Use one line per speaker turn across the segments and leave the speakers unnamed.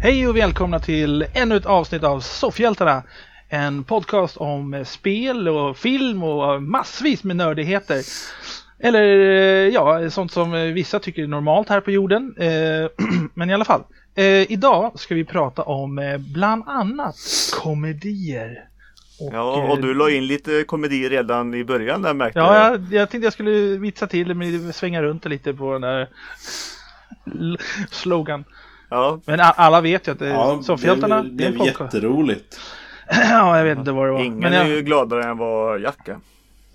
Hej och välkomna till ännu ett avsnitt av Soffhjältarna. En podcast om spel och film och massvis med nördigheter. Eller ja, sånt som vissa tycker är normalt här på jorden. Men i alla fall. Idag ska vi prata om bland annat komedier.
Och du la in lite komedi redan i början där, märkte jag.
Ja, jag tänkte jag skulle vitsa till men svänga runt lite på den där slogan.
Ja.
Men alla vet ju att Soffhjältarna
det är jätteroligt.
Ja, jag vet inte vad det var.
Ingen är ju gladare än vad Jack är.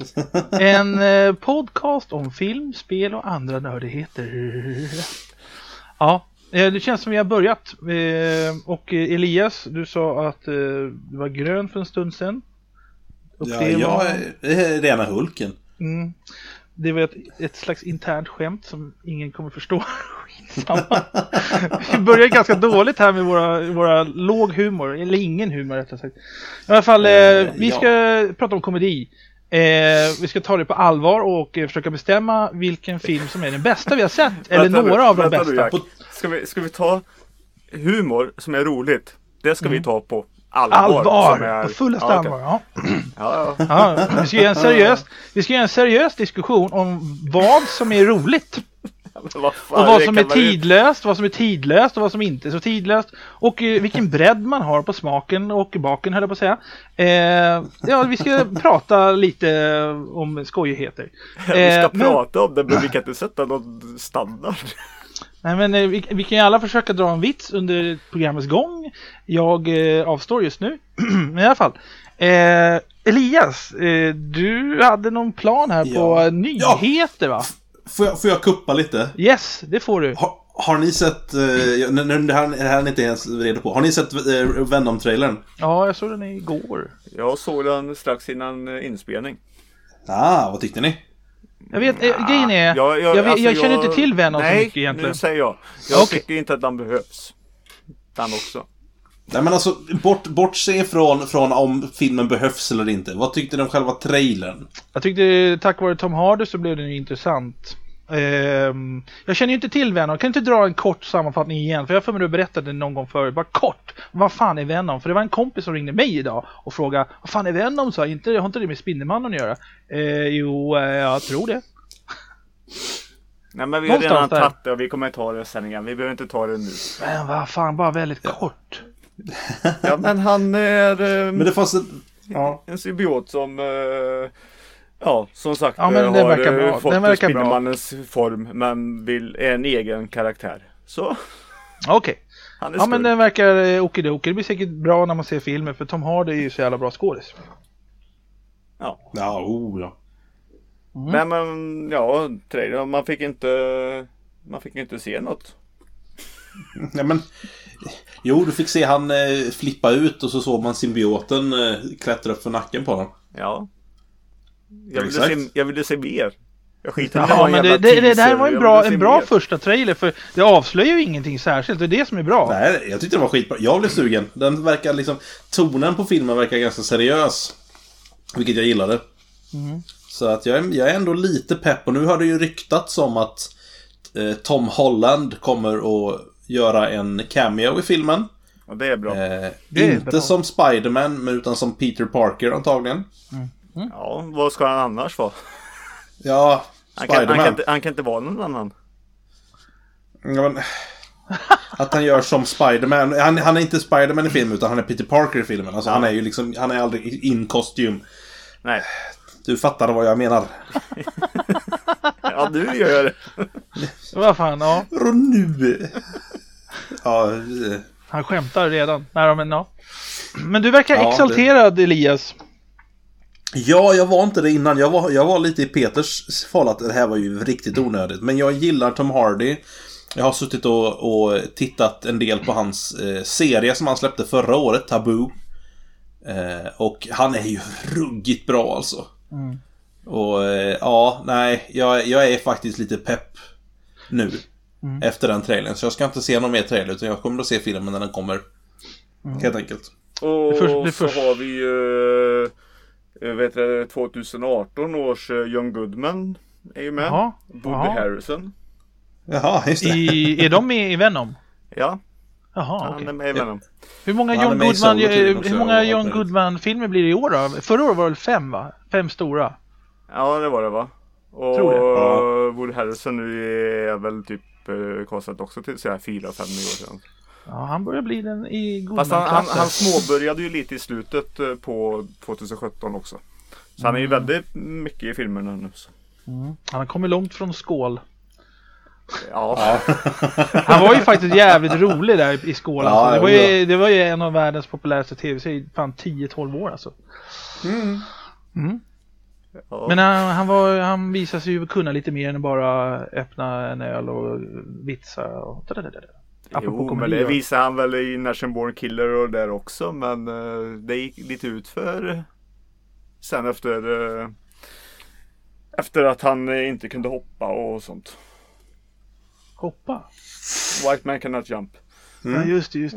En podcast om film, spel och andra nördigheter. Ja, det känns som vi har börjat. Och Elias, du sa att du var grön för en stund sedan. Och
ja, jag är rena Hulken.
Det var ett slags internt skämt som ingen kommer förstå. Skitsamma. Vi börjar ganska dåligt här med våra låg humor. Eller ingen humor rättare sagt. I alla fall, vi ska prata om komedi. Vi ska ta det på allvar och försöka bestämma vilken film som är den bästa vi har sett. Eller några av de bästa.
Ska vi ta humor som är roligt? Det ska vi ta på allvar.
Som är... På fullaste allvar, ja.
Ja.
Vi ska göra en seriös diskussion om vad som är roligt. Och vad som är tidlöst, vad som är tidlöst och vad som inte är så tidlöst. Och vilken bredd man har på smaken och baken, höll jag på att säga. Ja, vi ska prata lite om skojigheter.
Vi ska prata om det, men vi kan inte sätta någon standard.
Nej, men vi kan ju alla försöka dra en vits under programmets gång. Jag avstår just nu. Men i alla fall. Elias, du hade någon plan här på nyheter, va?
Får jag kuppa lite?
Yes, det får du.
Har ni sett, det här är inte ens redo på. Har ni sett Venom-trailern?
Ja, jag såg den igår.
Jag såg den strax innan inspelning.
Vad tyckte ni?
Jag vet, grejen är, jag känner inte till Venom så mycket egentligen.
Nej, nu säger jag. Jag tycker inte att den behövs. Den också.
Nej, men alltså, bortse från om filmen behövs eller inte. Vad tyckte ni om själva trailern?
Jag tyckte tack vare Tom Hardy så blev den ju intressant. Jag känner ju inte till Venom. Jag kan inte dra en kort sammanfattning igen. För jag får mig att berätta det någon gång förut. Bara kort. Vad fan är Venom? För det var en kompis som ringde mig idag och frågade: vad fan är Venom? Så har inte det med Spindelmannen att göra? Jag tror det.
Nej, men vi har redan tagit det och vi kommer ta det sen igen. Vi behöver inte ta det nu.
Men vad fan, bara väldigt kort.
Ja, men han är
men det fanns
en symbiot som som sagt
har fått
Spindelmannens form men är en egen karaktär. Så
okej. Ja, men den verkar okidoki. Det blir säkert bra när man ser filmer, för Tom Hardy är ju så jävla bra skådis.
Ja. Men trailer, man fick inte se något.
Ja, men jo, du fick se han flippa ut och så såg man symbioten klättra upp för nacken på honom.
Ja. Jag ville se mer. Jag skiter
men det där var en bra första trailer, för det avslöjar ju ingenting särskilt. Det är det som är bra.
Nej, jag tyckte det var skitbra. Jag blev sugen. Den verkar liksom, tonen på filmen verkar ganska seriös, vilket jag gillade. Så att jag är ändå lite pepp. Och nu har det ju ryktats om att Tom Holland kommer att göra en cameo i filmen.
Och det är bra.
Inte som Spider-Man, men utan som Peter Parker antagligen.
Ja, vad ska han annars vara?
Ja, Spider-Man.
Han kan inte vara någon annan.
Ja, men, att han gör som Spider-Man. Han är inte Spider-Man i filmen, utan han är Peter Parker i filmen. Alltså han är ju liksom, han är aldrig in kostym.
Nej.
Du fattar vad jag menar.
Ja, du gör det.
Vad fan, ja.
Och nu. Ja.
Han skämtar redan. Men du verkar exalterad, Elias.
Ja, jag var inte det innan. Jag var lite i Peters fall att det här var ju riktigt onödigt. Men jag gillar Tom Hardy. Jag har suttit och tittat en del på hans serie som han släppte förra året, Taboo. Och han är ju ruggigt bra alltså. Och jag är faktiskt lite pepp nu efter den trailern. Så jag ska inte se någon mer trailer, utan jag kommer att se filmen när den kommer. Helt enkelt.
Och så har vi ju 2018 års John Goodman är ju med. Woody Harrelson.
Jaha, just det.
Är de med i Venom?
Ja.
Jaha,
Han
okej.
är med i Venom.
Hur många
Han är
John
med i
Goodman,
Solo tydligen också,
hur många
och
John
allt möjligt.
Goodman-filmer blir det i år då? Förra året var det väl 5 va? 5 stora.
Ja, det var det va? Och
Tror det.
Ja.
Woody Harrelson nu är väl typ kostat också till 4-5 år sedan.
Ja, han börjar bli den i
Fast han
Goodman-klassen.
småbörjade ju lite i slutet på 2017 också. Så han är ju väldigt mycket i filmerna nu. Så.
Han har kommit långt från skål.
Ja.
Han var ju faktiskt jävligt rolig där i skål.
Ja,
Alltså.
jo,
Det var ju en av världens populäraste tv-serier. Fan 10-12 år alltså.
Ja.
Men han visar sig ju kunna lite mer än bara öppna en öl och vitsa och apropå
Jo, men
komedi,
det
va?
visar han väl i National Born Killer och där också. Men det gick lite ut för sen efter att han inte kunde hoppa och sånt.
Hoppa.
White man cannot jump.
Ja, just det.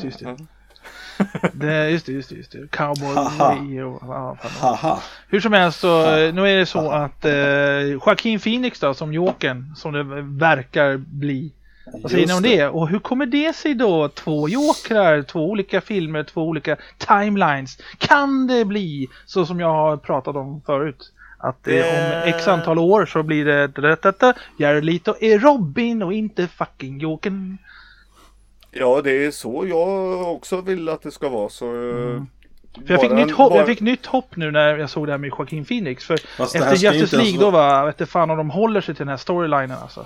Just det. Cowboy Ray och
Haha.
hur som helst så nu är det så att Joaquin Phoenix då som Jokern som det verkar bli. Vad säger ni om det? Och hur kommer det sig då? 2 jokrar, 2 olika filmer, 2 olika timelines. Kan det bli så som jag har pratat om förut? Att om x antal år så blir det Jared Leto är Robin och inte fucking Jokern.
Ja, det är så jag också vill att det ska vara. Så,
För jag fick nytt hopp nu när jag såg det här med Joaquin Phoenix. För
Fast det här
efter
ska ju
Justice
inte
League
ens
då var vet du fan om de håller sig till den här storylinen alltså.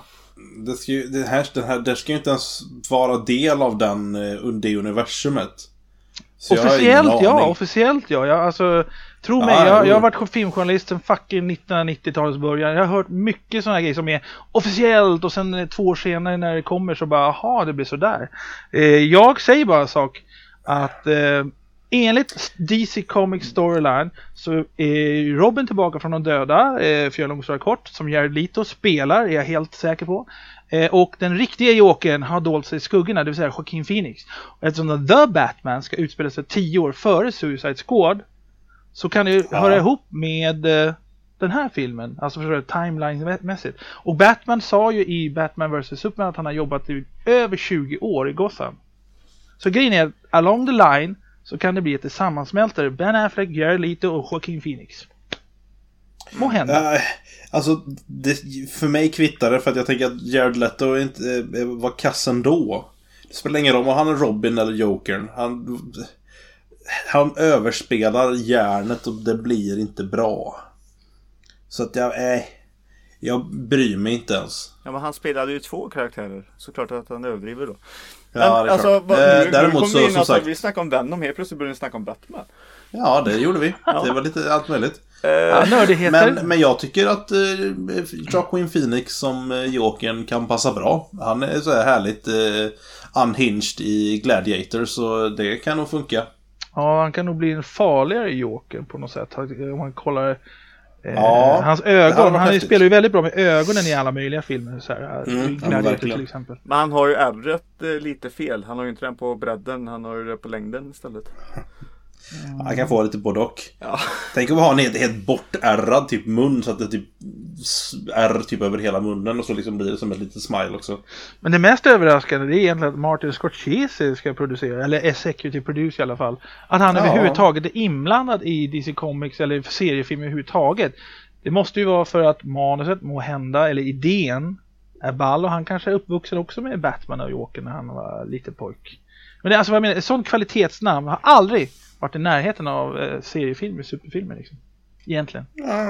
Det ska ju inte ens vara del av det universumet. Så
Officiellt ja. Alltså, tro mig, jag har varit filmjournalist sedan fucking 1990-talets början. Jag har hört mycket sådana grejer som är officiellt och sen 2 år senare när det kommer så bara, aha, det blir sådär. Jag säger bara en sak att enligt DC Comics storyline så är Robin tillbaka från de döda, för jag långt kort, som Jared Leto spelar, är jag helt säker på. Och den riktiga Jokern har dolt sig i skuggorna, det vill säga Joaquin Phoenix. Och eftersom The Batman ska utspela sig 10 år före Suicide Squad så kan det höra ihop med den här filmen, alltså för timeline-mässigt. Och Batman sa ju i Batman vs. Superman att han har jobbat i över 20 år i Gotham. Så grejen är att along the line så kan det bli att det sammansmälter Ben Affleck, Jared Leto och Joaquin Phoenix. Må hända.
Alltså, för mig kvittar det för att jag tänker att Jared Leto inte var kassen då. Det spelar ingen roll om han är Robin eller Jokern. Han överspelar hjärnet och det blir inte bra. Så att jag bryr mig inte ens.
Ja, men han spelade ju 2 karaktärer. Såklart att han överdriver då.
Ja, det är
alltså,
klart. Däremot så, som sagt.
Vi snackade om Venom, helt plötsligt började vi snacka om Batman.
Ja, det gjorde vi. Det var lite allt möjligt.
Nördigheter.
Men jag tycker att Joaquin Phoenix som Jokern kan passa bra. Han är så här härligt unhinged i Gladiator, så det kan nog funka.
Ja, han kan nog bli en farligare Joker på något sätt. Om man kollar hans
det
ögon.
hade varit
Han
häftigt.
spelar ju väldigt bra med ögonen i alla möjliga filmer. Så här, Gladiator
verkligen.
till exempel.
Men han har ju ärret lite fel. Han har ju inte den på bredden, han har ju det på längden istället.
Han kan få lite både och.
Ja.
Tänk om ha en helt bortärrad typ mun så att det typ är typ över hela munnen och så liksom blir det som ett litet smile också.
Men det mest överraskande det är egentligen att Martin Scorsese ska producera, eller executive produce i alla fall. Att han överhuvudtaget är inblandad i DC Comics eller seriefilm överhuvudtaget. Det måste ju vara för att manuset må hända, eller idén är ball och han kanske är uppvuxen också med Batman och Joker när han var lite pojk. Men det är alltså vad jag menar, ett sånt kvalitetsnamn har aldrig varit i närheten av seriefilmer, superfilmer liksom. Egentligen.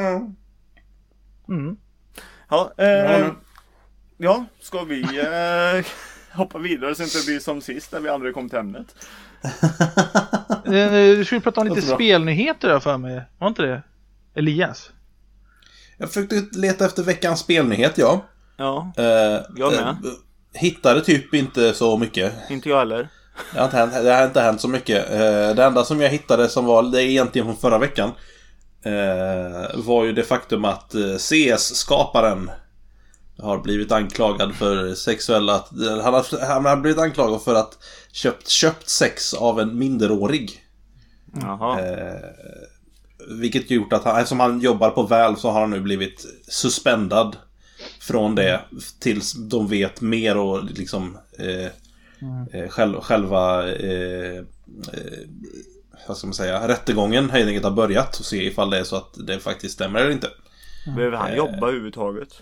Ja, ska vi hoppa vidare så inte det blir som sist när vi aldrig kom till ämnet.
Du skulle prata om lite spelnyheter då för mig. Var inte det? Elias?
Jag försökte leta efter veckans spelnyhet, ja.
Ja, jag med.
Hittade typ inte så mycket.
Inte jag heller.
Det har inte hänt så mycket. Det enda som jag hittade som var det egentligen från förra veckan var ju det faktum att CS-skaparen har blivit anklagad för sexuella... Han har blivit anklagad för att köpt sex av en minderårig.
Jaha.
Vilket gjort att eftersom han jobbar på Valve så har han nu blivit suspendad från det tills de vet mer och liksom själva vad ska man säga, rättegången helt enkelt har börjat och se ifall det är så att det faktiskt stämmer eller inte.
Behöver han jobba överhuvudtaget?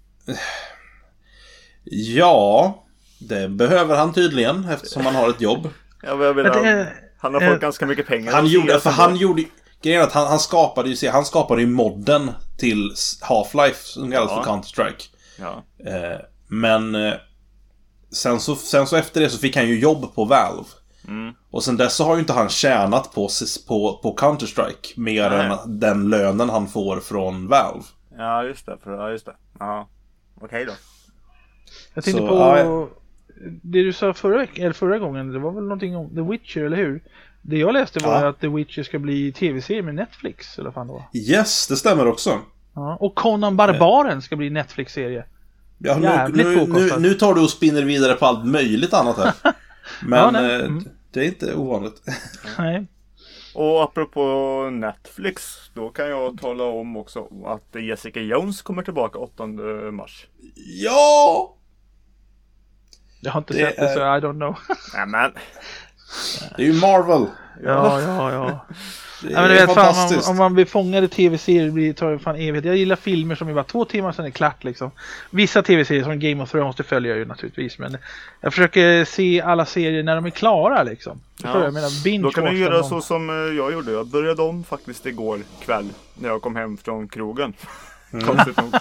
Ja, det behöver han tydligen eftersom han har ett jobb.
Han har fått ganska mycket pengar.
Grejen är att han skapade ju modden till Half-Life som kallas för Counter-Strike.
Ja.
Men sen så efter det så fick han ju jobb på Valve. Och sen dess så har ju inte han tjänat på Counter-Strike mer än den lönen han får från Valve.
Ja, just det. Ja. Okej då.
Jag tänkte på det du sa förra gången, det var väl någonting om The Witcher, eller hur? Det jag läste var att The Witcher ska bli tv-serie med Netflix, eller vad fan det var.
Yes, det stämmer också.
Ja, och Conan Barbaren ska bli Netflix-serie.
Ja, nu tar du och spinner vidare på allt möjligt annat här. Men det är inte ovanligt.
Nej.
Och apropå Netflix, då kan jag tala om också att Jessica Jones kommer tillbaka 8 mars.
Ja!
Jag har inte sett det så I don't know.
Nämen.
Det är ju Marvel.
Ja.
Det
men du
är
vet,
fantastiskt.
om man blir fångad i tv-serier tar det fan evigt. Jag gillar filmer som är bara 2 timmar sedan är klart liksom. Vissa tv-serier som Game of Thrones, det följer jag ju naturligtvis, men jag försöker se alla serier när de är klara liksom. Jag menar,
då kan du göra så som jag gjorde. Jag började om faktiskt igår kväll när jag kom hem från krogen. Konstigt nog.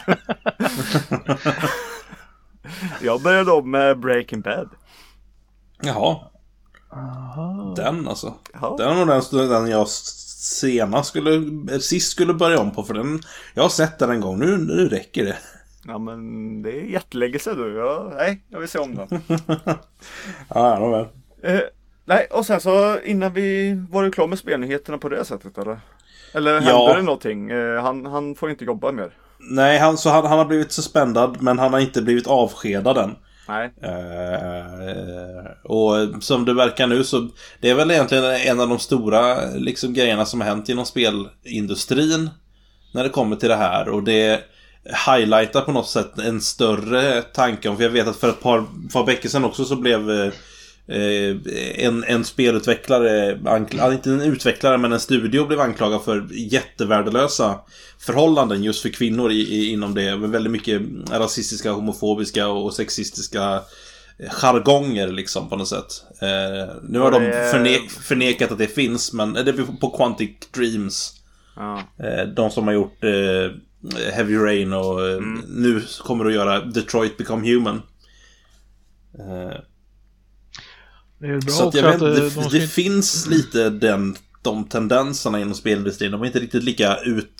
Jag började om med Breaking Bad.
Jaha. Den alltså. Jaha. Den var den jag sist skulle börja om på, för den jag har sett den en gång. Nu räcker det.
Ja, men det är jättelänge sedan du. Jag vill se om den.
Ja,
nej, och sen så innan vi var klar med spelnyheterna på det sättet, eller? Eller hände det någonting? Han får inte jobba mer.
Nej, han har blivit suspendad, men han har inte blivit avskedad än.
Nej.
Och som det verkar nu så det är väl egentligen en av de stora liksom grejerna som har hänt inom spelindustrin när det kommer till det här, och det highlightar på något sätt en större tanke om, för jag vet att för ett par veckor sedan också så blev en spelutvecklare, inte en utvecklare men en studio, blev anklagad för jättevärdelösa förhållanden just för kvinnor inom det, med väldigt mycket rasistiska, homofobiska och sexistiska jargonger liksom på något sätt. Nu har de förnekat att det finns, men det är på Quantic Dreams. De som har gjort Heavy Rain och nu kommer att göra Detroit Become Human. Så att jag vet, det finns lite de tendenserna inom spelindustrin. De är inte riktigt lika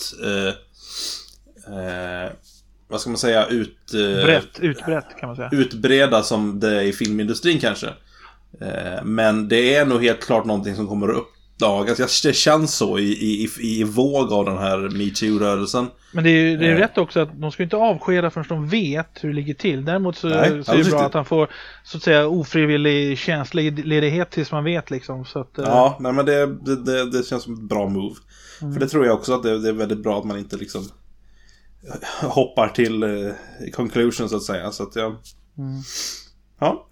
vad ska man säga,
utbrett kan man säga.
Utbreda som det är i filmindustrin kanske. Men det är nog helt klart någonting som kommer att uppdagas. Det känns så i våg av den här MeToo-rörelsen. Men
det är rätt också att de ska inte avskeda förrän de vet hur det ligger till. Däremot så är det bra att han får så att säga ofrivillig tjänstledighet tills man vet liksom. Så att,
ja, nej, men det känns som ett bra move. För det tror jag också att det är väldigt bra att man inte liksom hoppar till conclusion så att säga. Så att jag... Ja.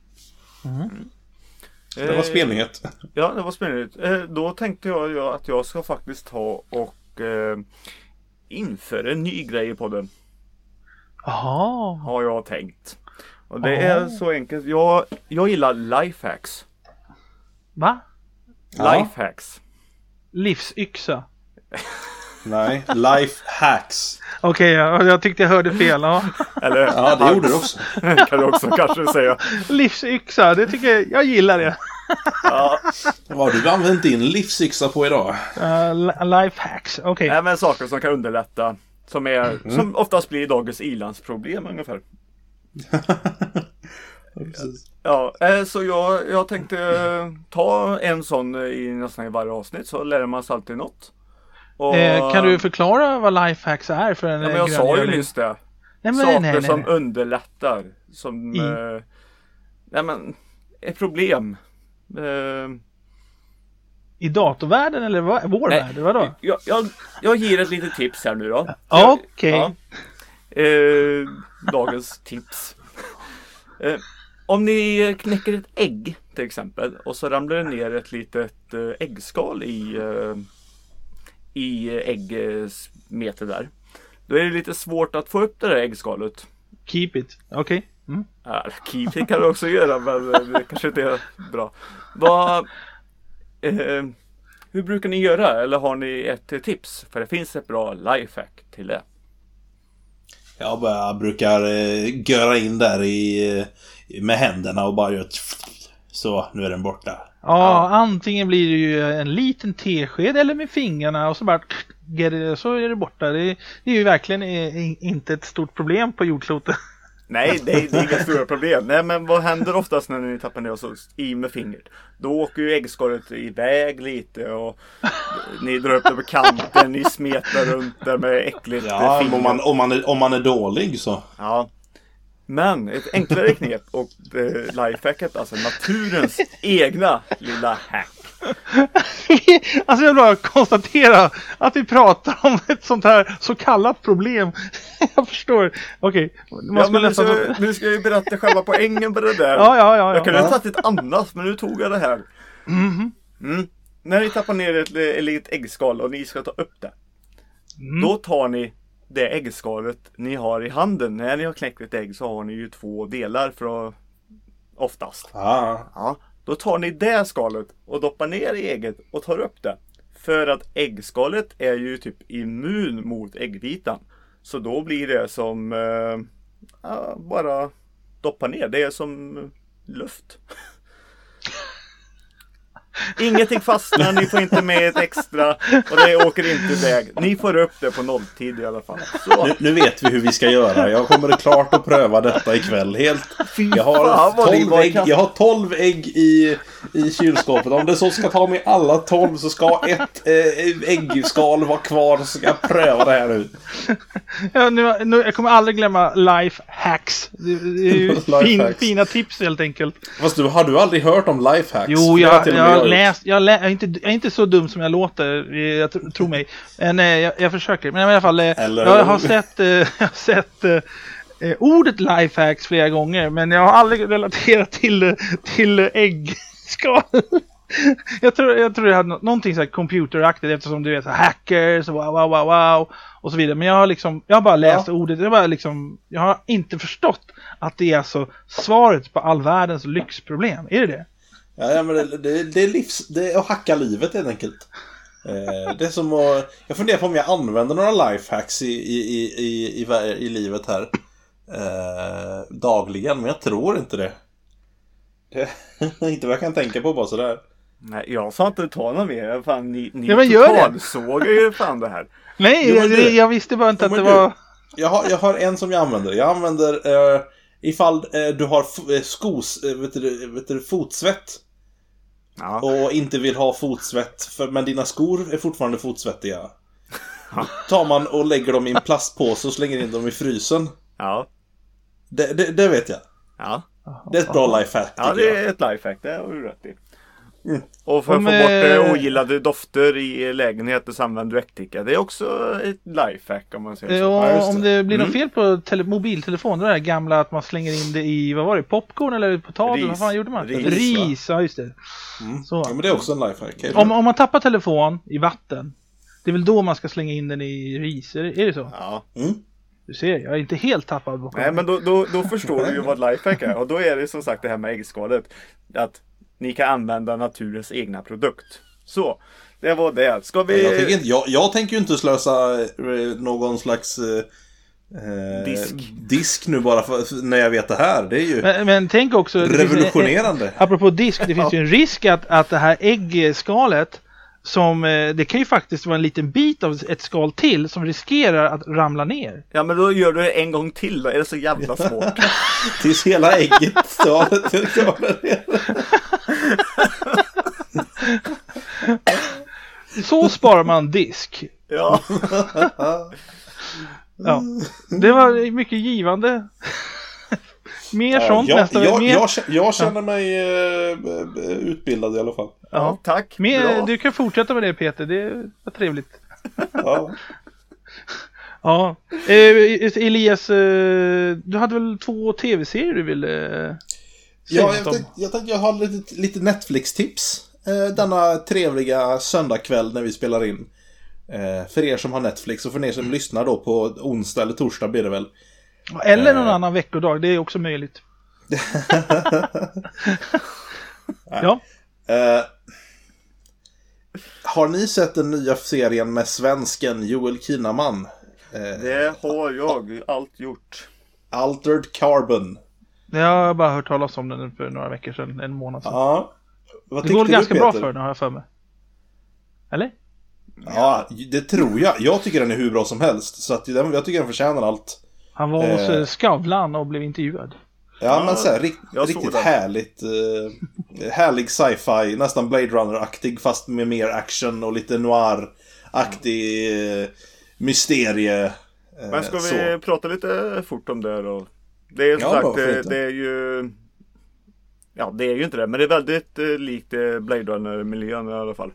Det var spelnyhet.
Ja, det var spelnyhet. Då tänkte jag att jag ska faktiskt ta och införa en ny grej på den.
Jaha.
Har jag tänkt. Och det är så enkelt. Jag gillar lifehacks.
Va?
Lifehacks.
Livsyxa.
Nej, life hacks.
Okej, jag tyckte jag hörde fel. Ja,
eller,
ja det gjorde du också.
Kan du också kanske säga.
Livsyxa, det tycker jag gillar det.
Ja.
Vad har du använt din livsyxa på idag?
Life hacks, okej.
Nej, men saker som kan underlätta. Som oftast blir dagens ilandsproblem ungefär. Ja, så jag tänkte ta en sån i nästan i varje avsnitt, så lär man sig alltid något. Och,
kan du förklara vad lifehacks är för en
men jag sa ju just det. Saker som underlättar. Som ett problem.
I datorvärlden eller vår värld? Vadå?
Jag ger ett litet tips här nu då.
Okej.
Dagens tips. Om ni knäcker ett ägg till exempel och så ramlar det ner ett litet äggskal i äggsmetet där. Då är det lite svårt att få upp det där äggskalet.
Keep it. Okej. Mm.
Ja, keep it kan du också göra, men det kanske inte är bra. Hur brukar ni göra? Eller har ni ett tips? För det finns ett bra lifehack till det.
Jag brukar göra in där med händerna och bara göra så, nu är den borta.
Ja, antingen blir det ju en liten tesked eller med fingrarna och så bara så är det borta. Det är ju verkligen inte ett stort problem på jordklotet.
Nej, det är inga stora problem. Nej, men vad händer oftast när ni tappar ner och så i med fingret? Då åker ju äggskalet iväg lite och ni drar upp det på kanten, ni smetar runt där med äckligt finger.
Om man är dålig så.
Ja. Men ett enklare knep och lifehacket, alltså naturens egna lilla hack.
Alltså jag vill bara konstatera att vi pratar om ett sånt här så kallat problem. Jag förstår. Okej.
Nu ska jag berätta själva poängen på det där.
Ja.
Jag kunde ha tagit ett annat, men nu tog jag det här. När ni tappar ner ett litet äggskal och ni ska ta upp det. Då tar ni det äggskalet ni har i handen. När ni har knäckt ett ägg så har ni ju 2 delar för oftast. Ja, då tar ni det skalet och doppar ner i ägget och tar upp det. För att äggskalet är ju typ immun mot äggvitan. Så då blir det som bara doppa ner. Det är som luft. Ingenting fastnar, ni får inte med ett extra och det åker inte iväg. Ni får upp det på nolltid i alla fall. Så.
Nu vet vi hur vi ska göra. Jag kommer klart att pröva detta ikväll. Jag har 12 ägg i kylskåpet. Om det så ska ta mig alla 12 så ska ett äggskal vara kvar, så ska jag pröva det här nu.
Ja, jag kommer aldrig glömma life hacks. Det är ju fina tips helt enkelt.
Fast har du aldrig hört om life hacks?
Jo, jag är inte så dum som jag låter, jag tror mig. Men jag försöker. Men i alla fall, jag har sett ordet lifehacks flera gånger, men jag har aldrig relaterat till äggskal. jag tror det hade någonting så här computeraktigt, eftersom du vet så hackers och wow och så vidare. Men jag har bara läst ordet. Jag har inte förstått att det är alltså svaret på all världens lyxproblem. Är det?
Ja, men det är att hacka livet helt enkelt. Det är som att... Jag funderar på om jag använder några lifehacks i livet här dagligen, men jag tror inte det. Inte vad jag kan tänka på bara sådär.
Nej, jag sa inte ta någon mer. Fan, ni totalsågar ju fan det här.
Nej, jag visste bara inte att det var...
Jag har en som jag använder. Jag använder ifall du har fotsvett. Ja. Och inte vill ha fotsvett, men dina skor är fortfarande fotsvettiga. Tar man och lägger dem i en plastpåse och slänger in dem i frysen.
Ja.
Det vet jag.
Ja.
Det är ett bra lifehack.
Ja, det är ett lifehack, det har du rätt i. Och för att få bort ogillade dofter i lägenheten så använder du äktika. Det är också ett lifehack om man säger så.
Ja, om det blir något fel på mobiltelefon, då är det gamla att man slänger in det i, vad var det, popcorn eller potatis? Vad fan gjorde man? Ris, ja just det. Så.
Ja, men det är också en lifehack.
Om man tappar telefon i vatten, det är väl då man ska slänga in den i ris, är det så?
Ja.
Du ser, jag är inte helt tappad bakom.
Nej, men då förstår du ju vad lifehack är. Och då är det som sagt det här med äggskalet. Att ni kan använda naturens egna produkt. Så, det var det. Ska vi...
Jag tänker ju inte slösa någon slags disk nu bara för, när jag vet det här. Det är ju
men tänk också,
revolutionerande.
Apropå disk, det finns ju en risk att det här äggskalet som, det kan ju faktiskt vara en liten bit av ett skal till som riskerar att ramla ner.
Ja, men då gör du det en gång till då. Är det så jävla svårt?
Tills hela ägget
Så sparar man disk.
Ja.
Ja. Det var mycket givande. Mer sånt nästa vecka.
Jag känner mig utbildad i alla fall.
Ja, tack.
Du kan fortsätta med det, Peter. Det var trevligt.
Ja.
Ja. Elias, du hade väl 2 tv-serier du ville
Jag tänkte jag har lite Netflix-tips denna trevliga söndagkväll när vi spelar in. För er som har Netflix och för er som lyssnar då på onsdag eller torsdag blir det väl.
Eller någon annan veckodag, det är också möjligt. Ja.
Har ni sett den nya serien med svensken Joel Kinnaman?
Det har jag allt gjort.
Altered Carbon.
Jag har bara hört talas om den för några veckor sedan, en månad sedan.
Ja.
Det går ganska bra för den, har jag för mig. Eller?
Ja, det tror jag. Jag tycker den är hur bra som helst. Så att jag tycker den förtjänar allt.
Han var hos Skavlan och blev intervjuad.
Ja, men så här, riktigt härligt. Härlig sci-fi, nästan Blade Runner-aktig fast med mer action och lite noir-aktig mysterie.
Men ska vi prata lite fort om det då? Det är som sagt, det är ju... Ja, det är ju inte det, men det är väldigt likt Blade Runner-miljön i alla fall.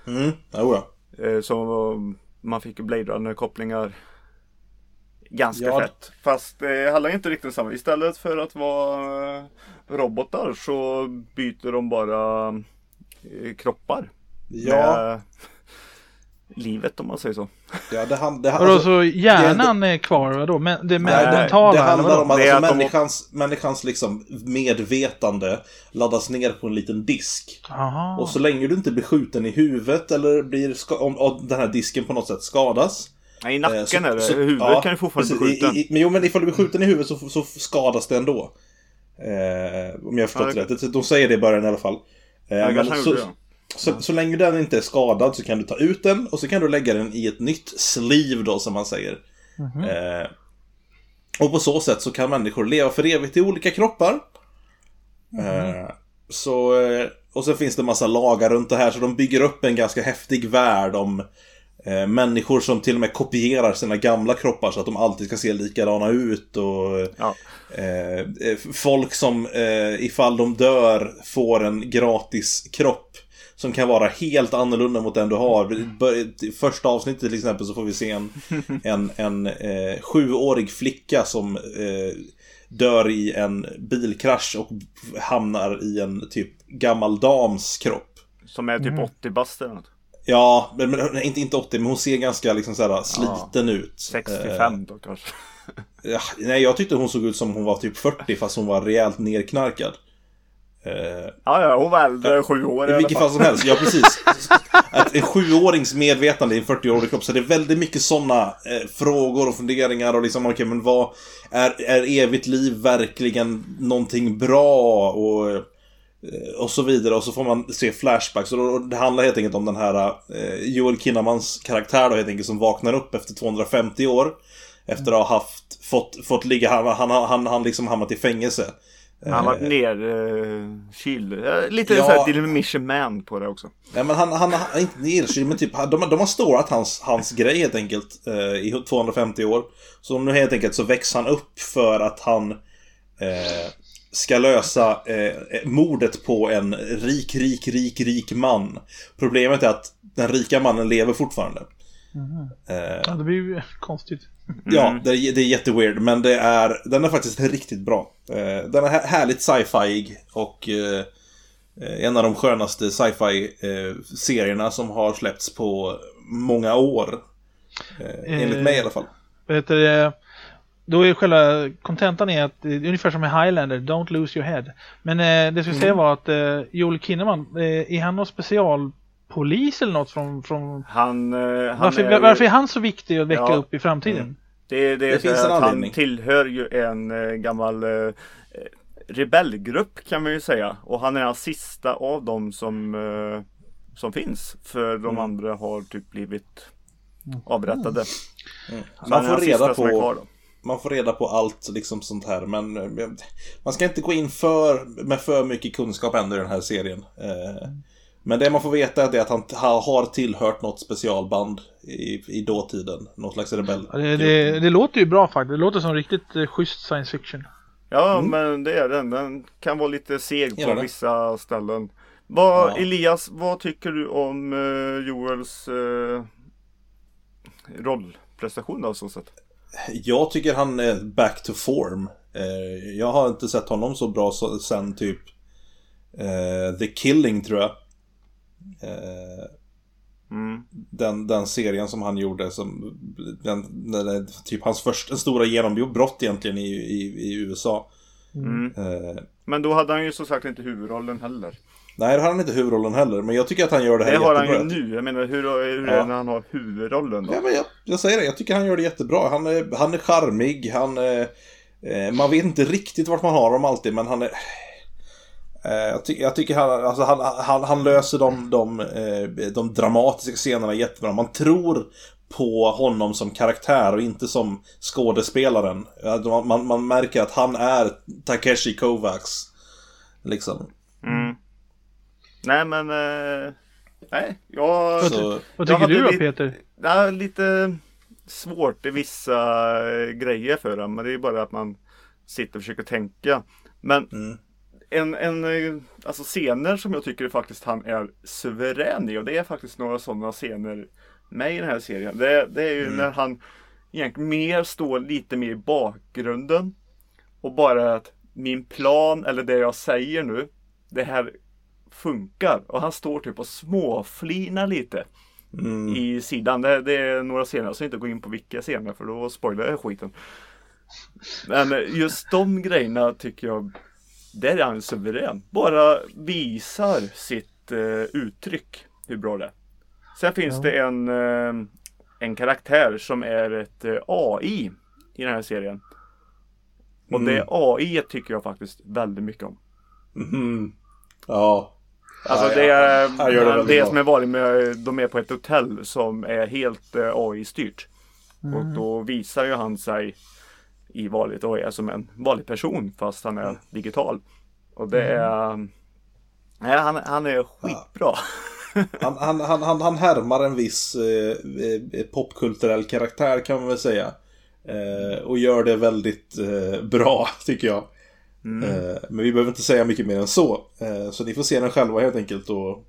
Så man fick Blade Runner-kopplingar ganska fett. Fast det handlar inte riktigt samma. Istället för att vara robotar så byter de bara kroppar. Med livet, om man säger så.
Ja,
så hjärnan är kvar då? Men det
handlar om att människans liksom medvetande laddas ner på en liten disk.
Aha.
Och så länge du inte blir skjuten i huvudet eller blir om den här disken på något sätt skadas.
Nej, i nacken eller huvudet kan du fortfarande bli skjuten.
Men ifall du blir skjuten i huvudet så skadas det ändå. Om jag har förstått rätt. De säger det i början i alla fall. Så länge den inte är skadad så kan du ta ut den och så kan du lägga den i ett nytt sleeve då, som man säger. Och på så sätt så kan människor leva för evigt i olika kroppar. Och så finns det en massa lagar runt det här, så de bygger upp en ganska häftig värld om människor som till och med kopierar sina gamla kroppar så att de alltid ska se likadana ut och folk som ifall de dör får en gratis kropp som kan vara helt annorlunda mot den du har. I första avsnittet till exempel så får vi se en 7-årig flicka som dör i en bilkrasch och hamnar i en typ gammal dams kropp.
Som är typ 80 bast eller något.
Ja, men inte 80, men hon ser ganska liksom såhär sliten ut.
65 då kanske.
Nej, jag tyckte hon såg ut som hon var typ 40 fast hon var rejält nerknarkad.
Hon var äldre 7 år
i vilket fall som helst, ja precis. Att en 7-årings medvetande i en 40-årig kropp. Så det är väldigt mycket sådana frågor och funderingar. Och liksom, okej, men vad är evigt liv verkligen någonting bra? Och så vidare. Och så får man se flashbacks. Och det handlar helt enkelt om den här Joel Kinnamans karaktär då, helt enkelt, som vaknar upp efter 250 år. Efter att ha fått ligga. Han liksom hamnat i fängelse.
Han var nerkyld. Lite så här Mission Man på det också.
Ja, men han är inte nerkyld, men typ de har storat hans grej helt enkelt i 250 år. Så nu helt enkelt så växer han upp för att han ska lösa mordet på en rik man. Problemet är att den rika mannen lever fortfarande.
Det blir ju konstigt.
Ja, det är jätteweird, men den är faktiskt riktigt bra. Den är härligt sci-fi och en av de skönaste sci-fi-serierna som har släppts på många år. Enligt mig i alla fall.
Då är själva kontentan är att ungefär som i Highlander, don't lose your head. Men det jag skulle säga var att Joel Kinnaman, är han någon specialpolis eller något från... Varför är han så viktig att väcka upp i framtiden?
Det finns en anledning. Han tillhör ju en gammal rebellgrupp kan man ju säga. Och han är den sista av dem som finns. För de andra har typ blivit avrättade.
Man får reda på allt liksom sånt här. Men man ska inte gå in med för mycket kunskap ändå i den här serien. Men det man får veta är att han har tillhört något specialband i dåtiden. Något slags rebell.
Det låter ju bra faktiskt. Det låter som riktigt schysst science fiction.
Ja, men det är den. Den kan vara lite seg på vissa ställen. Elias, vad tycker du om Joels rollprestation av så sätt?
Jag tycker han är back to form. Jag har inte sett honom så bra sen typ The Killing, tror jag. Den serien som han gjorde, som typ hans första stora genombrott egentligen i USA.
Men då hade han ju så sagt inte huvudrollen heller.
Nej, det har han inte huvudrollen heller. Men jag tycker att han gör det här jättebra.
Det har han ju nu. Jag menar, hur är det när han har huvudrollen då?
Ja, men jag säger det. Jag tycker han gör det jättebra. Han är charmig. Man vet inte riktigt vart man har dem alltid. Men han är... Jag tycker han löser de dramatiska scenerna jättebra. Man tror på honom som karaktär och inte som skådespelaren. Man märker att han är Takeshi Kovacs. Liksom.
Nej, men...
Vad tycker du då, Peter?
Ja, lite svårt i vissa grejer för dem. Men det är bara att man sitter och försöker tänka. Men alltså scener som jag tycker faktiskt han är suverän i. Och det är faktiskt några sådana scener med i den här serien. Det är ju när han egentligen mer står lite mer i bakgrunden. Och bara att min plan, eller det jag säger nu, det här funkar. Och han står typ och småflinar lite i sidan. Det är några scener, så inte gå in på vilka scener, för då spoilar jag skiten. Men just de grejerna tycker jag, där är han suverän. Bara visar sitt uttryck, hur bra det är. Sen finns det en karaktär som är ett AI i den här serien. Och det AI tycker jag faktiskt väldigt mycket om.
Ja.
Alltså det är det som är vanligt med, de är på ett hotell som är helt AI-styrt. Och då visar ju han sig i vanligt AI som en vanlig person, fast han är digital. Och det är... Nej, han är skitbra.
Han härmar en viss popkulturell karaktär, kan man väl säga. Och gör det väldigt bra, tycker jag. Men vi behöver inte säga mycket mer än så. Så ni får se den själva helt enkelt och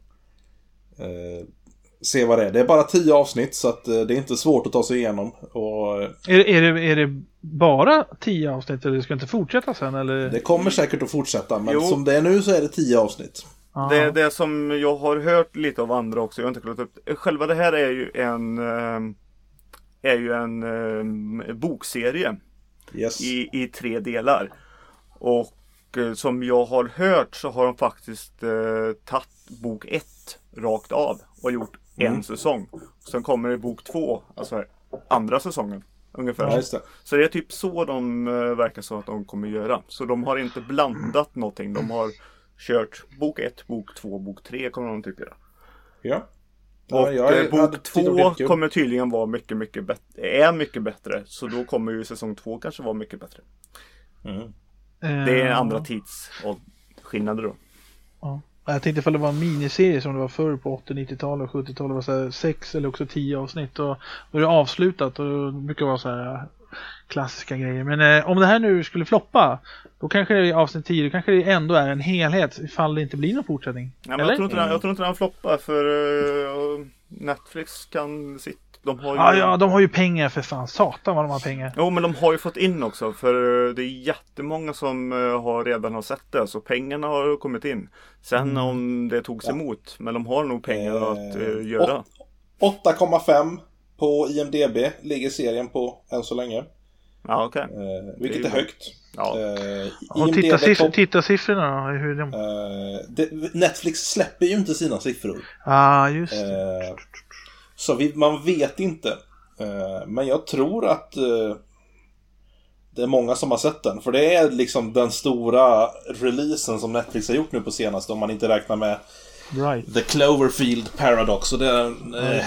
se vad det är. Det är bara 10 avsnitt, så att det är inte svårt att ta sig igenom. Och...
Är det bara 10 avsnitt, eller ska det inte fortsätta sen? Eller?
Det kommer säkert att fortsätta, men som det är nu så är det 10 avsnitt.
Det som jag har hört lite av andra också, jag har inte kollat upp. Själva det här är ju en bokserie i 3 delar. Och som jag har hört så har de faktiskt tagit bok 1 rakt av och gjort en säsong. Sen kommer det bok 2, alltså andra säsongen ungefär.
Ja, just det.
Så det är typ så de verkar så att de kommer göra. Så de har inte blandat någonting. De har kört bok 1, bok 2, bok 3 kommer de typ göra.
Ja.
Och bok 2 kommer tydligen vara mycket bättre. Så då kommer ju säsong 2 kanske vara mycket bättre. Det är andra tidsskillnader då.
Ja. Jag tänkte ifall det var en miniserie som det var förr på 80-90-talet och 70-talet, var så här 6 eller också 10 avsnitt, och då är det avslutat, och det brukar vara så här klassiska grejer. Men om det här nu skulle floppa, då kanske det i avsnitt 10, då kanske det ändå är en helhet ifall det inte blir någon fortsättning.
Ja, men jag tror inte den floppar, för Netflix kan sitt. De
har ju pengar, för fan. Satan vad de har pengar.
Jo, men de har ju fått in också. För det är jättemånga som redan har sett det. Så pengarna har kommit in. Sen om det togs emot. Men de har nog pengar att göra.
8,5 på IMDb ligger serien på än så länge.
Ja, okej.
Vilket är högt.
Ja.
Och tittarsiffrorna då? Hur de...
Netflix släpper ju inte sina siffror.
Just det.
Så man vet inte. Men jag tror att det är många som har sett den. För det är liksom den stora releasen som Netflix har gjort nu på senaste. Om man inte räknar med The Cloverfield Paradox. Och det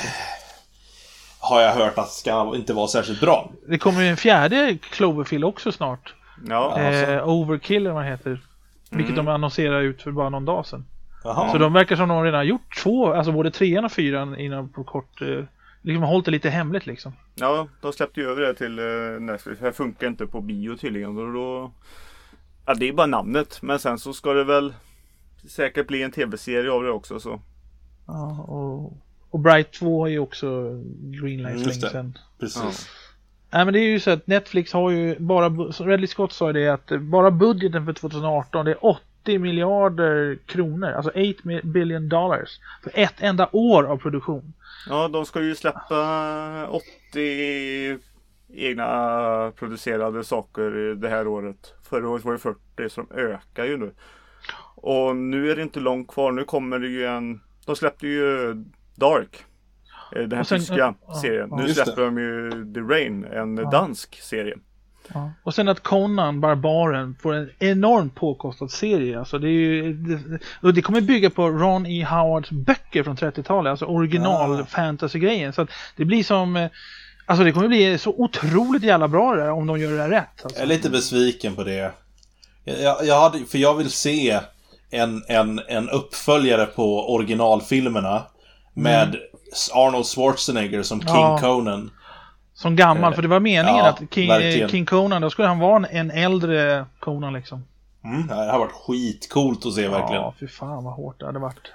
har jag hört att ska inte vara särskilt bra.
Det kommer ju en 4:e Cloverfield också snart.
Ja,
Overkill eller vad det heter. Vilket de annonserar ut för bara någon dag sedan.
Aha.
Så de verkar som de redan har gjort 2, alltså både 3 och 4 innan på kort, liksom har hållit det lite hemligt liksom.
Ja, de släppte ju över det till Netflix. Det funkar inte på bio tydligen. Och då... Ja, det är bara namnet. Men sen så ska det väl säkert bli en tv-serie av det också. Så.
Ja, och Bright 2 är ju också greenlight länge sedan.
Precis.
Nej, men det är ju så att Netflix har ju bara, som Ridley Scott sa det, att bara budgeten för 2018 det är 80 miljarder kronor, alltså 8 billion dollars för ett enda år av produktion.
Ja, de ska ju släppa 80 egna producerade saker det här året. Förra året var det 40, så de ökar ju nu. Och nu är det inte långt kvar, nu kommer det ju de släppte ju Dark. Den här tyska serien. Nu släpper de ju The Rain, en dansk serie.
Ja. Och sen att Conan, Barbaren, får en enormt påkostad serie. Alltså det är ju, det kommer bygga på Ron E. Howards böcker från 30-talet. Alltså original fantasy-grejen. Så att det blir som... Alltså det kommer bli så otroligt jävla bra där om de gör det rätt. Alltså.
Jag är lite besviken på det. Jag vill se en uppföljare på originalfilmerna med Arnold Schwarzenegger som King Conan.
Som gammal, för det var meningen att King Conan, då skulle han vara en äldre Conan liksom.
Det har varit skitcoolt att se verkligen.
Ja, fy fan vad hårt det hade varit.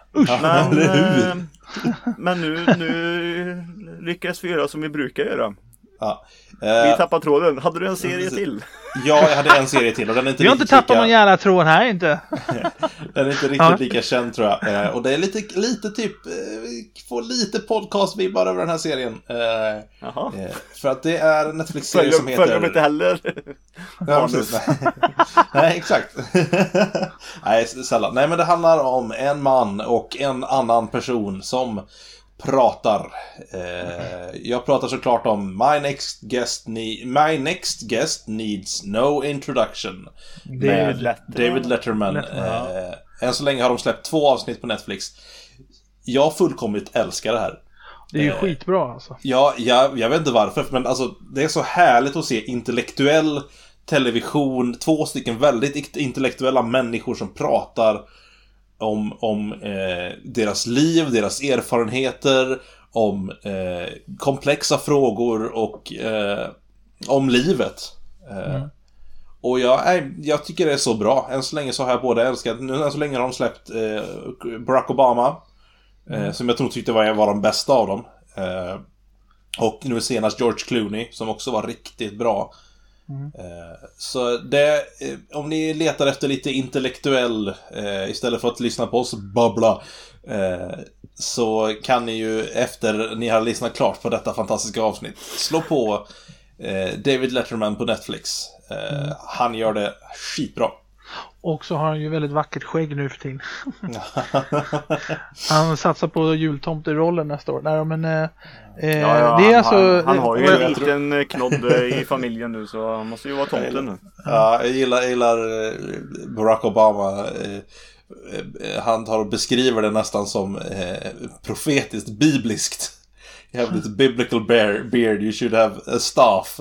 Men nu lyckas vi göra som vi brukar göra.
Ja.
Vi tappar tråden. Hade du en serie till?
Ja, jag hade en serie till och den är inte
vi har inte tappat någon jävla tråd här inte.
Den är inte riktigt lika känd tror jag. Och det är lite typ får lite podcast-vibbar över den här serien. För att det är en Netflix-serie som heter...
Följer de inte heller?
Ja, nej, exakt. Nej, sällan. Nej, men det handlar om en man och en annan person som pratar. Jag pratar såklart om My next guest needs no introduction. David Letterman. Än så länge har de släppt 2 avsnitt på Netflix. Jag fullkomligt älskar det här.
Det är ju skitbra alltså.
Ja, jag vet inte varför, men alltså det är så härligt att se intellektuell television, 2 stycken väldigt intellektuella människor som pratar om deras liv, deras erfarenheter, om komplexa frågor och om livet. Och jag tycker det är så bra. Än så länge så har jag både älskat, än så länge har de släppt Barack Obama, som jag tror tyckte var de bästa av dem. Och nu senast George Clooney, som också var riktigt bra. Så det, om ni letar efter lite intellektuell istället för att lyssna på oss babbla, så kan ni ju efter ni har lyssnat klart på detta fantastiska avsnitt slå på David Letterman på Netflix. Han gör det skitbra.
Och så har han ju väldigt vackert skägg nu för tiden. Han satsar på jultomterollen nästa år. Nej, men, det är alltså,
han har ju en liten knodd i familjen nu, så han måste ju vara tomten nu.
Ja, jag gillar Barack Obama. Han tar och beskriver det nästan som profetiskt, bibliskt. You have this biblical beard, you should have a staff.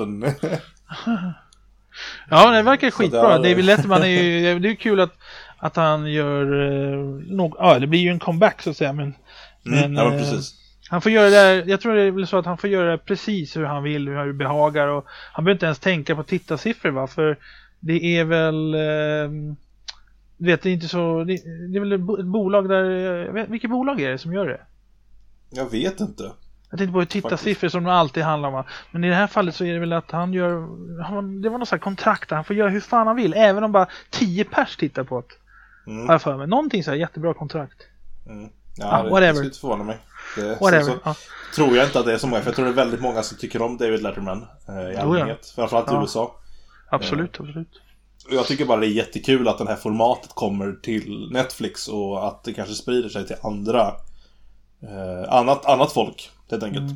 Ja, det verkar skitbra. David Letterman är ju, det är kul att han gör det blir ju en comeback så att säga, men
precis.
Han får göra det där, jag tror det är väl så att han får göra det precis hur han vill, hur det behagar, och han behöver inte ens tänka på tittarsiffror, va, för det är väl vet det inte så, det är väl ett bolag där, vilket bolag är det som gör det?
Jag vet inte.
Jag tänkte på tittarsiffror som det alltid handlar om. Men i det här fallet så är det väl att han gör... det var något sånt kontrakt där han får göra hur fan han vill. Även om bara 10 pers tittar på det. Har jag för mig. Någonting så här jättebra kontrakt.
Ja, det skulle inte förvåna mig. Tror jag inte att det är så många. För jag tror det är väldigt många som tycker om David Letterman i allmänhet. Framförallt i USA.
Absolut.
Jag tycker bara det är jättekul att det här formatet kommer till Netflix. Och att det kanske sprider sig till andra... annat folk, helt enkelt.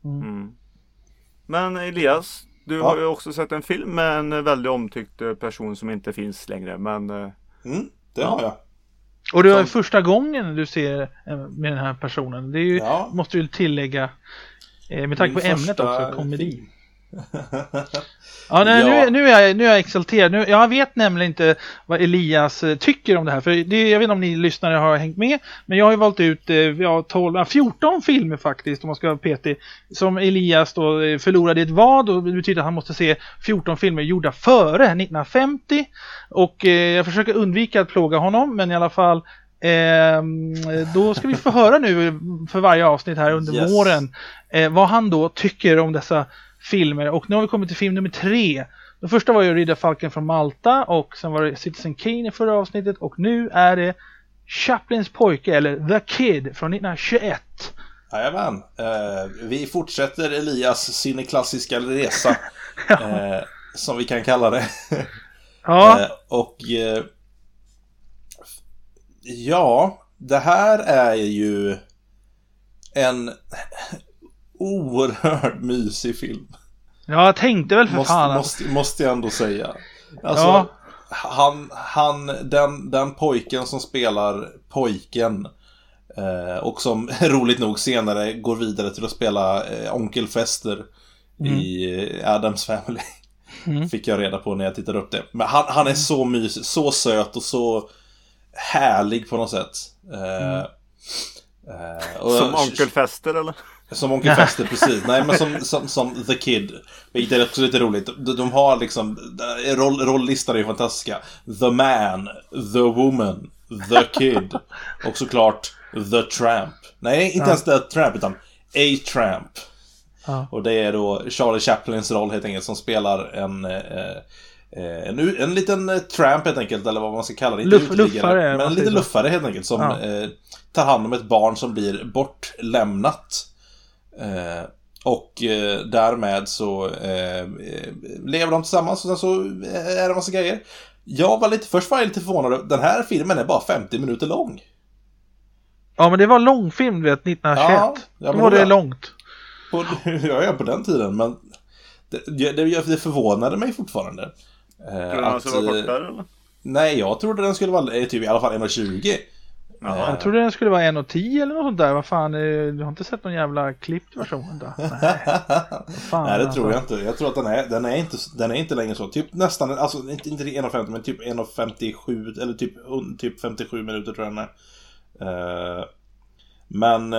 Men Elias, du har ju också sett en film med en väldigt omtyckt person som inte finns längre, men
det har jag.
Och det är första gången du ser med den här personen. Det är ju, måste du tillägga, med tanke på ämnet också, komedi. Ja, nu är jag exalterad. Jag vet nämligen inte vad Elias tycker om det här. För jag vet inte om ni lyssnare har hängt med. Men jag har ju valt ut 14 filmer faktiskt, om man ska vara petig, som Elias då förlorade i ett vad. Och det betyder att han måste se 14 filmer gjorda före 1950. Och jag försöker undvika att plåga honom. Men i alla fall, då ska vi få höra nu för varje avsnitt här under våren vad han då tycker om dessa filmer. Och nu har vi kommit till film nummer 3. Den första var ju Riddarfalken från Malta. Och sen var det Citizen Kane i förra avsnittet. Och nu är det Chaplins pojke, eller The Kid från 1921.
Jajamän. Vi fortsätter Elias sin klassiska resa. Som vi kan kalla det.
Ja.
Ja, det här är ju en oerhört mysig film.
Ja, jag tänkte väl för fan.
Måste jag ändå säga. Alltså, den pojken som spelar pojken och som roligt nog senare går vidare till att spela Onkel Fester i Addams Family. Fick jag reda på när jag tittade upp det. Men han är så mysig, så söt och så härlig på något sätt.
Som Onkel Fester, eller?
Som Onkel Fester, precis. Nej, men som The Kid. Det är också lite roligt. De har liksom rolllistan är ju fantastiska. The Man, The Woman, The Kid och såklart The Tramp. Nej, inte ens The Tramp utan A Tramp. Och det är då Charlie Chaplins roll helt enkelt, som spelar en liten tramp helt enkelt, eller vad man ska kalla det.
Luffare.
Men en liten luffare helt enkelt, som tar hand om ett barn som blir bortlämnat. Och därmed så lever de tillsammans, och sen så är det en massa grejer. Först var jag lite förvånad. Den här filmen är bara 50 minuter lång.
Ja, men det var långfilm, vet, 1921.
Ja,
då var det långt.
På den tiden, men det förvånade mig fortfarande.
Tror den skulle vara kortare, eller?
Nej, jag trodde den skulle vara typ i alla fall 1:20.
Jag trodde den skulle vara 1:10 eller något sånt där. Vad fan, du har inte sett någon jävla klippt version då?
Nej, det tror jag inte. Jag tror att den är inte längre så. Typ nästan, alltså inte 1:50 men typ 1:57 eller typ 57 minuter tror jag den är. Men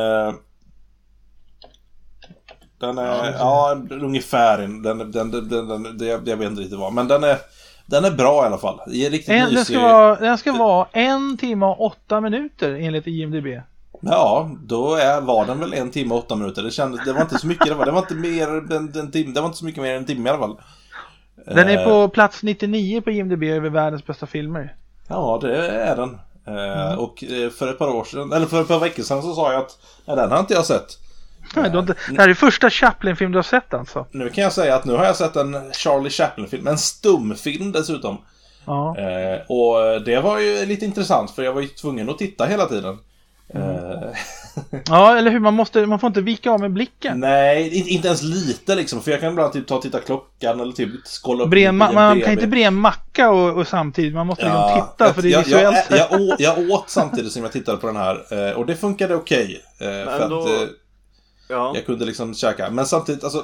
den är ungefär jag vet inte riktigt vad, men den är bra i alla fall. Det är riktigt mysig.
Den ska vara 1 timme och 8 minuter enligt IMDb.
Ja, då var den väl 1 timme och 8 minuter. Det var inte så mycket, det var inte mer än en timme. Det var inte så mycket mer än en timme i alla fall.
Den är på plats 99 på IMDb över världens bästa filmer.
Ja, det är den. Och för ett par år sedan, eller för ett par veckor sedan, så sa jag att den har inte jag sett.
Nej, det här är första Chaplin-film du har sett alltså.
Nu kan jag säga att nu har jag sett en Charlie Chaplin-film, en stumfilm dessutom.
Ja.
Och det var ju lite intressant, för jag var ju tvungen att titta hela tiden.
Ja, eller hur? Man får inte vika av med blicken.
Nej, inte ens lite liksom. För jag kan ibland typ titta klockan eller typ skålla upp.
Man kan inte bre en macka och samtidigt. Man måste liksom titta, för det är visuellt.
Jag åt samtidigt som jag tittade på den här. Och det funkade okej. För då, att jag kunde liksom käka. Men samtidigt, alltså,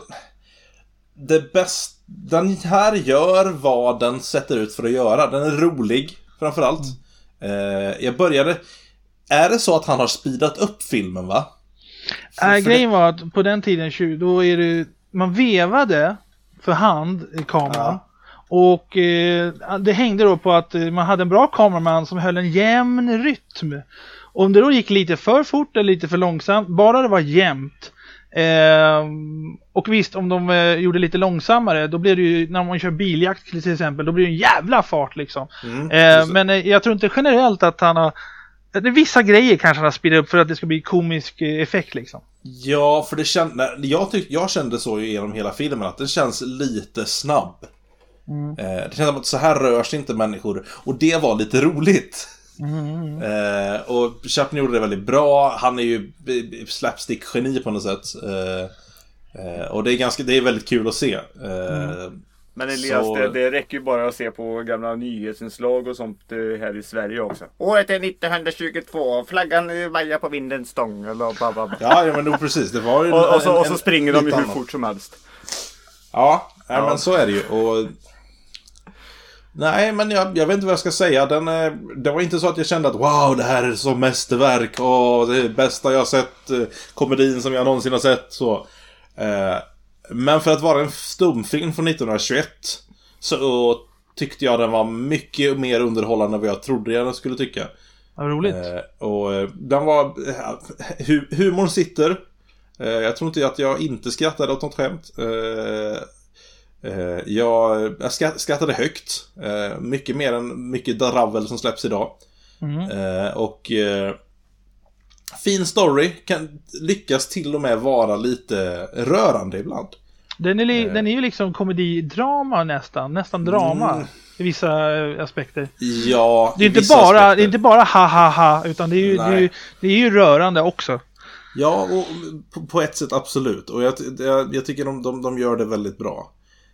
den här gör vad den sätter ut för att göra. Den är rolig, framförallt. Jag började... Är det så att han har speedat upp filmen, va?
Grejen var att på den tiden då är det, man vevade för hand i kameran. Och det hängde då på att man hade en bra kameraman som höll en jämn rytm. Om det då gick lite för fort eller lite för långsamt, bara det var jämnt. Och visst, om de gjorde lite långsammare, då blir det ju, när man kör biljakt till exempel, då blir det en jävla fart liksom. Men jag tror inte generellt att han har... Det är vissa grejer kanske han har speedat upp för att det ska bli komisk effekt liksom. Ja,
för jag kände så genom hela filmen att den känns lite snabb. Det känns som att så här rör sig inte människor. Och det var lite roligt. Och Chaplin gjorde det väldigt bra. Han är ju slapstick-geni på något sätt. Och det är väldigt kul att se.
Men Elias, det räcker ju bara att se på gamla nyhetsinslag och sånt här i Sverige också. Året är 1922, flaggan vajar på vindens stång.
Ja, men nog precis. Det var ju
och så springer de ju hur fort som helst.
Ja, men så är det ju. Och... Nej, men jag vet inte vad jag ska säga. Det var inte så att jag kände att wow, det här är så mästerverk. Det är bästa jag har sett. Komedin som jag någonsin har sett. Så... Men för att vara en stumfilm från 1921 så tyckte jag den var mycket mer underhållande än vad jag trodde jag skulle tycka.
Vad roligt.
Och den var... Humorn sitter. Jag tror inte att jag inte skrattade åt något skämt. Jag skrattade högt. Mycket mer än mycket dravel som släpps idag. Och fin story kan lyckas till och med vara lite rörande ibland. Den
är ju liksom komedidrama nästan drama i vissa aspekter.
Ja,
det är inte bara ha ha ha, utan det är ju rörande också.
Ja, och på ett sätt absolut. Och jag tycker de gör det väldigt bra.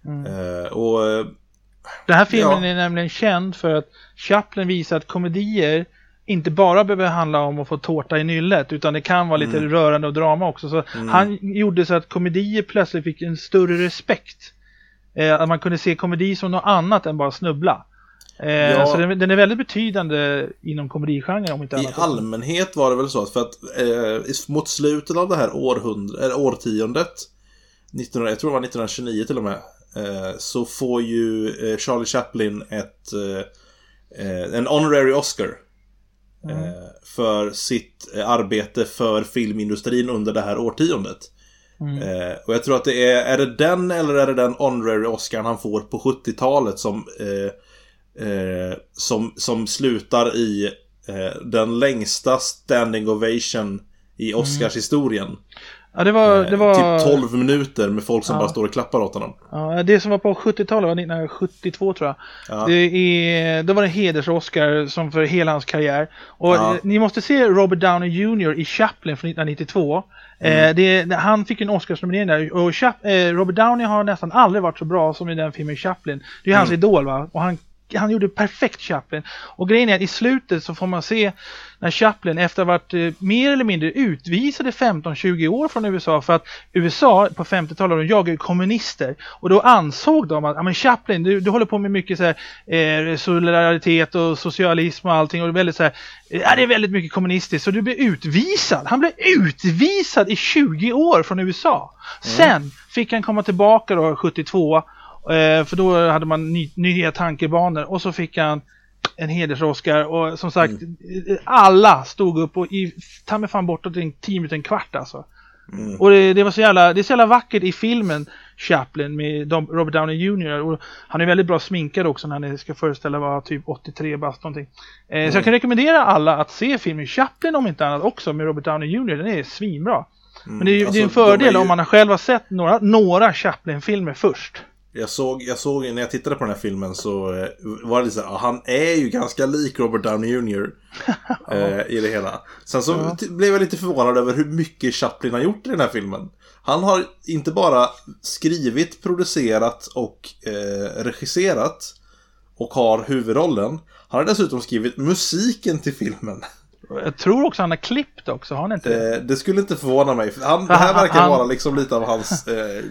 Den här filmen är nämligen känd för att Chaplin visar att komedier inte bara behöver handla om att få tårta i nyllet, utan det kan vara lite rörande och drama också. Så han gjorde så att komedier plötsligt fick en större respekt. Att man kunde se komedi som något annat än bara snubbla. Så den är väldigt betydande inom komedigenren, om inte annat.
I allmänhet var det väl så att för att mot slutet av det här årtiondet, jag tror det var 1929 till och med, så får ju Charlie Chaplin en honorary Oscar för sitt arbete för filmindustrin under det här årtiondet. Och jag tror att det är det den eller är det den honorary Oscar han får på 70-talet som slutar i den längsta standing ovation i Oscarshistorien.
Ja, det var
typ 12 minuter med folk som bara står och klappar åt honom.
Ja, det som var på 70-talet var 1972 tror jag.
Ja.
Då var det heders-Oscar som för hela hans karriär. Och ni måste se Robert Downey Jr. i Chaplin från 1992. Han fick en Oscarsnominering där. Och Robert Downey har nästan aldrig varit så bra som i den filmen Chaplin. Det är hans idol, va? Och han gjorde perfekt Chaplin. Och grejen är att i slutet så får man se när Chaplin efter att ha varit mer eller mindre utvisade 15-20 år från USA, för att USA på 50-talet de jagade kommunister, och då ansåg de att men Chaplin, du håller på med mycket så här, solidaritet och socialism och allting, och det är väldigt så här, det är väldigt mycket kommunistiskt, så du blir utvisad. Han blev utvisad i 20 år från USA. Sen fick han komma tillbaka då 72, för då hade man nya tankebanor, och så fick han en heders-Oscar, och som sagt alla stod upp och ta mig fan bortåt en 10 minuter, en kvart alltså. Och det var så jävla vackert i filmen Chaplin med Robert Downey Jr. Och han är väldigt bra sminkad också när han ska föreställa vara typ 83 bast någonting. Så jag kan rekommendera alla att se filmen Chaplin om inte annat också med Robert Downey Jr. Den är svinbra. Men det är en fördel om man själv har sett några Chaplin-filmer först.
Jag såg när jag tittade på den här filmen så var det lite så här, han är ju ganska lik Robert Downey Jr. I det hela. Sen så blev jag lite förvånad över hur mycket Chaplin har gjort i den här filmen. Han har inte bara skrivit, producerat och regisserat och har huvudrollen. Han har dessutom skrivit musiken till filmen.
Jag tror också han har klippt också, har han inte det?
Det skulle inte förvåna mig. Det här verkar vara liksom lite av hans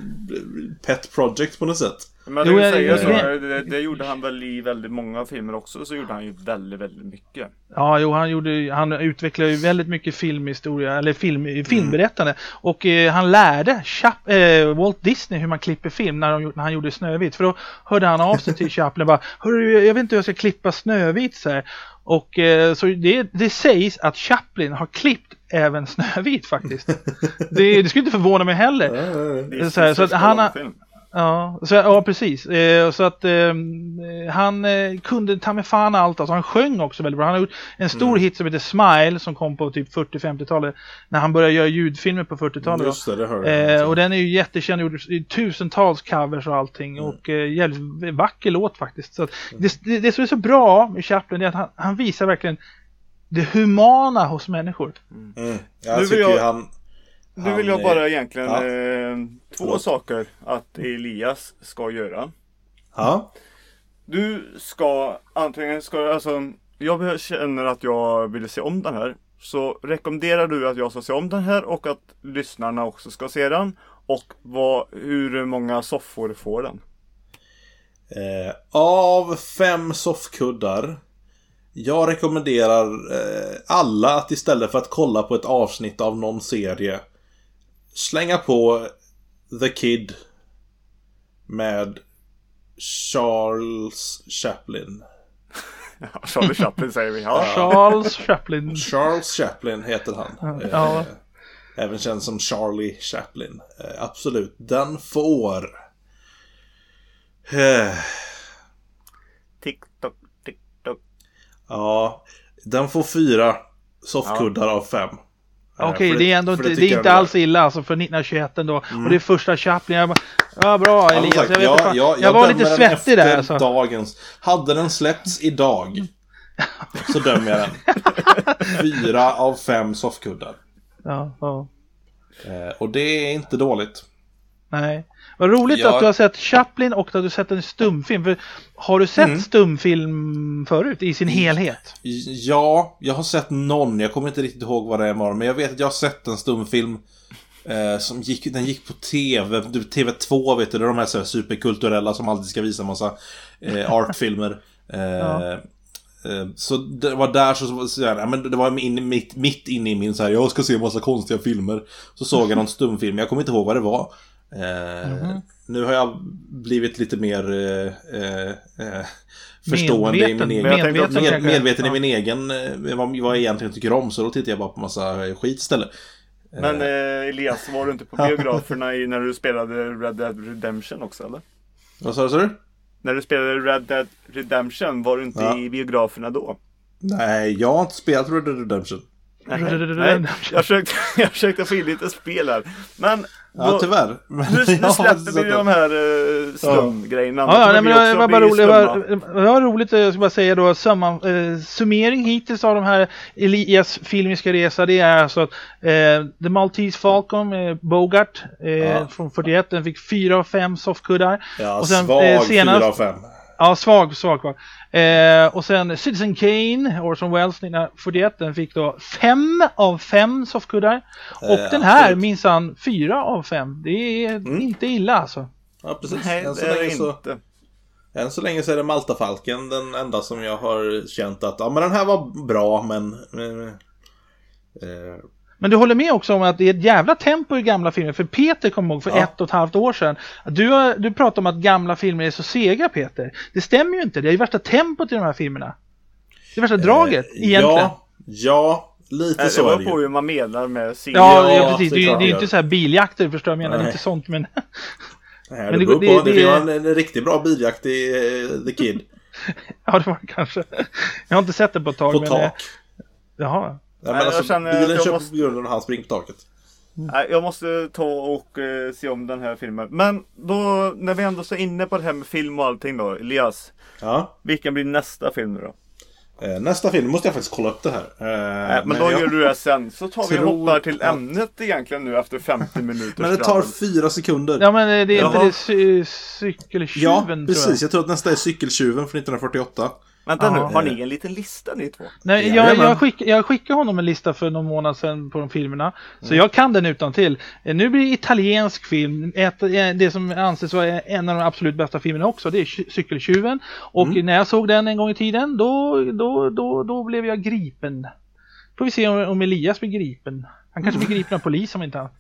pet project på något sätt.
Men det gjorde han väl i väldigt många filmer också, så gjorde han ju väldigt, väldigt mycket.
Ja, han utvecklade ju väldigt mycket filmhistoria, eller filmberättande. Och han lärde Walt Disney hur man klipper film när han gjorde Snövit. För då hörde han av sig till Chaplin och bara, hörru, jag vet inte hur jag ska klippa Snövit så här. Och så det sägs att Chaplin har klippt även Snövit faktiskt. Det skulle inte förvåna mig heller. Så att han har... Ja, precis. Så att han kunde ta med fan allt. Alltså, han sjöng också väldigt bra. Han har gjort en stor hit som heter Smile som kom på typ 40-50-talet när han började göra ljudfilmer på 40-talet.
Just det hör jag.
Och den är ju jättekänd, gjord i tusentals covers och allting. Och jävligt vacker låt faktiskt. Så att det som är så bra med Chaplin är att han visar verkligen det humana hos människor.
Nu vill jag bara egentligen två saker att Elias ska göra.
Ja.
Du ska antingen jag känner att jag vill se om den här, så rekommenderar du att jag ska se om den här och att lyssnarna också ska se den, och hur många soffor får den?
Av 5 soffkuddar. Jag rekommenderar alla att istället för att kolla på ett avsnitt av någon serie slänga på The Kid med Charles Chaplin.
Ja, Charles Chaplin säger vi. Ja.
Charles Chaplin.
Charles Chaplin heter han.
Ja.
Även känd som Charlie Chaplin. Absolut, den får...
TikTok.
Ja, den får 4 soffkuddar av 5.
Okej, det är ändå inte, det är inte alls illa alltså för 1921 ändå. Och det är första Chaplin. Ja, bra Elias. Jag var lite svettig där alltså.
Dagens. Hade den släppts idag så dömer jag den. 4 av 5 soffkuddar.
Ja.
Och det är inte dåligt.
Nej. Vad roligt att du har sett Chaplin och att du har sett en stumfilm. För har du sett stumfilm förut i sin helhet?
Ja, jag har sett någon. Jag kommer inte riktigt ihåg vad det var. Men jag vet att jag har sett en stumfilm som gick på TV. TV2 vet du. Det är de här så superkulturella som alltid ska visa en massa artfilmer. Så det var där så men det var mitt inne i min så här, jag ska se en massa konstiga filmer. Så såg jag någon stumfilm. Jag kommer inte ihåg vad det var. Nu har jag blivit lite mer förstående medveten i min egen vad jag egentligen tycker om, så då tittar jag bara på massa skit istället.
Men Elias, var du inte på biograferna när du spelade Red Dead Redemption också, eller?
Vad sa du? När
du spelade Red Dead Redemption, var du inte i biograferna då?
Nej, jag har inte spelat Red Dead Redemption.
Nej, jag försökte få in lite spel här. Men
ja, tyvärr.
Nu släpper vi de här stumgrejerna.
Ja, men det var bara roligt. Det var roligt, jag ska bara säga då, summering hittills av de här Elias filmiska resa. Det är alltså att The Maltese Falcon med Bogart från 41, den fick 4 av 5 soffkuddar.
Ja, och sen, svag 4 av 5.
Ja, svag va. Och sen Citizen Kane, Orson Welles 1941, den fick då 5 av 5 soffkuddar. Och den här minsann 4 av 5. Det är inte illa alltså.
Ja, precis. Nej, än så länge så är det Maltafalken den enda som jag har känt att men den här var bra,
Men du håller med också om att det är ett jävla tempo i gamla filmer. För Peter kom ihåg för 1,5 år sedan. Du pratar om att gamla filmer är så sega, Peter. Det stämmer ju inte. Det är ju värsta tempot i de här filmerna. Det är värsta draget egentligen.
Ja, lite så är det ju.
På hur man menar med sega.
Ja, precis. Det är ju inte så här biljakter, förstår jag menar. Det är inte sånt, men...
Nej, det var en riktigt bra biljakt i The Kid.
Ja, det var det kanske. Jag har inte sett det på ett tag.
På tak.
Jaha.
Ja, men alltså, bilen köper på grund av han springer på taket.
Jag måste ta och se om den här filmen. Men då, när vi ändå så inne på det här med film och allting då, Elias.
Ja.
Vilken blir nästa film då?
Nästa film måste jag faktiskt kolla upp det här.
Men då gör du det sen. Så tar vi och hoppar till ämnet egentligen nu efter 50 minuter.
Men det tar 4 sekunder.
Ja, men det är inte det cykeltjuven.
Ja, precis. Jag tror att nästa är cykeltjuven från 1948.
Vänta nu, har ni en liten lista ni två?
Nej, jag skickade honom en lista för någon månad sedan på de filmerna. Så jag kan den utan till. Nu blir det italiensk film. Det som anses vara en av de absolut bästa filmerna också, det är cykeltjuven. Och när jag såg den en gång i tiden, då blev jag gripen. Får vi se om Elias blir gripen. Han kanske blir gripen av polis om inte han.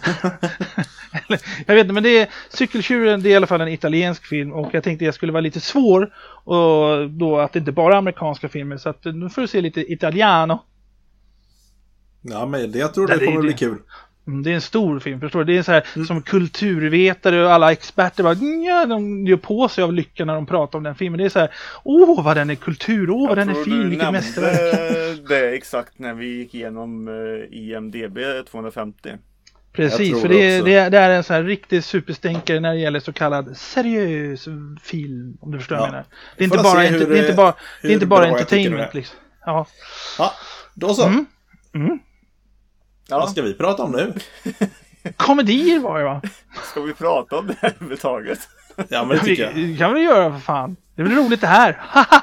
Jag vet inte, men det är cykeltjuren, det är i alla fall en italiensk film. Och jag tänkte jag skulle vara lite svår. Och då att det inte bara är amerikanska filmer. Så att nu får du se lite italiano.
Ja, men jag tror det kommer bli kul.
Det är en stor film, förstår du? Det är så här som kulturvetare och alla experter bara, de gör på sig av lycka när de pratar om den filmen. Det är så här, vad den är kultur, vad den är fin, vilket mästerverk.
Det är exakt när vi gick igenom IMDb 250.
Precis, för det är en så här riktig superstänkare när det gäller så kallad seriös film, om du förstår vad jag menar. Det är inte bara entertainment liksom. Ja,
då så. Ja. Vad ska vi prata om nu?
Komedier var det, va?
Ska vi prata om det här överhuvudtaget?
Ja, men det tycker jag.
Det kan vi göra för fan. Det blir roligt det här.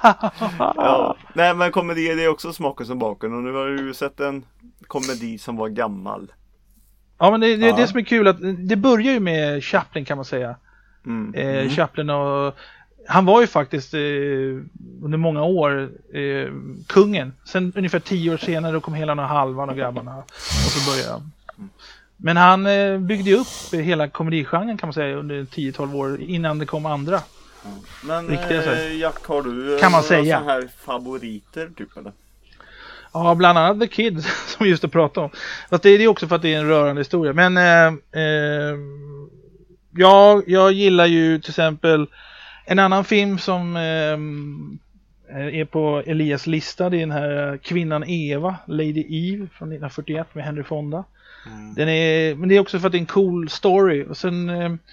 Ja. Nej, men komedier, det är också smaken som baken. Och nu har du ju sett en komedi som var gammal.
Ja, men det som är kul att det börjar ju med Chaplin, kan man säga. Chaplin, och han var ju faktiskt under många år kungen. Sen ungefär 10 år senare då kom hela och halvan och grabbarna. Och så började han. Men han byggde ju upp hela komedigenren, kan man säga, under 10-12 år innan det kom andra.
Men Jack, har du
kan man säga
sån här favoriter typ eller?
Ja, bland annat The Kid som vi just har pratat om. Fast det är också för att det är en rörande historia. Men jag gillar ju till exempel en annan film som är på Elias lista. Det är den här Kvinnan Eva, Lady Eve från 1941 med Henry Fonda. Men det är också för att det är en cool story. Och sen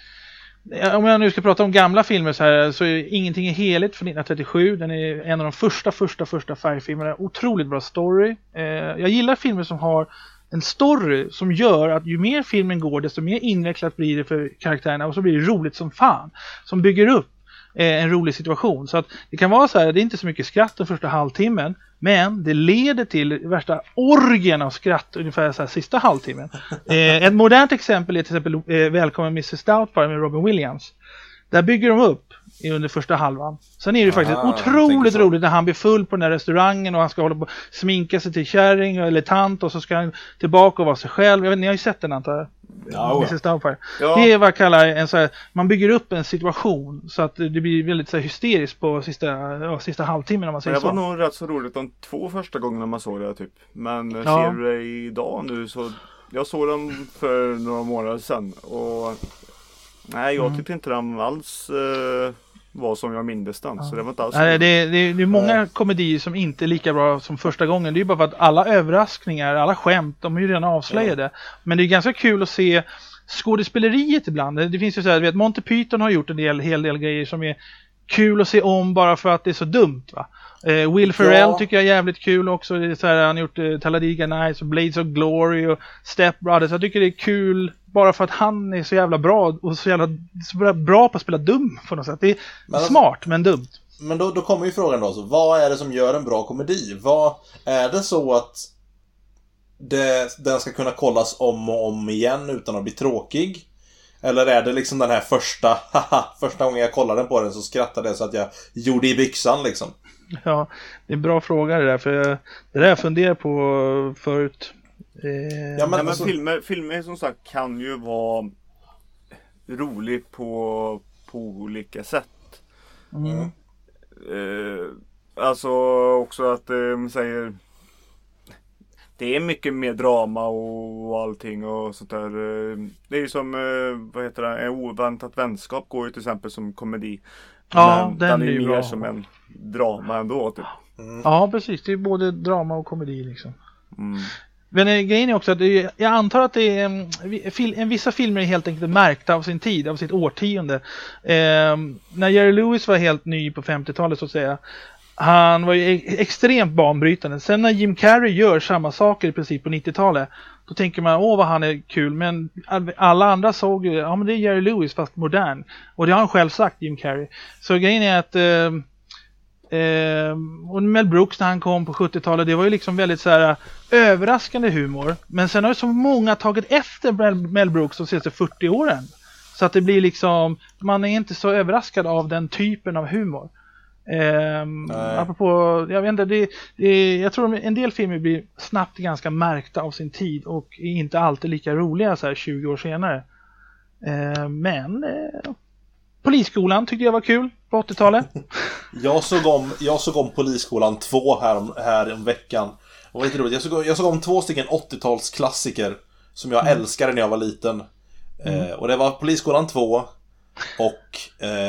om jag nu ska prata om gamla filmer så är Ingenting är heligt från 1937. Den är en av de första färgfilmerna. Otroligt bra story. Jag gillar filmer som har en story som gör att ju mer filmen går desto mer invecklat blir det för karaktärerna och så blir det roligt som fan. Som bygger upp en rolig situation. Så att det kan vara så här, det är inte så mycket skratt den första halvtimmen, men det leder till värsta orgen av skratt ungefär så här sista halvtimmen. Ett modernt exempel är till exempel Välkommen Mrs. Doubtfire med Robin Williams. Där bygger de upp under första halvan. Sen är det faktiskt otroligt roligt när han blir full på den här restaurangen och han ska hålla på sminka sig till kärring eller tant och så ska han tillbaka och vara sig själv. Jag vet, ni har ju sett den antar jag. Mrs. Doubtfire. Ja. Det är vad jag kallar en så här, man bygger upp en situation så att det blir väldigt så här hysteriskt på sista halvtimmen om man säger så.
Det var nog rätt så roligt de 2 första gångerna man såg det typ. Men ser du det idag nu så jag såg dem för några månader sedan och nej, jag tyckte inte de alls var som jag minns den. Så det var inte alls
det är många komedier som inte är lika bra som första gången. Det är ju bara för att alla överraskningar, alla skämt, de är ju redan avslöjade. Men det är ganska kul att se skådespeleriet ibland. Det finns ju så här, vet, Monty Python har gjort en hel del grejer som är kul att se om bara för att det är så dumt, va? Will Ferrell tycker jag är jävligt kul också. Det är så här, han har gjort Talladega Nights och Blades of Glory och Step Brothers. Jag tycker det är kul bara för att han är så jävla bra och så bra på att spela dum på något sätt. Det är smart men dumt.
Men då kommer ju frågan då, så vad är det som gör en bra komedi? Är det så att den ska kunna kollas om och om igen utan att bli tråkig? Eller är det liksom den här första gången jag kollade på den så skrattade jag så att jag gjorde i byxan liksom?
Ja, det är en bra fråga det där, för det där jag funderar på förut.
Men alltså, filmer som sagt kan ju vara rolig på olika sätt. Alltså också att säger det är mycket mer drama och allting och sånt där. Det är ju som vad heter det, En oväntat vänskap går ju till exempel som komedi.
Ja,
men den är ju mer som en drama ändå typ.
Ja, precis. Det är både drama och komedi liksom. Men grejen är också att jag antar att det är vissa filmer är helt enkelt märkta av sin tid, av sitt årtionde. När Jerry Lewis var helt ny på 50-talet så att säga, han var ju extremt banbrytande. Sen när Jim Carrey gör samma saker i princip på 90-talet, då tänker man, vad han är kul. Men alla andra såg ju, men det är Jerry Lewis fast modern. Och det har han själv sagt, Jim Carrey. Så grejen är att och Mel Brooks när han kom på 70-talet, det var ju liksom väldigt så här överraskande humor. Men sen har ju så många tagit efter Mel Brooks de senaste 40 åren. Så att det blir liksom, man är inte så överraskad av den typen av humor. Apropå, jag vet inte, jag tror en del filmer blir snabbt ganska märkta av sin tid och är inte alltid lika roliga så här 20 år senare. Men Polisskolan tyckte jag var kul på 80-talet.
Jag såg om Polisskolan 2 här om veckan. Och lite roligt. Jag såg om 2 stycken 80-talsklassiker som jag älskade när jag var liten. Och det var Polisskolan 2 och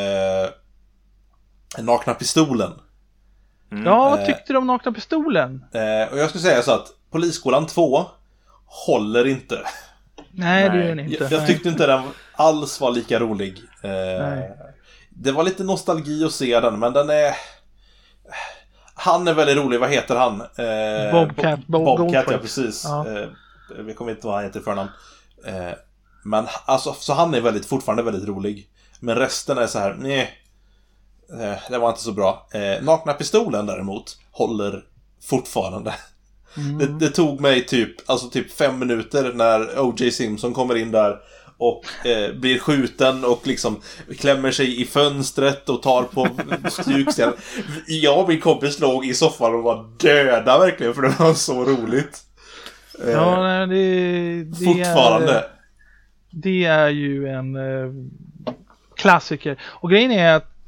Nakna pistolen.
Ja, vad tyckte du om Nakna pistolen?
Och jag skulle säga så att Polisskolan 2 håller inte.
Nej, det gör den inte.
Jag tyckte inte den alls var lika rolig. Det var lite nostalgi att se den, men den är... Han är väldigt rolig, vad heter han? Bobcat, ja precis. Ja. Jag kommer inte vad han heter för namn. Men alltså, så han är fortfarande väldigt rolig. Men resten är så här, nej. Det var inte så bra. Nakna pistolen däremot håller fortfarande. Det tog mig typ 5 minuter när O.J. Simpson kommer in där och blir skjuten och liksom klämmer sig i fönstret och tar på stjukställen. Jag och min kompis låg i soffan och var döda verkligen, för det var så roligt.
Ja, det
fortfarande.
Det är ju en klassiker. Och grejen är att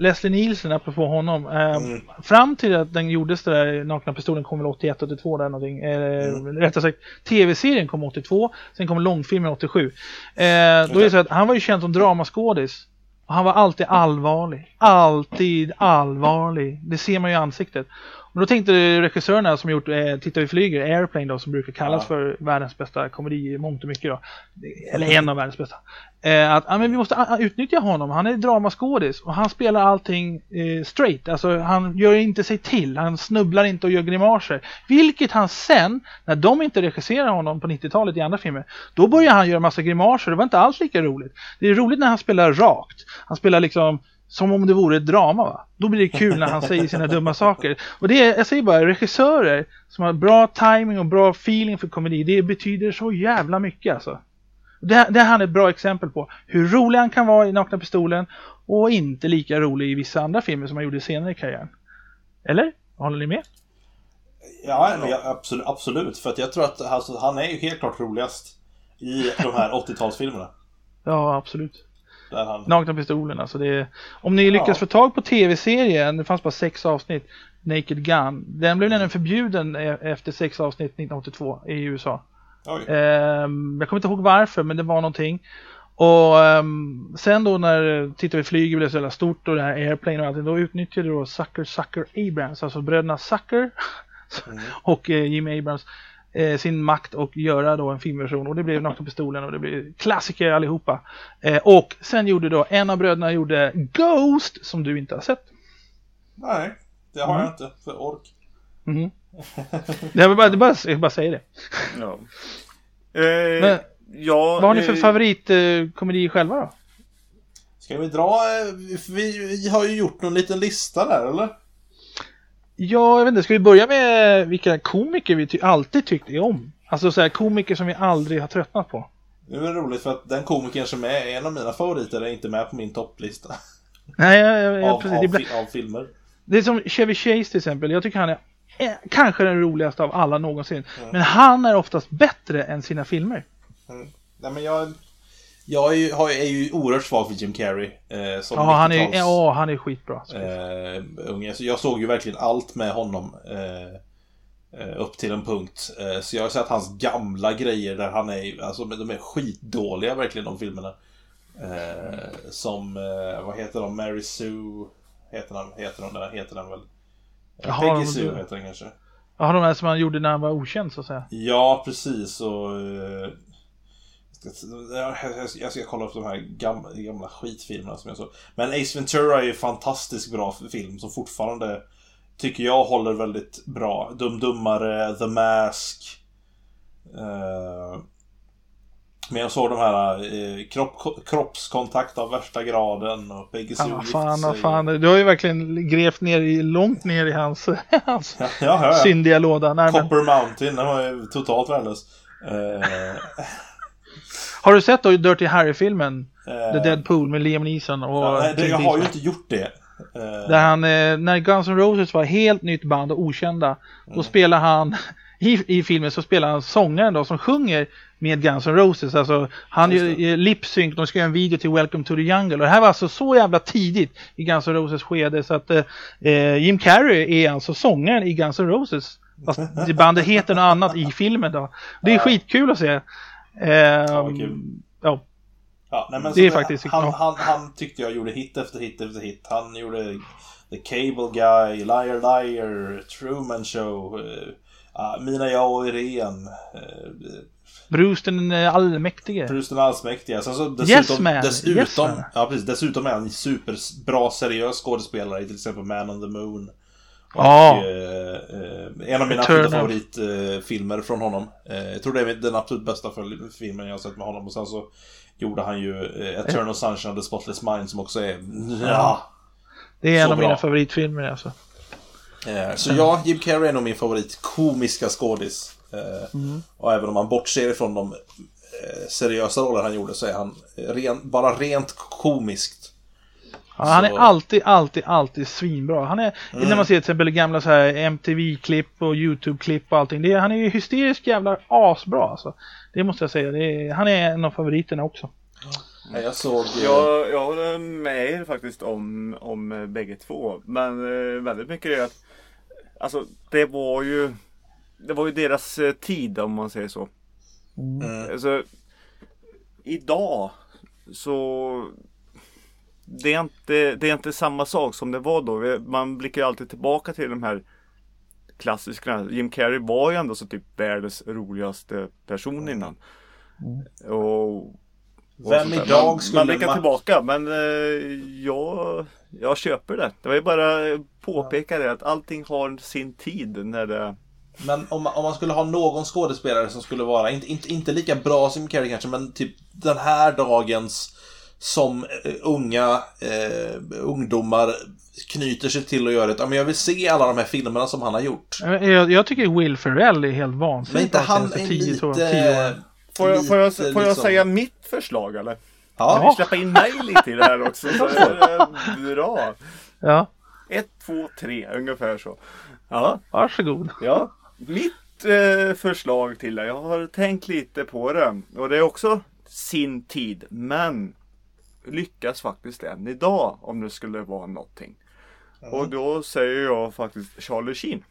Leslie Nielsen, apropå honom. Fram till att den gjordes där, Nakna pistolen kom väl 81-82 där någonting. Rättare sagt, tv-serien kom 82, sen kom långfilmen 87. Då är det så att han var ju känd som dramaskådis. Och han var alltid allvarlig. Alltid allvarlig. Det ser man ju i ansiktet. Och då tänkte regissörerna som gjort Titta vi flyger, Airplane då, som brukar kallas för världens bästa komedi i mångt och mycket då. Eller en av världens bästa. Att men vi måste utnyttja honom. Han är dramaskådis och han spelar allting straight. Alltså han gör inte sig till. Han snubblar inte och gör grimaser. Vilket han sen, när de inte regisserar honom på 90-talet i andra filmer, då börjar han göra massa grimaser. Det var inte alls lika roligt. Det är roligt när han spelar rakt. Han spelar liksom som om det vore ett drama, va? Då blir det kul när han säger sina dumma saker. Och det är, jag säger bara, regissörer som har bra timing och bra feeling för komedi, det betyder så jävla mycket alltså. Det är han ett bra exempel på hur rolig han kan vara i Nakna pistolen och inte lika rolig i vissa andra filmer som han gjorde senare i karriären. Eller? Håller ni med?
Ja, absolut. För att jag tror att alltså, han är ju helt klart roligast i de här 80-talsfilmerna.
Ja, absolut. Nakna pistolen, alltså det är, om ni lyckas få tag på tv-serien, det fanns bara 6 avsnitt, Naked Gun, den blev nämligen förbjuden efter 6 avsnitt 1982 i USA. Jag kommer inte ihåg varför, men det var någonting. Och sen då när Titta vi flyger blev så jävla stort och det här Airplane och allting, då utnyttjade då Zucker Abrams, alltså bröderna Zucker och Jim Abrams sin makt och göra då en filmversion, och det blev Nakna pistolen och det blev klassiker allihopa. Och sen gjorde då en av bröderna gjorde Ghost, som du inte har sett.
Nej, det har jag inte för ork.
Jag bara säger det.
Ja.
Men, vad har ni för favoritkomedi själva då?
Ska vi dra, vi har ju gjort någon liten lista där, eller?
Ja, jag vet inte, ska vi börja med vilka komiker vi alltid tyckte om? Alltså så här, komiker som vi aldrig har tröttnat på.
Det är väl roligt för att den komikern som är en av mina favoriter är inte med på min topplista.
Nej,
av filmer.
Det är som Chevy Chase till exempel. Jag tycker han är kanske den roligaste av alla någonsin. Men han är oftast bättre än sina filmer.
Nej, men jag är ju oerhört svag för Jim Carrey.
Han är skitbra.
Jag såg ju verkligen allt med honom upp till en punkt. Så jag har sett hans gamla grejer där han är, alltså de är skitdåliga verkligen, de filmerna. Som vad heter de? Mary Sue heter den väl? Peggy Sue heter den kanske.
Ja, de här som han gjorde när han var okänd så att säga.
Ja, precis. Och jag ska kolla upp de här gamla skitfilmerna som jag såg. Men Ace Ventura är ju en fantastiskt bra film som fortfarande tycker jag håller väldigt bra. Dummare, The Mask. Men jag såg de här kroppskontakt av värsta graden och Peggy Sue.
Fan. Du har ju verkligen grävt långt ner i hans syndiga låda. Nej,
Copper Mountain, den var ju totalt värdelös.
Har du sett då Dirty Harry-filmen? The Deadpool med Liam Neeson och
jag har ju inte gjort det.
Där han, när Guns N' Roses var helt nytt band och okända, då spelar han i filmen, så spelar han sångaren då som sjunger med Guns N' Roses. Alltså han gör lip-sync, de ska göra en video till Welcome to the Jungle, och det här var alltså så jävla tidigt i Guns N' Roses skede så att Jim Carrey är alltså sångaren i Guns N' Roses, fast bandet heter något annat i filmen då. Det är skitkul att se.
Men
det är faktiskt
han tyckte jag gjorde hit efter hit. Han gjorde The Cable Guy, Liar, Truman Show, Mina jag och Irene,
Bruce den allmäktige.
Alltså,
dessutom,
ja, precis, dessutom är han en superbra seriös skådespelare i till exempel Man on the Moon. Och en av mina absoluta favoritfilmer från honom. Jag tror det är den absolut bästa filmen jag har sett med honom. Och sen så gjorde han ju Eternal Sunshine of the Spotless Mind, som också är
det är en av mina favoritfilmer alltså.
Så Jim Carrey är nog min favorit komiska skådis. Och även om man bortser ifrån de seriösa roller han gjorde, så är han bara rent komiskt.
Ja, han är alltid svinbra. Han är, när man ser till exempel gamla så här MTV-klipp och YouTube-klipp och allting, han är ju hysterisk jävla asbra alltså. Det måste jag säga. Han är en av favoriterna också.
Jag såg...
Jag håller med er faktiskt om bägge två. Men väldigt mycket är att alltså, det var ju deras tid, om man säger så. Alltså, idag så det är inte samma sak som det var då. Man blickar ju alltid tillbaka till de här klassiska. Jim Carrey var ju ändå så typ världens roligaste person innan. Och
vem idag skulle
man blickar tillbaka, men jag köper det. Det var ju bara påpeka det att allting har sin tid när det.
Men om man skulle ha någon skådespelare som skulle vara inte lika bra som Carrey kanske, men typ den här dagens som ungdomar knyter sig till och gör det. Men jag vill se alla de här filmerna som han har gjort.
Jag tycker Will Ferrell är helt vansinnigt.
Men inte han är lite...
Får jag säga mitt förslag, eller?
Ja.
Kan vi släppa in mig lite i det här också? Så är det bra.
Ja.
1, 2, 3, ungefär så. Ja.
Varsågod.
Ja. Mitt förslag till det. Jag har tänkt lite på det. Och det är också sin tid. Men lyckas faktiskt än idag, om det skulle vara någonting. Och då säger jag faktiskt Charlie Sheen.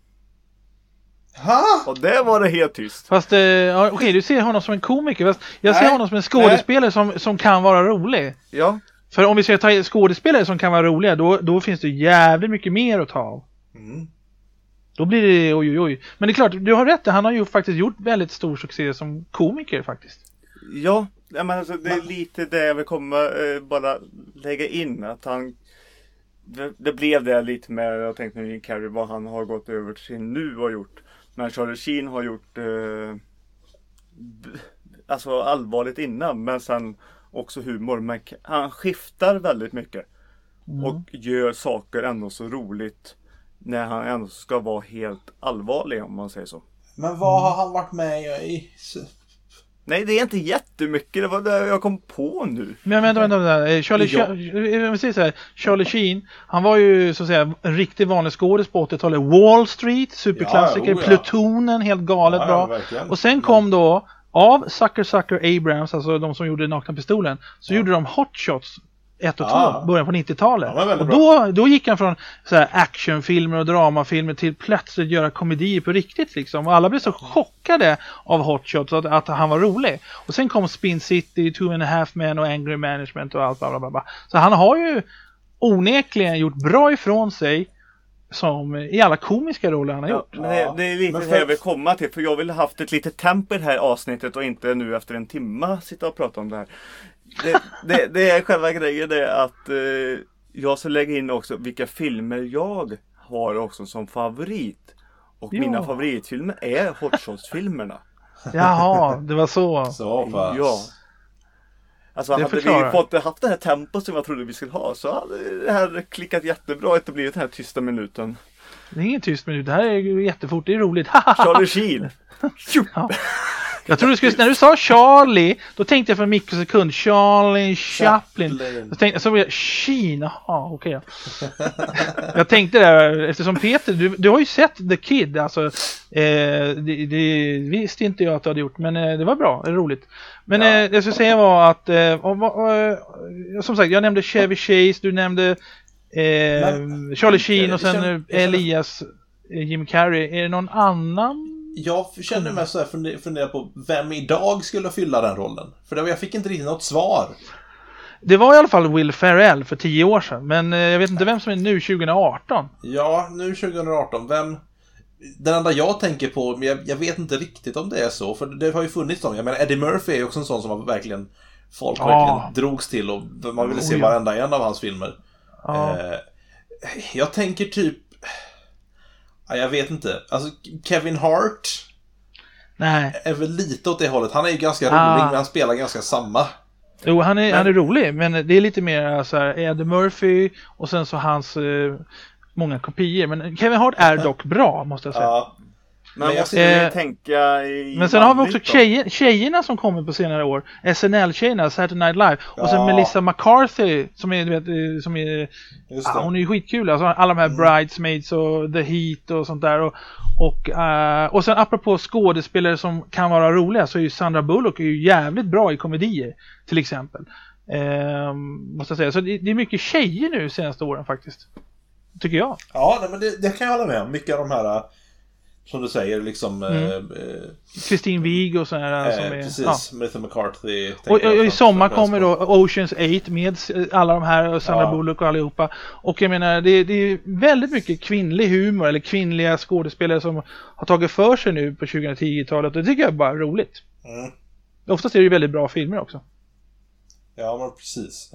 Ha?
Och det var det helt tyst.
Fast okej, du ser honom som en komiker. Fast jag ser honom som en skådespelare som kan vara rolig.
Ja.
För om vi ska ta skådespelare som kan vara roliga, då finns det jävligt mycket mer att ta av. Då blir det oj. Men det är klart, du har rätt. Han har ju faktiskt gjort väldigt stor succé som komiker faktiskt.
Ja, men alltså, det är lite det jag vill komma bara lägga in. Att han det blev det lite med, jag tänkte nu Carrey, vad han har gått över till nu och gjort. Men Charlie Sheen har gjort alltså allvarligt innan, men sen också humor. Men han skiftar väldigt mycket och gör saker ändå så roligt när han ändå ska vara helt allvarlig, om man säger så.
Men vad har han varit med i?
Nej, det är inte jättemycket. Det var det jag kom på nu.
Men vänta. Charlie Sheen, han var ju så att säga en riktigt vanlig skådis på 80-talet. Wall Street, superklassiker, Plutonen, helt galet bra.
Verkligen.
Och sen kom då av Sucker Abrams, alltså de som gjorde Nakna Pistolen, så gjorde de Hot Shots 1 och 2, början på 90-talet. Och då gick han från så här actionfilmer och dramafilmer till plötsligt göra komedier på riktigt liksom. Och alla blev så chockade av Hot Shots att han var rolig. Och sen kom Spin City, 2.5 Men och Angry Management och allt bla bla. Så han har ju onekligen gjort bra ifrån sig som i alla komiska roller han har gjort.
Men det är lite det jag vill komma till, för jag vill ha haft ett litet tempo i det här avsnittet och inte nu efter en timme sitta och prata om det här. Det är själva grejen, det är att jag ska lägga in också vilka filmer jag har också som favorit. Och mina favoritfilmer är Hot Shots-filmerna.
Jaha, det var så.
Så pass.
Ja. Alltså hade vi haft det här tempo som jag trodde vi skulle ha, så hade det här klickat jättebra att det blivit den här tysta minuten.
Det är ingen tyst minut, det här är jättefort, det är roligt.
Charlie Sheen.
Ja. Jag tror när du sa Charlie, då tänkte jag för en mikrosekund Charlie Chaplin. Då tänkte jag så Sheen. Jaha, okej. Jag tänkte där, eftersom Peter, du har ju sett The Kid, alltså det visste inte jag att du hade gjort, men det var bra, det är roligt. Men det jag skulle säga var att som sagt, jag nämnde Chevy Chase, du nämnde Charlie Sheen och sen Elias, Jim Carrey. Är det någon annan?
Jag kände mig så här fundera på vem idag skulle fylla den rollen. För jag fick inte riktigt något svar.
Det var i alla fall Will Ferrell för 10 år sedan. Men jag vet inte vem som är nu 2018.
Ja, nu 2018. Den enda jag tänker på, men jag vet inte riktigt om det är så. För det har ju funnits dem. Jag menar, Eddie Murphy är ju också en sån som var verkligen folk verkligen drogs till. Och man ville se varenda en av hans filmer. Jag tänker typ... Jag vet inte. Alltså Kevin Hart är väl lite åt det hållet. Han är ju ganska rolig, men han spelar ganska samma.
Jo, han är rolig, men det är lite mer så här Eddie Murphy och sen så hans många kopior. Men Kevin Hart är dock bra, måste jag säga.
Ja. Men jag måste tänka
men sen har vi också tjejerna som kommer på senare år. SNL-tjejerna, Saturday Night Live. Och sen Melissa McCarthy som är, du vet, hon är ju skitkul. Alltså, alla de här Bridesmaids och The Heat och sånt där. Och sen apropå skådespelare som kan vara roliga, så är ju Sandra Bullock är ju jävligt bra i komedier till exempel. Måste jag säga. Så det är mycket tjejer nu senaste åren faktiskt. Tycker jag.
Ja, nej, men det kan jag hålla med om. Mycket av de här, som du säger, liksom...
Christine Wiig och sådär. Som är,
precis, Melissa McCarthy.
Och i sommar kommer då Oceans 8 med alla de här, och Sandra Bullock och allihopa. Och jag menar, det är väldigt mycket kvinnlig humor, eller kvinnliga skådespelare som har tagit för sig nu på 2010-talet. Och det tycker jag är bara roligt. Oftast är det ju väldigt bra filmer också.
Ja, men precis.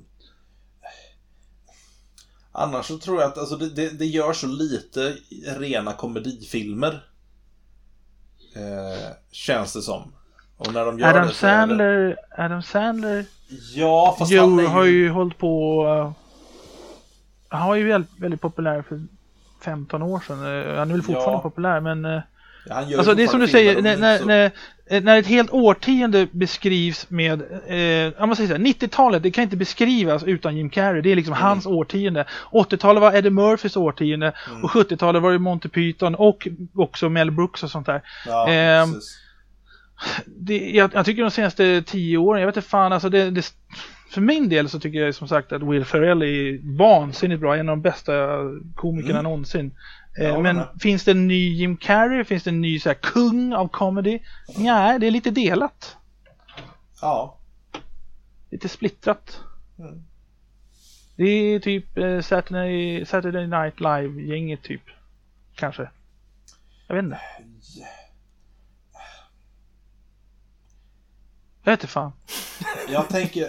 Annars så tror jag att alltså, det gör så lite rena komedifilmer. Känns det som. Och när de gör
Adam Sandler.
Ja, fast
han har ju hållit på. Han var ju väldigt, väldigt populär för 15 år sedan. Han är väl fortfarande populär, men alltså det är som du säger, när ett helt årtionde beskrivs med jag måste säga 90-talet, det kan inte beskrivas utan Jim Carrey. Det är liksom hans årtionde. 80-talet var Eddie Murphys årtionde och 70-talet var det Monty Python och också Mel Brooks och sånt där. Ja, jag tycker de senaste 10 åren, jag vet inte fan, alltså för min del så tycker jag som sagt att Will Ferrell är vansinnigt bra, en av de bästa komikerna någonsin. Men finns det en ny Jim Carrey? Finns det en ny så här, kung av comedy? Nej, det är lite delat.
Ja.
Lite splittrat. Det är typ Saturday Night Live-gänget typ. Kanske. Jag vet inte. Jag vet inte fan.
Jag tänker,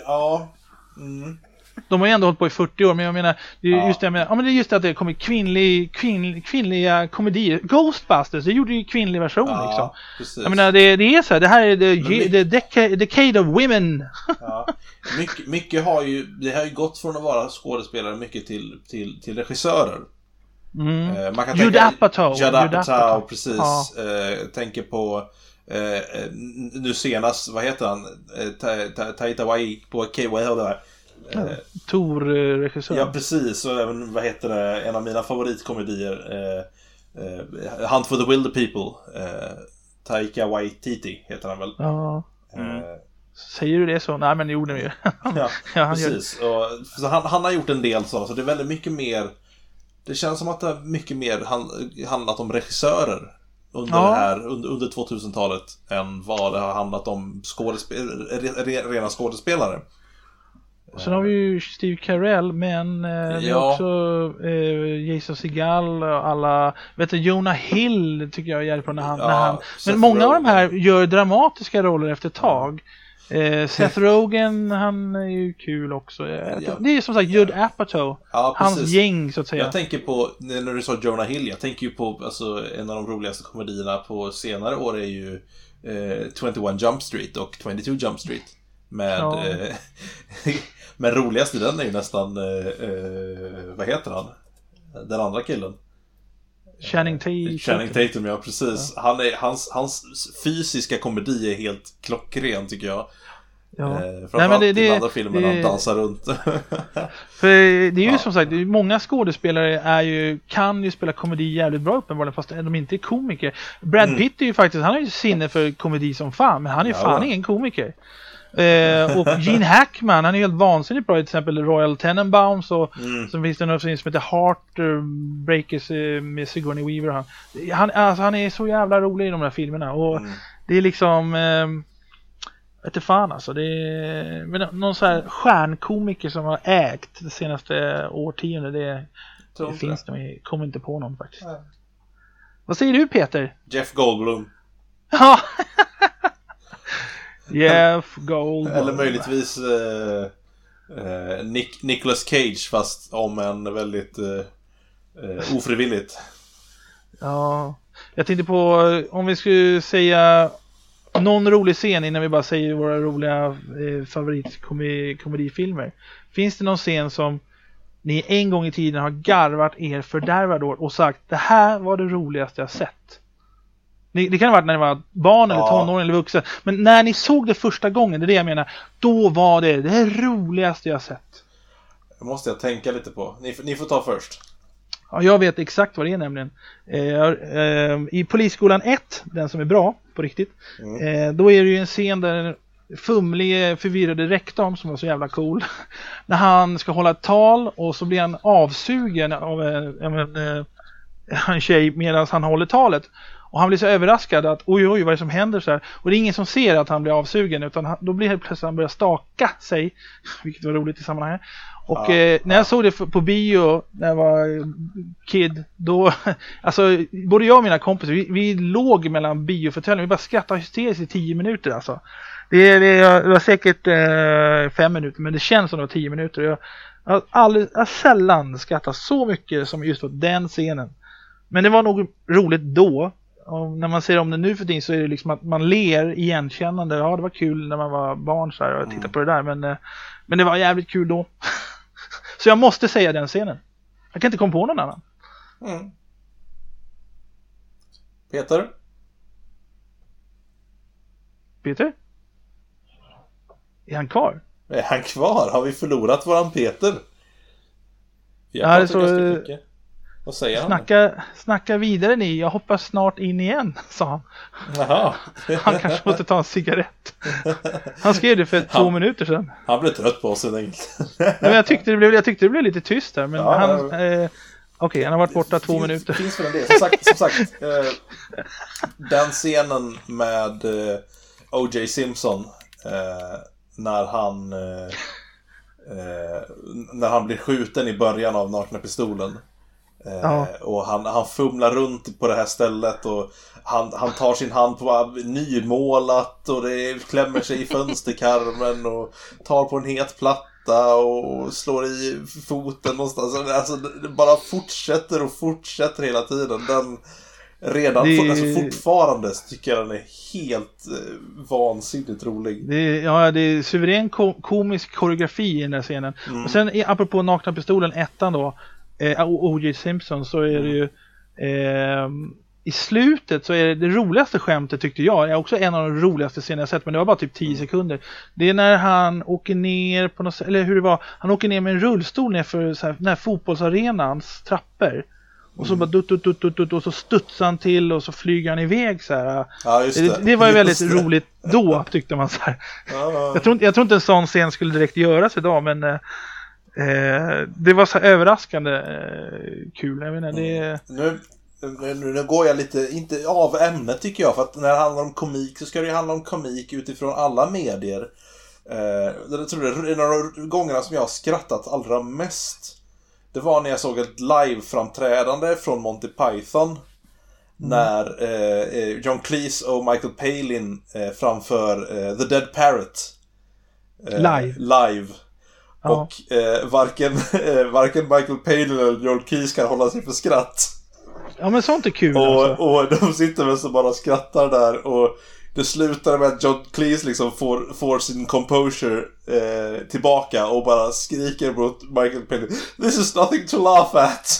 De har ju ändå hållit på i 40 år, men jag menar, det är just det, men det är just att det kommer kvinnliga komedier. Ghostbusters, det gjorde ju kvinnlig version liksom. Precis. Jag menar, det är så här, det här är the decade of women.
Mycket har ju gått från att vara skådespelare mycket till regissörer. Man kan
Judd Apatow,
precis. Tänker på nu senast, vad heter han? Taika Waititi på
Thor-regissör.
Ja, precis. Och även, vad heter det, en av mina favoritkomedier, Hunt for the Wilder People. Taika Waititi heter han väl.
Säger du det så? Nej, men det gjorde han ju.
Ja, precis. Så han har gjort en del så det är väldigt mycket mer. Det känns som att det är mycket mer handlat om regissörer under 2000-talet än vad det har handlat om rena skådespelare.
Sen har vi ju Steve Carell, men vi har också Jason Segel och alla, Jonah Hill tycker jag är jävligt bra när han men många av de här gör dramatiska roller efter ett tag. Seth Rogen, han är ju kul också. Det är som sagt Judd Apatow, hans gäng så att säga.
Jag tänker på, när du sa Jonah Hill, jag tänker ju på alltså, en av de roligaste komedierna på senare år är ju 21 Jump Street och 22 Jump Street. Men roligast i den är ju nästan vad heter han? Den andra killen.
Channing
Tatum, ja precis. Hans fysiska komedi är helt klockren tycker jag. Framförallt i den andra filmen han dansar runt.
För det är ju som sagt, många skådespelare kan ju spela komedi jävligt bra uppenbarligen, fast de inte är komiker. Brad Pitt är ju faktiskt, han har ju sinne för komedi som fan, men han är fan ingen komiker. Och Gene Hackman, han är helt vansinnigt bra, till exempel Royal Tenenbaums och så finns det något som heter Heartbreakers med Sigourney Weaver. Han är så jävla rolig i de där filmerna och det är liksom vet du fan alltså, det är någon så här stjärnkomiker som har ägt det senaste årtiondet, det finns det, kommer inte på någon faktiskt. Vad säger du, Peter?
Jeff Goldblum.
Ja. Jeff Goldblum.
Eller möjligtvis Nicolas Cage, fast om en väldigt ofrivilligt.
Ja, jag tänkte på om vi skulle säga någon rolig scen innan vi bara säger våra roliga favoritkomedifilmer. Finns det någon scen som ni en gång i tiden har garvat er fördärvad åt och sagt det här var det roligaste jag sett? Det kan ha varit när ni var barn eller tonåring eller vuxen. Men när ni såg det första gången, det är det jag menar, då var det roligaste jag sett.
Det måste jag tänka lite på. Ni får ta först.
Ja, jag vet exakt vad det är nämligen. I Polisskolan 1, den som är bra på riktigt, då är det ju en scen där fumlige, förvirrade rektorn som var så jävla cool. När han ska hålla ett tal och så blir han avsugen av en tjej medan han håller talet. Och han blir så överraskad att oj, vad är det som händer så här? Och det är ingen som ser att han blir avsugen, utan då blir helt plötsligt han börjar staka sig, vilket var roligt i sammanhanget. Och när jag såg det på bio när jag var kid, då, alltså både jag och mina kompisar, vi låg mellan biofåtöljen, vi bara skrattade hysteriskt i 10 minuter alltså. Det var säkert 5 minuter, men det känns som det var 10 minuter. Jag har sällan skrattat så mycket som just på den scenen. Men det var nog roligt då. Och när man ser om det nu för tiden så är det liksom att man ler igenkännande. Ja, det var kul när man var barn så här och tittade på det där. Men det var jävligt kul då. Så jag måste säga den scenen. Jag kan inte komma på någon annan.
Mm. Peter?
Är han kvar?
Är han kvar? Har vi förlorat våran Peter? Jag
ja, det så...
ganska mycket. Vad säger
han? Snacka vidare ni, jag hoppas snart in igen, sa han.
Jaha.
Han kanske måste ta en cigarett. Han skrev det för 2 minuter sedan.
Han blev trött på oss enkelt.
Men jag tyckte det blev lite tyst där. Men han, okej, han har varit borta 2 minuter.
Finns för en del. Som sagt den scenen med O.J. Simpson när han blir skjuten i början av Nakna pistolen. Och han fumlar runt på det här stället och han tar sin hand på nymålat och det klämmer sig i fönsterkarmen och tar på en het platta och slår i foten någonstans. Alltså det bara fortsätter hela tiden. Den alltså fortfarande tycker jag den är helt vansinnigt rolig.
Det är suverän komisk koreografi i den här scenen. Och sen apropå Nakna pistolen 1:an då, O.J. Simpson, så är det ju i slutet så är det roligaste skämtet tyckte jag. Det är också en av de roligaste scener jag sett, men det var bara typ 10 sekunder. Det är när han åker ner på något, eller hur det var, han åker ner med en rullstol ner för så här, den här fotbollsarenans trappor. Och så bara dutt, och så studsar han till och så flyger han iväg så här.
Ja, just
det var ju väldigt roligt då, tyckte man så här. Jag tror inte en sån scen skulle direkt göras idag, men det var så överraskande kul. Jag menar,
Nu går jag lite, inte av ämnet tycker jag, för att när det handlar om komik så ska det ju handla om komik utifrån alla medier. Jag tror det är en av de gångerna som jag har skrattat allra mest. Det var när jag såg ett live-framträdande från Monty Python. När John Cleese och Michael Palin framför The Dead Parrot live. Och varken Michael Palin eller John Cleese kan hålla sig för skratt.
Ja, men sånt är kul
och de sitter väl så bara skrattar där. Och det slutar med att John Cleese liksom får sin composure tillbaka och bara skriker mot Michael Palin: "This is nothing to laugh at."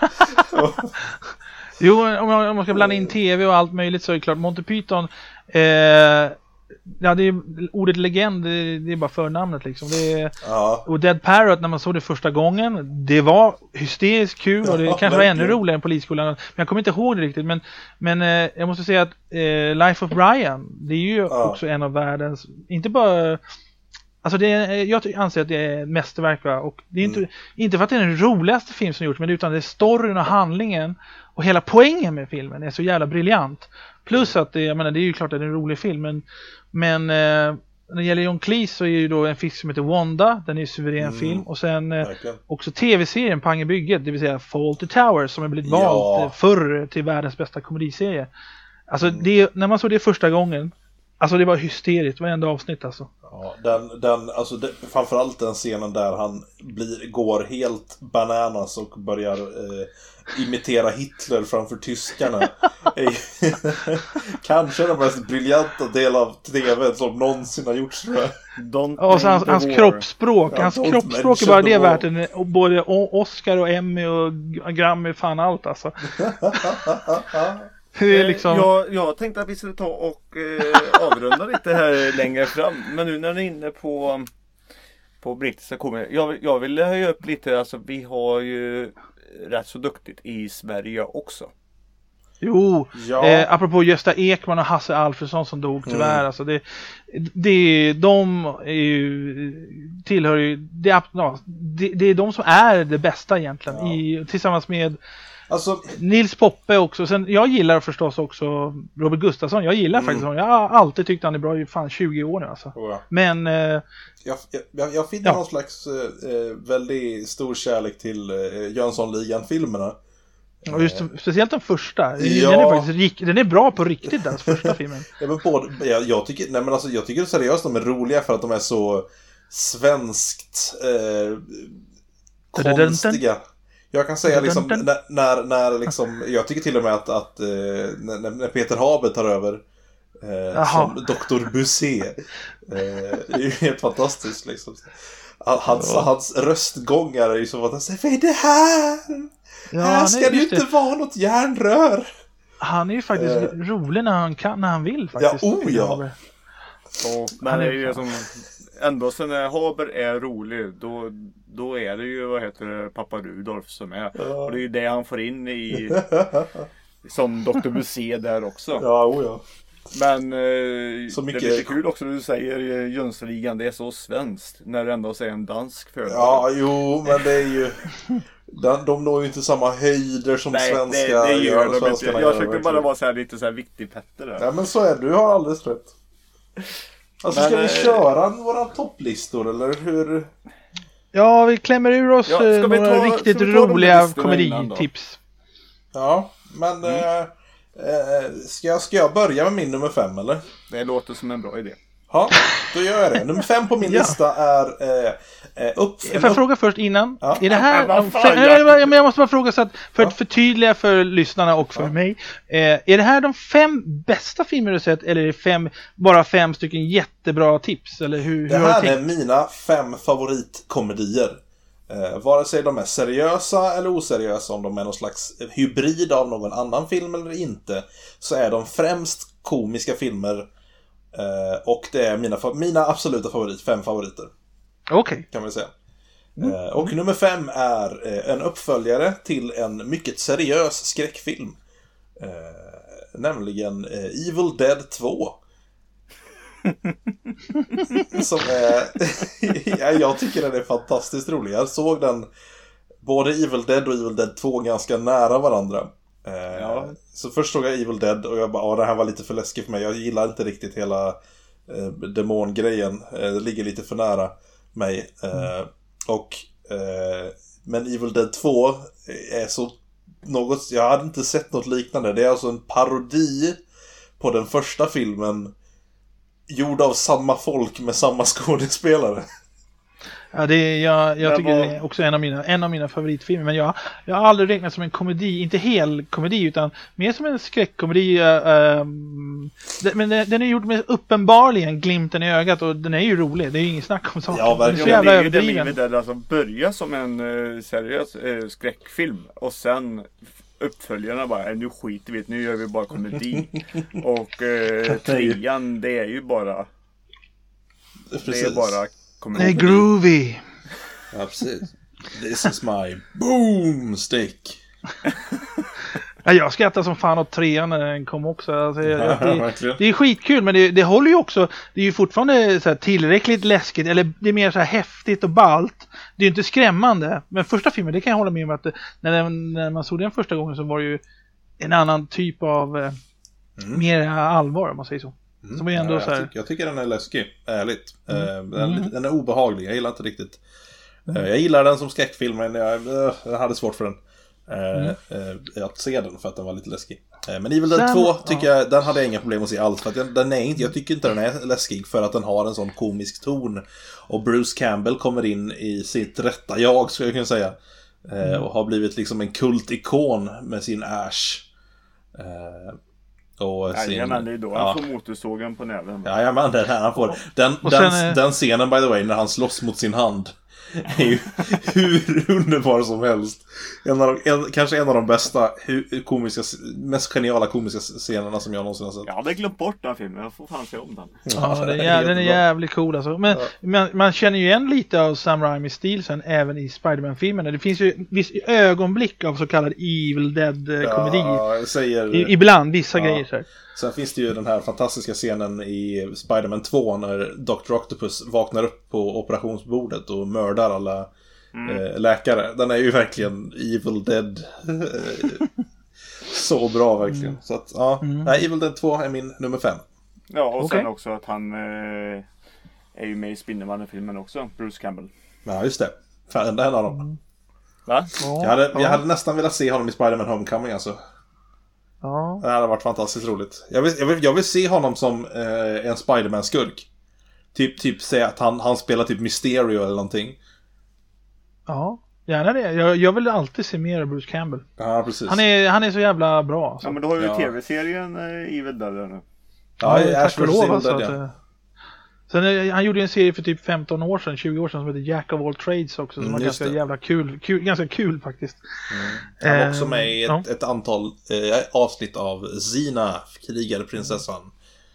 Jo, om man ska blanda in tv och allt möjligt så är det klart Monty Python, ja, det är ordet legend, det är bara förnamnet liksom. Och Dead Parrot, när man såg det första gången, det var hysteriskt kul och det kanske var ännu roligare än Polisskolan, men jag kommer inte ihåg det riktigt, men jag måste säga att Life of Brian, det är ju också en av världens, inte bara, alltså jag anser att det är ett mästerverk, va? Och det är inte för att det är den roligaste film som gjorts, men utan det är storyn och handlingen och hela poängen med filmen är så jävla briljant. Plus att det är ju klart att det är en rolig film, men när det gäller John Cleese så är ju då en fisk som heter Wanda, den är ju suverän film, och sen också tv-serien Pang i bygget, det vill säga Fall to Towers, som är blivit valt förr till världens bästa komediserie. Alltså när man såg det första gången, alltså det var hysteriskt, varenda avsnitt alltså.
Ja, alltså framförallt den scenen där han går helt bananas och börjar imitera Hitler framför tyskarna. Kanske den mest briljanta del av tv som någonsin har gjorts, tror jag.
Och så hans kroppsspråk. Hans kroppsspråk är bara det värt både Oscar och Emmy och Grammy, fan allt alltså. Liksom...
Jag tänkte att vi skulle ta och avrunda lite här längre fram. Men nu när ni är inne på brittiska komiker, jag vill höja upp lite. Alltså, vi har ju rätt så duktigt i Sverige också.
Jo,
Ja.
Apropå Gösta Ekman och Hasse Alfredson som dog tyvärr. Alltså de är ju, tillhör ju, det är de som är det bästa egentligen. Tillsammans med
Alltså,
Nils Poppe också. Sen, jag gillar förstås också Robert Gustafsson. Jag gillar faktiskt honom. Jag har alltid tyckt han är bra i fan 20 år nu alltså. Men
jag finner någon slags väldigt stor kärlek till Jönssonligan-filmerna.
Och just, speciellt den första. Den är faktiskt den är bra på riktigt, den första filmen.
Ja, men jag tycker seriöst de är roliga för att de är så svenskt konstiga. Jag kan säga liksom när liksom, jag tycker till och med att när Peter Haber tar över som Dr. Busé, det är ju helt fantastiskt liksom. Hans röstgångar är ju så att han säger, vad är det här? Här ska det ju inte vara något järnrör.
Han är ju faktiskt rolig när han vill faktiskt.
Ja.
Men det är ju som ändå så när Haber är rolig då är det ju pappa Rudolf som är. Och det är ju det han får in i som Dr. Busé där också.
Ja.
Men så mycket... det är lite kul också när du säger Jönssonligan, det är så svenskt när du ändå säger en dansk för.
Ja, jo, men det är ju de når ju inte samma höjder som svenska.
Det gör de inte. Jag försökte bara vara så här, lite så här viktig Petter där.
Ja, men så är du har alldeles rätt. Alltså, ska vi köra våra topplistor eller hur?
Ja, vi klämmer ur oss några riktigt roliga komeditips.
Ja, men ska jag börja med min nummer 5 eller?
Det låter som en bra idé.
Ja, då gör jag det. Nummer 5 på min lista är
Får jag fråga först innan? Ja. Är det här jag måste bara fråga så att för att förtydliga för lyssnarna och för mig. Är det här de 5 bästa filmer du sett eller är det bara 5 stycken jättebra tips eller hur
det här är mina 5 favoritkomedier. Vare sig de är seriösa eller oseriösa, om de är någon slags hybrid av någon annan film eller inte, så är de främst komiska filmer. Och det är mina absoluta 5 favoriter.
Okej.
Kan vi säga. Och nummer 5 är en uppföljare till en mycket seriös skräckfilm. Nämligen Evil Dead 2. Som är jag tycker den är fantastiskt rolig. Jag såg den både Evil Dead och Evil Dead 2 ganska nära varandra. Så först såg jag Evil Dead och jag bara, det här var lite för läskigt för mig. Jag gillar inte riktigt hela demongrejen. Det ligger lite för nära mig. Men Evil Dead 2 är så något, jag hade inte sett något liknande. Det är alltså en parodi på den första filmen, gjord av samma folk med samma skådespelare.
Ja, jag tycker det är också en av mina favoritfilmer, men jag har aldrig räknat som en komedi, inte hel komedi utan mer som en skräckkomedi. Men den är gjord med uppenbarligen glimten i ögat och den är ju rolig, det är ju ingen snack om saker.
Ja, verkligen.
Det är ju överdriven.
Det alltså börja som en seriös skräckfilm och sen uppföljarna bara, nu skiter vi, nu gör vi bara komedi. Och 3:an, det är ju bara
Precis.
det är bara komedi.
Det är groovy.
Ja, precis. This is my boomstick.
Ja, jag skrattar som fan åt 3:an när den kom också. Alltså, det är skitkul, men det håller ju också. Det är ju fortfarande så här tillräckligt läskigt, eller det är mer så här häftigt och ballt. Det är ju inte skrämmande. Men första filmen, det kan jag hålla med om att när man såg den första gången så var det ju en annan typ av mer allvar, om man säger så. Så var ändå så här...
jag tycker den är läskig, ärligt. Den är obehaglig, jag gillar inte riktigt. Jag gillar den som skräckfilm, men jag hade svårt för den. Att se den för att den var lite läskig. Men Evil Dead 2 tycker jag, den hade jag inga problem att se alls. För att den är inte, jag tycker inte den är läskig för att den har en sån komisk ton. Och Bruce Campbell kommer in i sitt rätta jag, skulle jag kunna säga. Och har blivit liksom en kultikon med sin Ash. Och
men det är då han får motorsågen på näven.
Ja, men den här han får. Den scenen, by the way, när han slåss mot sin hand. är ju hur underbar som helst. Kanske en av de bästa mest geniala komiska scenerna som jag någonsin har sett.
Jag hade glömt bort den filmen, jag får fan se om den.
Ja, den är jävligt cool alltså. Men man känner ju igen lite av Sam Raimis stil sen även i Spider-Man-filmerna. Det finns ju viss ögonblick av så kallad Evil Dead-komedi. Ibland, vissa grejer så här.
Sen finns det ju den här fantastiska scenen i Spider-Man 2 när Dr. Octopus vaknar upp på operationsbordet och mördar alla läkare. Den är ju verkligen Evil Dead. Så bra verkligen. Så att, Evil Dead 2 är min nummer 5.
Ja, och sen också att han är ju med i Spindelmannen-filmen också, Bruce Campbell.
Ja, just det. Fan, det är en av dem.
Va?
Jag hade nästan velat se honom i Spider-Man Homecoming alltså.
Ja.
Det hade varit fantastiskt roligt. Jag vill se honom som en Spider-Man-skurk. Typ säga att han spelar typ Mysterio eller någonting.
Ja, gärna det. Jag vill alltid se mer av Bruce Campbell.
Ja, precis.
Han är så jävla bra. Så.
Ja, men då har ju tv-serien Evil Dead nu.
Ja,
tack och lov alltså. Sen han gjorde en serie för typ 15 år sedan, 20 år sedan som heter Jack of All Trades också. Som var ganska jävla ganska kul faktiskt.
Han var också med i ett antal avsnitt av Xena, krigarprinsessan.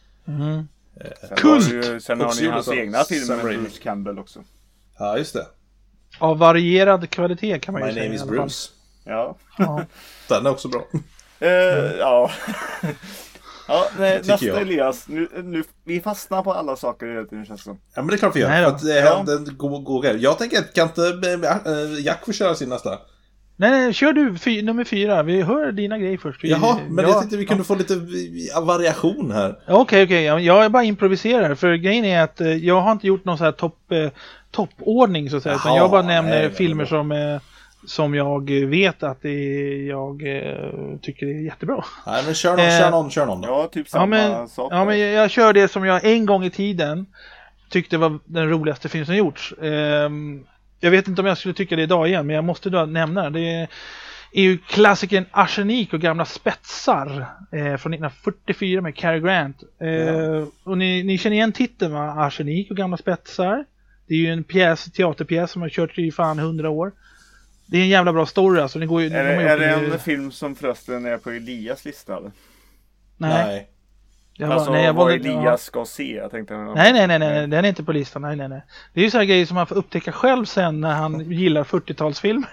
Sen har ni hans egna filmer med Bruce Campbell också.
Ja, just det.
Av varierad kvalitet kan man ju säga.
My name is Bruce.
Ja.
Den är också bra.
Ja. Ja, nästa Elias. Nu, vi fastnar på alla saker hela tiden, känns det som.
Ja, men det är klart vi gör. För att det är en god grej. Jag tänker att kan inte Jack få köra sin nästa?
Nej, kör du nummer 4. Vi hör dina grejer först.
Jaha, men jag tänkte vi kunde få lite variation här.
Okej. Jag bara improviserar. För grejen är att jag har inte gjort någon så här toppordning så att säga. Utan jag bara nämner filmer som jag vet att jag tycker är jättebra. Nej,
men kör någon då.
Ja, typ samma sak.
Ja, men jag kör det som jag en gång i tiden tyckte var den roligaste film som gjorts. Jag vet inte om jag skulle tycka det idag igen, men jag måste då nämna det. Är ju klassikern Arsenik och gamla spetsar från 1944 med Cary Grant. Och ni känner igen titeln, va? Arsenik och gamla spetsar. Det är ju en teaterpjäs som har kört i fan 100 år. Det är en jävla bra story alltså.
Är det en film som förresten är på Elias lista eller?
Nej.
Vad Elias ska se, jag tänkte.
Nej, den är inte på listan. Nej. Det är ju så här grejer som man får upptäcka själv sen när han gillar 40-talsfilmer.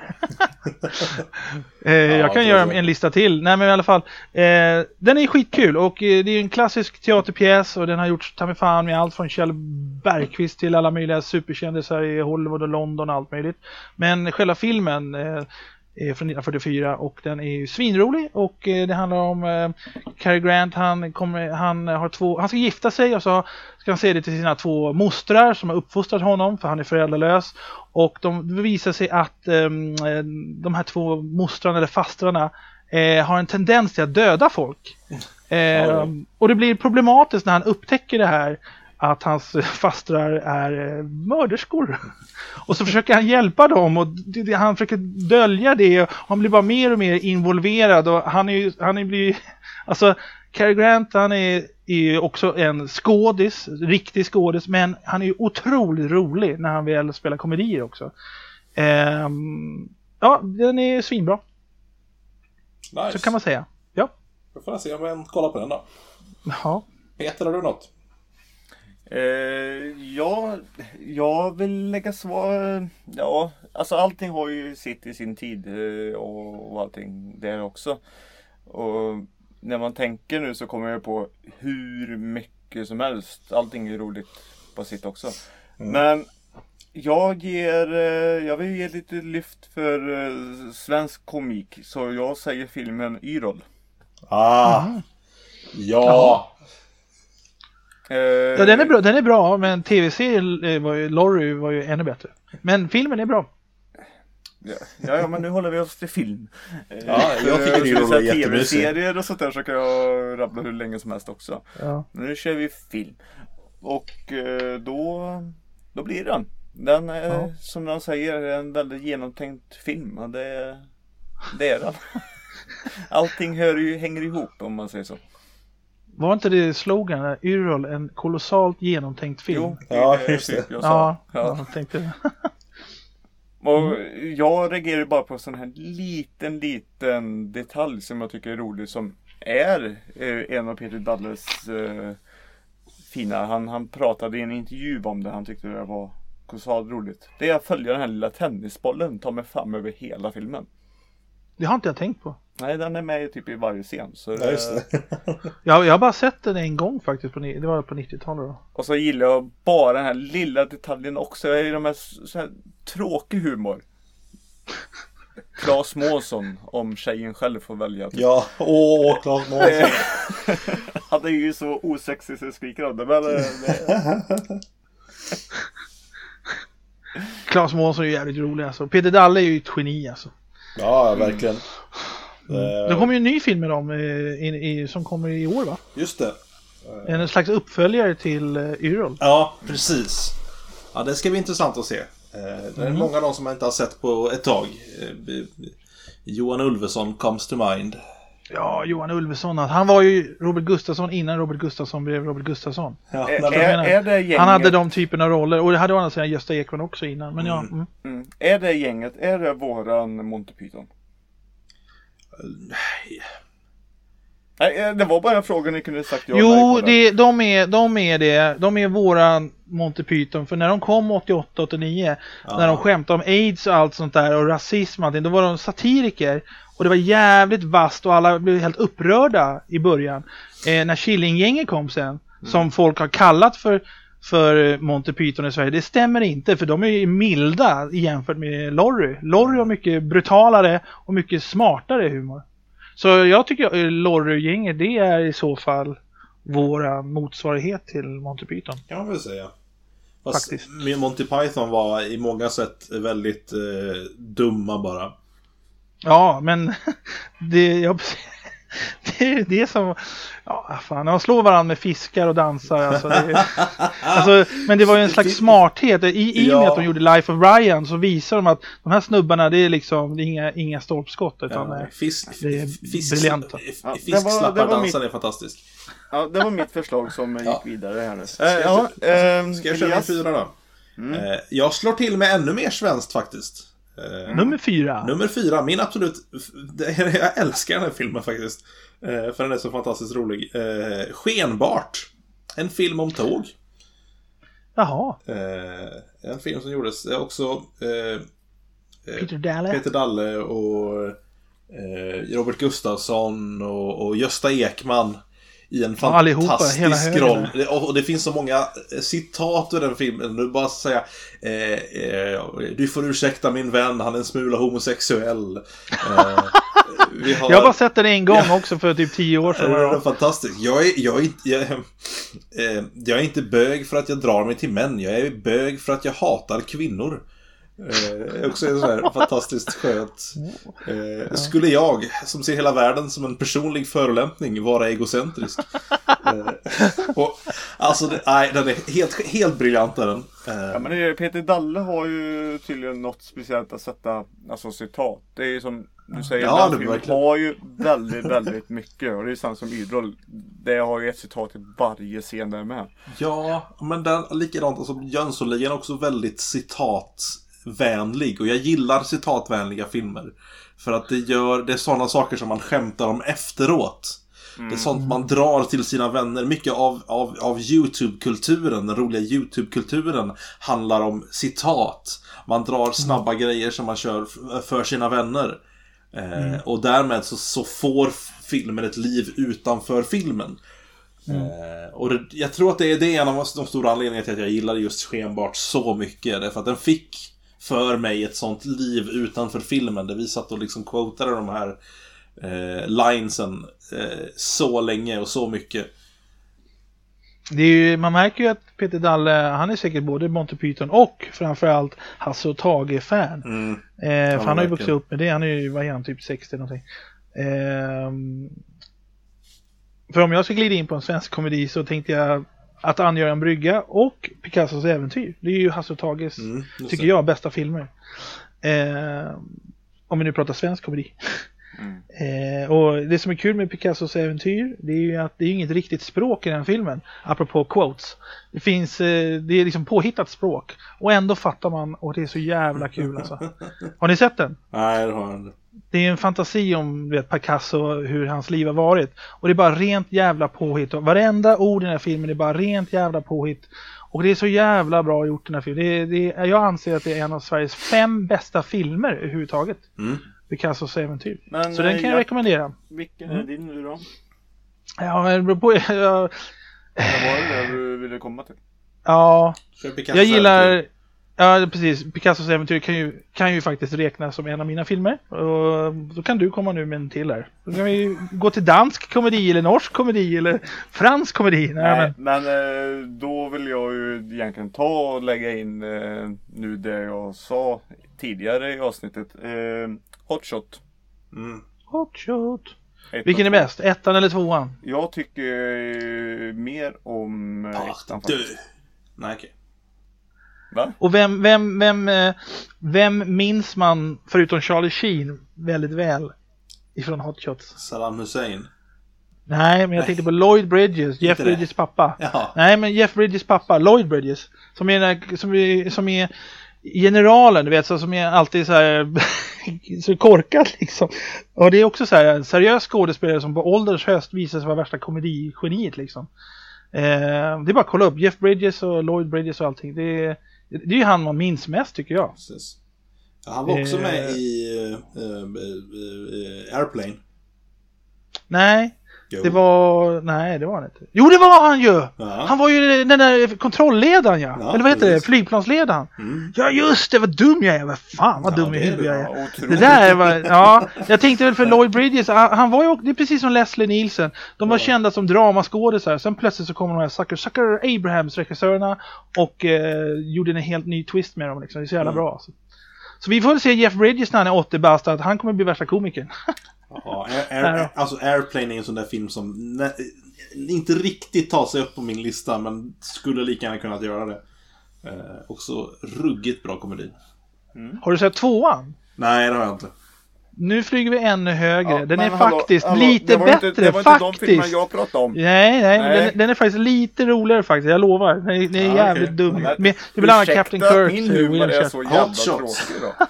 Jag kan göra en lista till. Nej, men i alla fall. Den är skitkul och det är en klassisk teaterpjäs och den har gjorts ta mig fan med allt från Kjell Bergqvist till alla möjliga superkändisar i Hollywood och London och allt möjligt. Men själva filmen är från 1944 och den är svinrolig och det handlar om Cary Grant. Han ska gifta sig och så ska han säga det till sina 2 mostrar som har uppfostrat honom för han är föräldralös och det visar sig att de här 2 mostrarna eller fastrarna har en tendens till att döda folk. Och det blir problematiskt när han upptäcker det här att hans fastrar är mörderskor. Och så försöker han hjälpa dem och han försöker dölja det och han blir bara mer och mer involverad och han blir alltså Cary Grant han är också en riktig skådis men han är otroligt rolig när han väl spelar komedier också. Ja, den är svinbra.
Nice.
Så kan man säga. Ja.
Då får jag se om jag kollar på den då.
Ja.
Peter, har du något?
Jag vill lägga svar. Ja, alltså allting har ju sitt i sin tid och allting där också. Och när man tänker nu så kommer jag på hur mycket som helst. Allting är roligt på sitt också. Men jag vill ge lite lyft för svensk komik. Så jag säger filmen Yrrol.
Ja.
Ja, den är bra, men tv-serien Lorry var ju ännu bättre. Men filmen är bra.
Ja, men nu håller vi oss till film.
Ja, jag tycker det är jättemysigt.
Tv-serier och sånt där så kan jag rabbla hur länge som helst också. Ja. Men nu kör vi film. Och då blir den. Den är, som de säger, en väldigt genomtänkt film. Och det är den. Allting hänger ihop om man säger så.
Var inte det slogan Yrrol, en kolossalt genomtänkt film?
Jo,
ja, just det.
Jag tänkte.
Och jag reagerar bara på sån här liten detalj som jag tycker är rolig, som är en av Peter Dalles fina. Han pratade i en intervju om det. Han tyckte det var kolossalt roligt. Det är att följa den här lilla tennisbollen, ta mig fram över hela filmen.
Det har inte jag tänkt på.
Nej, den är med typ i varje scen. Så
Ja, just det.
Jag har bara sett den en gång faktiskt. Det var på 90-talet då.
Och så gillar jag bara den här lilla detaljen också. I de här, så här tråkig humor. Claes Månsson, om tjejen själv får välja. Typ.
Ja, Claes Månsson.
Han är ju så osexig så jag skriker av det. Men,
Claes Månsson är ju jävligt rolig alltså. Peter Dalle är ju ett geni alltså.
Ja, verkligen.
Det kommer ju en ny film med dem som kommer i år, va?
Just det.
En slags uppföljare till Yrrol.
Ja, precis. Ja, det ska bli intressant att se. Det är många av dem som man inte har sett på ett tag. Johan Ulveson comes to mind.
Ja, Johan Ulveson. Han var ju Robert Gustafsson innan Robert Gustafsson blev Robert Gustafsson.
Ja,
är det gänget...
Han hade de typerna av roller. Och det hade å andra sidan Gösta Ekman också innan. Men ja.
Är det gänget? Är det våran Monty Python? Nej, det var bara en fråga ni kunde sagt.
Jo, de är våran Monty Python. För när de kom 88-89, när de skämtade om AIDS och allt sånt där och rasism och allting, då var de satiriker. Och det var jävligt vast och alla blev helt upprörda i början. När Killinggänget kom sen, som folk har kallat för Monty Python i Sverige, det stämmer inte, för de är ju milda jämfört med Lorry. Lorry har mycket brutalare och mycket smartare humor. Så jag tycker Lorry-gänget, det är i så fall våra motsvarighet till Monty Python.
Kan man väl säga. Fast
faktiskt.
Monty Python var i många sätt väldigt dumma bara.
Ja, men det är det som... Ja, fan, de slår varandra med fiskar och dansar. Alltså, men det var ju en slags smarthet. I och med att de gjorde Life of Brian så visar de att de här snubbarna, det är inga stolpskott. Utan det är briljanta.
Fiskslappardansen är fantastisk.
Ja, det var mitt förslag som gick vidare här nu.
Ska jag köra min 4 då? Jag slår till med ännu mer svenskt faktiskt.
Nummer 4.
Nummer 4, min absolut... Jag älskar den här filmen faktiskt. För den är så fantastiskt rolig. Skenbart. En film om tåg.
Jaha.
En film som gjordes också...
Peter Dalle
och Robert Gustafsson och Gösta Ekman i en fantastisk roll. Och det finns så många citat ur den filmen. Nu bara säga du får ursäkta min vän, han är en smula homosexuell. Jag
har bara sett den en gång också för typ 10 år sedan.
Det är fantastiskt. Jag är inte bög för att jag drar mig till män. Jag är bög för att jag hatar kvinnor. Också en sån här fantastiskt skönt. Skulle jag, som ser hela världen som en personlig förolämpning, vara egocentrisk? Alltså, den är helt briljant den.
Ja, men Peter Dalle har ju tydligen något speciellt att sätta, alltså citat. Det är ju som du säger, har ju väldigt, väldigt mycket. Och det är samma som Yrrol. Det har ju ett citat i varje scen där med.
Ja, men den likadant. Alltså, Jönssonligan är också väldigt citatvänlig. Och jag gillar citatvänliga filmer. För att det är sådana saker som man skämtar om efteråt. Det är sånt man drar till sina vänner. Mycket av YouTube-kulturen, den roliga YouTube-kulturen, handlar om citat. Man drar snabba grejer som man kör för sina vänner. Och därmed så får filmen ett liv utanför filmen. Och jag tror att det är en av de stora anledningarna till att jag gillar just Skenbart så mycket. Därför att den fick för mig ett sånt liv utanför filmen. Där vi satt och liksom quotade de här linesen så länge och så mycket.
Det är ju, man märker ju att Peter Dalle, han är säkert både Monty Python och framförallt Hasse och Tage-fan. För han har ju vuxit upp med det. Han är ju, vad är han, typ 60 någonting. För om jag ska glida in på en svensk komedi så tänkte jag att angöra en brygga och Picassos äventyr. Det är ju Hasse och Tages, tycker jag, bästa filmer. Om vi nu pratar svensk komedi. Och det som är kul med Picassos äventyr, det är ju att det är inget riktigt språk i den filmen, apropå quotes. Det finns, det är liksom påhittat språk, och ändå fattar man, och det är så jävla kul alltså. Har ni sett den?
Nej, det har jag inte.
Det är en fantasi om, Picasso, hur hans liv har varit. Och det är bara rent jävla påhitt. Och varenda ord i den här filmen är bara rent jävla påhitt. Och det är så jävla bra gjort, den här filmen. Jag anser att det är en av Sveriges 5 bästa filmer överhuvudtaget. Picassos äventyr. Men, så den kan jag rekommendera.
Vilken är din nu då?
Ja, det beror på.
Vad var det du ville komma till?
Ja, jag gillar... Ja, precis. Picassos äventyr kan ju faktiskt räknas som en av mina filmer. Och då kan du komma nu med en till här. Då kan vi gå till dansk komedi eller norsk komedi eller fransk komedi.
Nej, men då vill jag ju egentligen ta och lägga in nu det jag sa tidigare i avsnittet. Hot Shot.
Hot Shot. Vilken är bäst? 1:an eller 2:an?
Jag tycker mer om 1:an faktiskt.
Nej, okej.
Va?
Och vem minns man förutom Charlie Sheen väldigt väl ifrån Hot Shots?
Saddam Hussein.
Nej, men jag tänkte på Lloyd Bridges, Jeff Bridges pappa.
Jaha.
Nej, men Jeff Bridges pappa, Lloyd Bridges, som är generalen, du vet, så som är alltid så här så korkad liksom. Och det är också så här en seriös skådespelare som på ålders höst visar sig vara värsta komedigeniet liksom. Det är bara att kolla upp Jeff Bridges och Lloyd Bridges och allting. Det är ju han man minns mest, tycker jag.
Precis. Ja, han var också med i Airplane.
Nej.
Jo.
Det var han inte. Jo, det var han ju!
Ja.
Han var ju den där kontrollledaren, ja. Eller vad heter
precis.
det? Flygplansledaren. Ja, just det, vad dum jag är. Vad fan, vad dum i huvudet jag är.
Otroligt.
Det där var, ja, jag tänkte väl för Lloyd Bridges, han var ju, det är precis som Leslie Nielsen. De var kända som dramaskådisar. Sen plötsligt så kommer de här Sucker Abrahams regissörerna och gjorde en helt ny twist med dem liksom. Det är så jävla bra alltså. Så vi får väl se Jeff Bridges när han är 80 bast, att han kommer bli värsta komikern.
Ja, alltså Airplane är en sån där film som inte riktigt tar sig upp på min lista, men skulle lika gärna kunnat göra det. Också ruggigt bra komedi.
Har du sett 2:an?
Nej, det har jag inte.
Nu flyger vi ännu högre.
Ja,
den är
hallå,
faktiskt
hallå,
lite bättre.
Det var inte de filmerna jag pratade om.
Nej. Den är faktiskt lite roligare faktiskt. Jag lovar. Den är jävligt dum. Men det är bland annat Captain Kirk.
Min humor är så jävla tråkig då.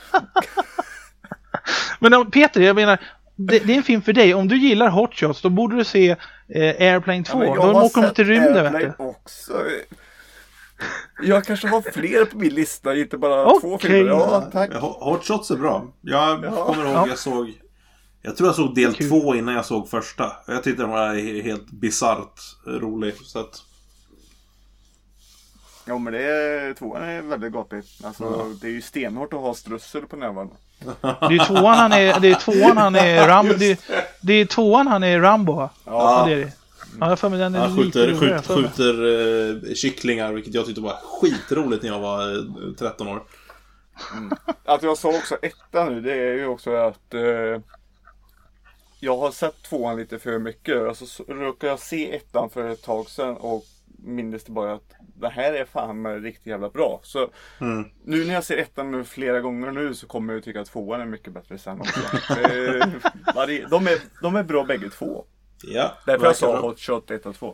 Men Peter, jag menar, det är en film för dig. Om du gillar Hot Shots, då borde du se Airplane 2.
Ja,
då åker de till rymden, vet du.
Också. Jag kanske har fler på min lista, inte bara 2 filmer. Ja, tack.
Hot Shots är bra. Jag kommer ihåg, jag tror jag såg del 2 innan jag såg första. Jag tyckte den var helt bizarrt rolig. Så att...
Ja, men 2:an är väldigt gott. Alltså, det är ju stenhårt att ha strussel på nävarna.
Det är 2:an han är Rambo. Det är 2:an han är Rambo, va?
Ja,
det är det. Ja, för mig den är
han skjuter kycklingar, vilket jag tyckte var skitroligt när jag var 13 år.
Att jag sa också 1:an nu, det är ju också att jag har sett 2:an lite för mycket. Alltså så råkade jag se 1:an för ett tag sedan och minns det bara att det här är fan riktigt jävla bra. Så nu när jag ser 1:an nu flera gånger nu så kommer jag tycka att 2:an är mycket bättre sen också. De är bra bägge två.
Ja,
därför jag sa Hot Shot 1 och 2.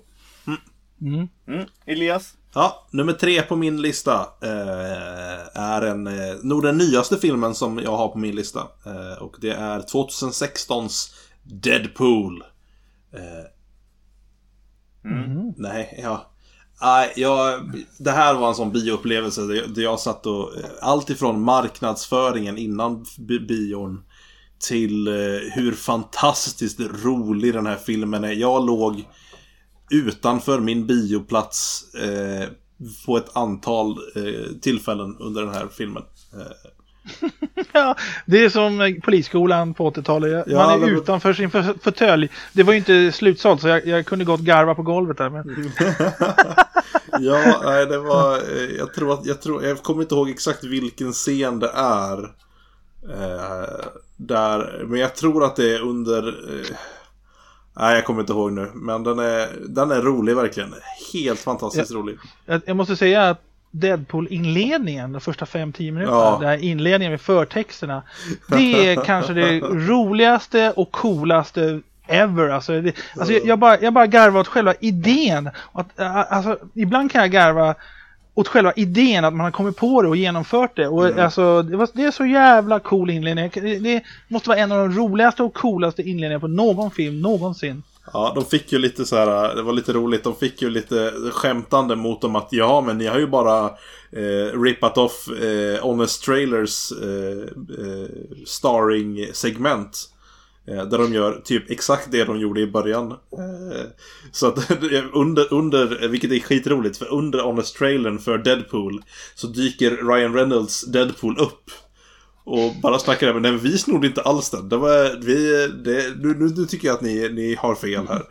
Elias?
Ja, nummer 3 på min lista är nog den nyaste filmen som jag har på min lista. Och det är 2016s Deadpool. Det här var en sån bioupplevelse där jag satt och allt ifrån marknadsföringen innan bion till hur fantastiskt rolig den här filmen är. Jag låg utanför min bioplats på ett antal tillfällen under den här filmen.
Ja, det är som polisskolan på 80-talet. Man är utanför sin fåtölj. Det var ju inte slutsålt, så jag kunde gått garva på golvet där. Men...
Ja, nej, det var... Jag kommer inte ihåg exakt vilken scen det är. Där, men jag tror att det är under... Nej, jag kommer inte ihåg nu. Men den är rolig verkligen. Helt fantastiskt rolig.
Jag måste säga att Deadpool-inledningen, de första 5-10 minuterna, den här inledningen med förtexterna, det är kanske det roligaste och coolaste ever. Alltså jag bara garvar åt själva idén. Alltså, ibland kan jag garva åt själva idén att man har kommit på det och genomfört det. Och alltså, det är så jävla cool inledning. Det måste vara en av de roligaste och coolaste inledningarna på någon film någonsin.
Ja, de fick ju lite så här, det var lite roligt, de fick ju lite skämtande mot dem att ja, men ni har ju bara rippat off Honest Trailers starring segment. Där de gör typ exakt det de gjorde i början. Så att under vilket är skitroligt, för under Honest Trailern för Deadpool så dyker Ryan Reynolds Deadpool upp och bara snackar över, nej, vi snodde inte alls den. Det var, nu tycker jag att ni har fel här.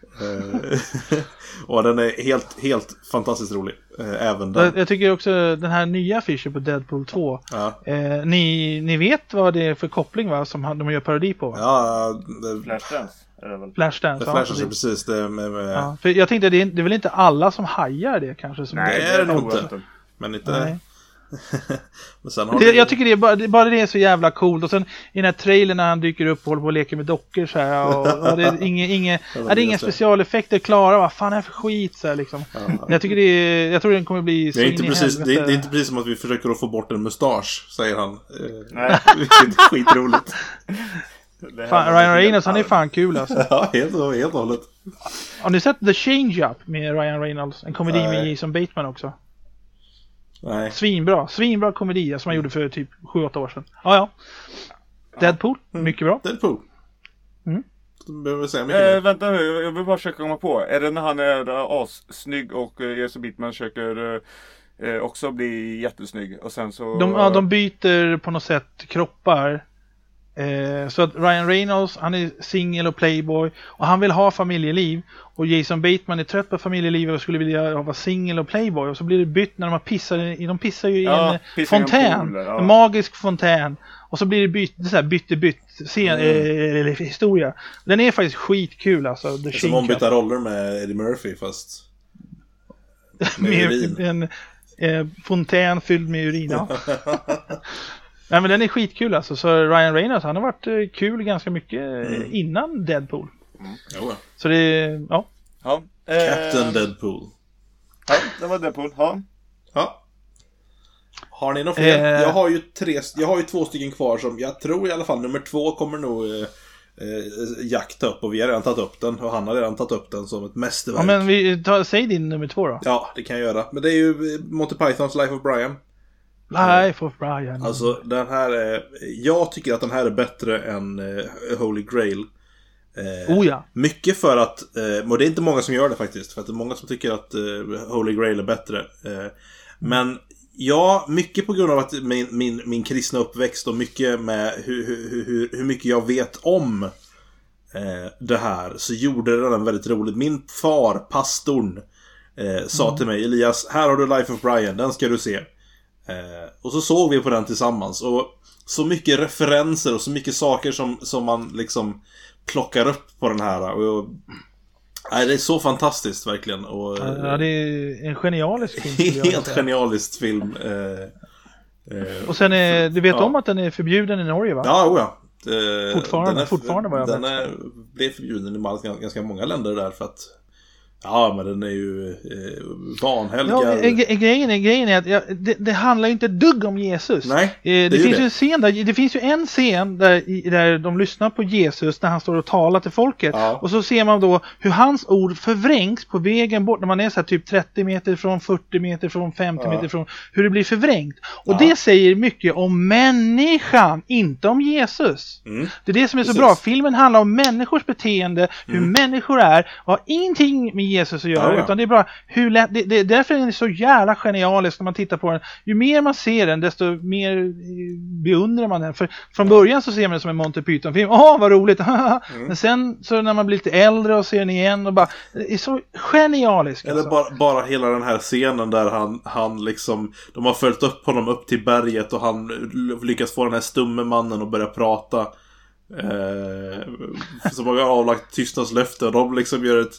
Och den är helt fantastiskt rolig. Även den.
Jag tycker också den här nya affischen på Deadpool 2. Ja. Ni vet vad det är för koppling, va, som de gör parodi på?
Ja,
Flashdance.
Flashdance, precis. Det med...
Ja, för jag tänkte det är väl inte alla som hajar det kanske. Som
nej, det är det nog inte. Men inte... Nej.
Men sen har jag tycker bara det är så jävla coolt. Och sen i den här trailern när han dyker upp och håller på och leker med dockor så här, och det är inga specialeffekter klara. Vad fan är det för skit så här, liksom. Jag tycker jag tror den kommer bli
det är inte precis, det är inte precis som att vi försöker att få bort en mustasch, säger han. Nej. Det är skitroligt.
Fan, Ryan Reynolds, han är fan kul alltså.
Ja, helt och hållet.
Har ni sett The Change-Up med Ryan Reynolds? En komedi med Jason Bateman också.
Nej.
Svinbra komedi som man gjorde för typ 7-8 år sedan. Ja. Deadpool, mycket bra.
Deadpool. Behöver säga mycket
vänta nu, jag vill bara försöka komma på. Är det när han är assnygg och Jason Bateman försöker också bli jättesnygg och sen så...
De byter på något sätt kroppar. Så att Ryan Reynolds, han är singel och playboy och han vill ha familjeliv, och Jason Bateman är trött på familjeliv och skulle vilja vara singel och playboy, och så blir det bytt när de pissar ju i en fontän, en magisk fontän, och så blir det bytt historia. Den är faktiskt skitkul alltså.
Det är som ombytta roller med Eddie Murphy fast med urin.
En fontän fylld med urin. Ja. Nej, men den är skitkul alltså. Så Ryan Reynolds, han har varit kul ganska mycket innan Deadpool. Så det ja.
Captain Deadpool.
Ja, det var Deadpool. Ja.
Har ni några fler? Jag har ju 2 stycken kvar som jag tror i alla fall nummer 2 kommer nog Jack ta upp, och vi har redan tagit upp den och han har redan tagit upp den som ett mästerverk.
Ja, men säg din nummer 2 då.
Ja, det kan jag göra. Men det är ju Monty Pythons Life of Brian.
Life of Brian.
Alltså den här jag tycker att den här är bättre än Holy Grail. Mycket för att och det är inte många som gör det faktiskt, för att det är många som tycker att Holy Grail är bättre. Men ja, mycket på grund av att min kristna uppväxt och mycket med hur mycket jag vet om det här, så gjorde den väldigt roligt. Min far, pastorn, sa till mig: Elias, här har du Life of Brian, den ska du se. Och så såg vi på den tillsammans, och så mycket referenser och så mycket saker som man liksom plockar upp på den här, och det är så fantastiskt verkligen. Och
ja, det är en genialisk film.
Helt genialiskt film.
Och sen du vet om att den är förbjuden i Norge, va?
Ja.
Fortfarande var jag
den blev förbjuden i ganska många länder där, för att ja, men den är ju vanhelgad.
Ja, grejen är att det handlar ju inte dugg om Jesus.
Nej,
det finns ju en scen det finns ju en scen där de lyssnar på Jesus när han står och talar till folket. Ja. Och så ser man då hur hans ord förvrängs på vägen bort, när man är så här typ 30 meter från, 40 meter från, 50 meter från, hur det blir förvrängt. Och det säger mycket om människan, inte om Jesus. Det är det som är så bra. Filmen handlar om människors beteende, hur människor är, och har ingenting med Jesus att göra, utan det är bara hur lätt, det är därför den är så jävla genialisk när man tittar på den. Ju mer man ser den, desto mer beundrar man den. För från början så ser man det som en Monty Python-film. Vad roligt! Men sen så när man blir lite äldre och ser den igen, och bara, det är så genialiskt.
Eller alltså. bara hela den här scenen där han liksom, de har följt upp honom upp till berget, och han lyckas få den här stumme mannen att börja prata. Som har avlagt tystnadslöfte, och de liksom gör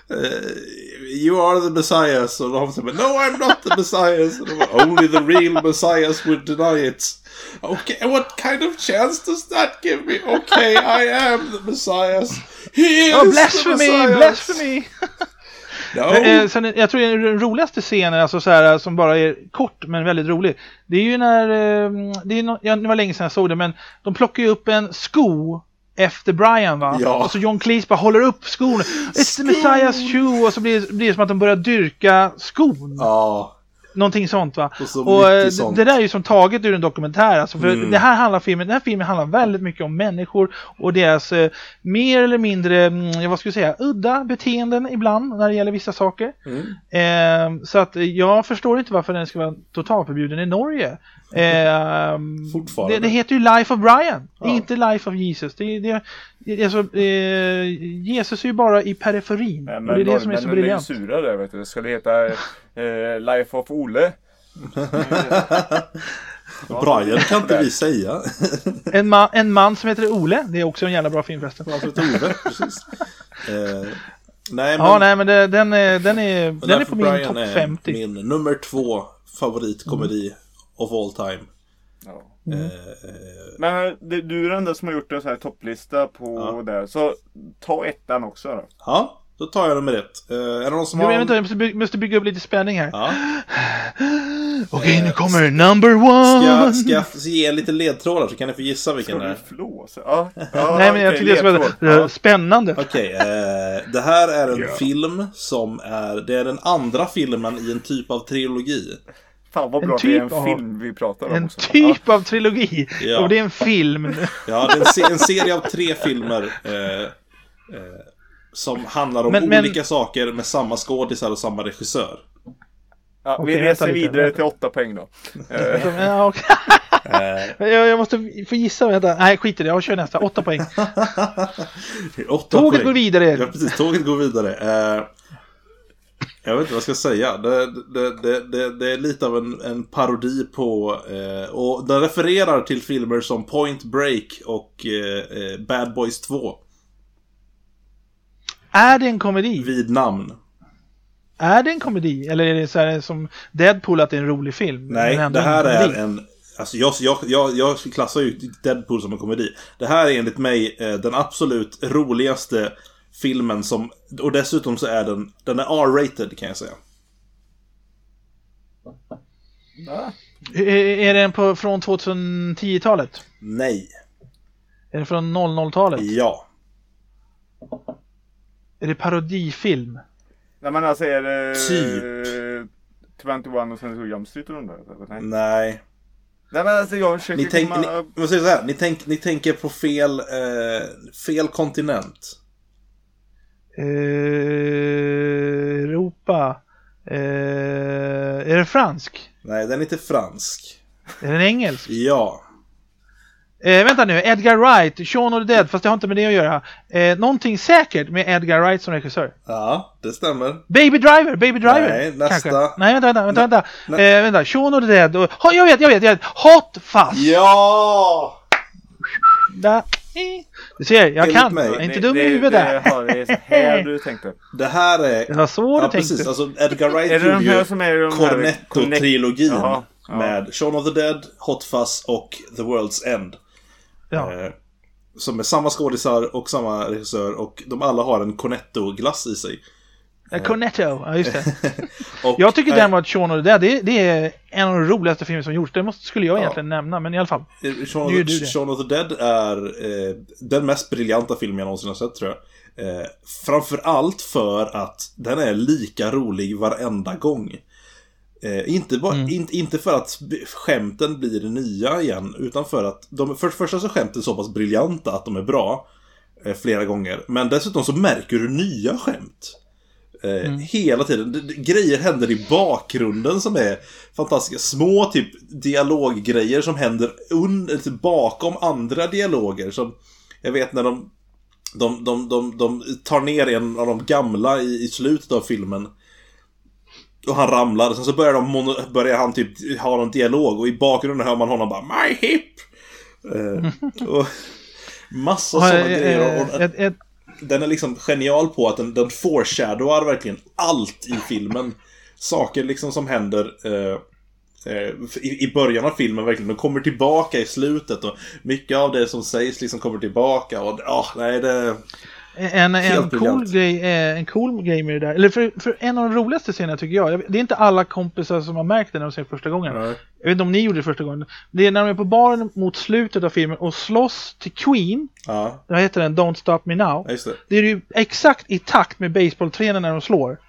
You are the Messiah. Och de säger, no, I'm not the Messiah. Only the real Messiahs would deny it. Okay, what kind of chance does that give me? Okay, I am the Messiahs. He is
blasphemy,
the Messiahs.
blasphemy.
No.
Sen, jag tror den roligaste scenen, alltså så här, som bara är kort men väldigt rolig. Det är ju när det var länge sedan jag såg det, men de plockar ju upp en sko efter Brian, va?
Ja.
Och så John Cleese bara håller upp skon. It's the Messiah's shoe. Och så blir det som att de börjar dyrka skon.
Ja.
Någonting sånt, va?
Och
sånt. Det där är ju som taget ur en dokumentär, alltså, för den här filmen handlar väldigt mycket om människor och deras mer eller mindre, vad ska jag säga, udda beteenden ibland när det gäller vissa saker. Så att jag förstår inte varför den ska vara totalförbjuden i Norge.
Fortfarande.
Det heter ju Life of Brian, inte Life of Jesus. Jesus är ju bara i periferin.
Men
och det är det som är så briljant.
De är ju sura där, vet du. Ska det heta Life of Ole?
Brian kan inte vi säga.
En man som heter Ole. Det är också en jävla bra film förresten.
Alltså Ove, precis. Nej,
men den är på min topp 50.
Min nummer 2 favoritkomedi of all time.
Ja. Men du är den enda som har gjort en sån här topplista på där. Så ta ettan också då.
Ja, då tar jag nummer 1. Är det någon som har...
Jag måste bygga upp lite spänning här.
Ja.
Okej, nu kommer number 1.
Ska jag ge lite ledtrådar så kan ni få gissa vilken det är.
Ja,
nej, men jag tycker det är så spännande.
Okej, det här är en film som det är den andra filmen i en typ av trilogi.
Fan vad bra, det är en film vi pratar om.
En typ av trilogi.
Ja.
Och det är en film.
Ja, det är en serie av 3 filmer som handlar om olika saker med samma skådisar och samma regissör.
Ja, vi reser vidare till 8 poäng då.
Jag måste få gissa. Vänta. Nej, skit i det. Jag kör nästa. 8 poäng.
8
tåget
poäng.
går vidare.
Ja, precis. Tåget går vidare. Jag vet inte vad jag ska säga. Det är lite av en parodi på... och den refererar till filmer som Point Break och Bad Boys 2.
Är det en komedi?
Vid namn.
Är det en komedi? Eller är det så här som Deadpool att det är en rolig film?
Nej, det här är en... Alltså jag klassar ju Deadpool som en komedi. Det här är enligt mig den absolut roligaste filmen som... Och dessutom så är den är R-rated, kan jag säga.
Är den från 2010-talet?
Nej.
Är den från 00-talet?
Ja.
Är det parodifilm?
Nej, men alltså är det...
Typ.
21 och sen så Jump Street och de där?
Nej.
Nej, men alltså jag försöker
ni tänker på fel kontinent.
Europa. Är det fransk?
Nej, den är inte fransk.
Är den engelsk?
Ja.
Vänta nu, Edgar Wright, Shaun of the Dead, fast det har inte med det att göra. Någonting säkert med Edgar Wright som regissör.
Ja, det stämmer.
Baby Driver.
Nej, nästa.
Kanske. Nej, vänta. Shaun of the Dead. Jag vet. Hot Fuzz.
Ja!
Du ser, jag kan.
mig.
Jag är inte dum i huvudet där.
Det är så här du tänkte.
Det här är...
Det var så du tänkte.
Precis, alltså Edgar Wright
är det
gjorde
de här
ju
som är de
Cornetto-trilogin
Ja.
med Shaun of the Dead, Hot Fuzz och The World's End.
Ja.
Som är samma skådisar och samma regissör, och de alla har en Cornetto-glass i sig.
Cornetto, ja just det.
Och,
jag tycker den var Shaun of the Dead. Det är en av de roligaste filmer som gjorts. Det skulle jag egentligen nämna, men i alla fall.
Shaun of the Dead är den mest briljanta filmen jag någonsin har sett, tror jag. Framförallt för att den är lika rolig varenda gång. Inte för att skämten blir nya igen, utan för att för det första så skämten så pass briljanta att de är bra flera gånger. Men dessutom så märker du nya skämt hela tiden. Grejer händer i bakgrunden som är fantastiska. Små typ dialoggrejer som händer bakom andra dialoger. Som jag vet när de tar ner en av de gamla i slutet av filmen. Och han ramlar. Sen så börjar han typ ha någon dialog. Och i bakgrunden hör man honom bara My hip! Och massa sådana grejer. den är liksom genial på att den foreshadowar verkligen allt i filmen. Saker liksom som händer i början av filmen verkligen. De kommer tillbaka i slutet och mycket av det som sägs liksom kommer tillbaka och nej, det
en cool grej med det där. Eller för en av de roligaste scenerna tycker jag. Det är inte alla kompisar som har märkt det när de ser första gången. Nej. Jag vet inte om ni gjorde det första gången. Det är när de är på baren mot slutet av filmen och slåss till Queen. Ja. Då heter den Don't Stop Me Now.
Ja, just det.
Det är ju exakt i takt med baseballtränaren när de slår.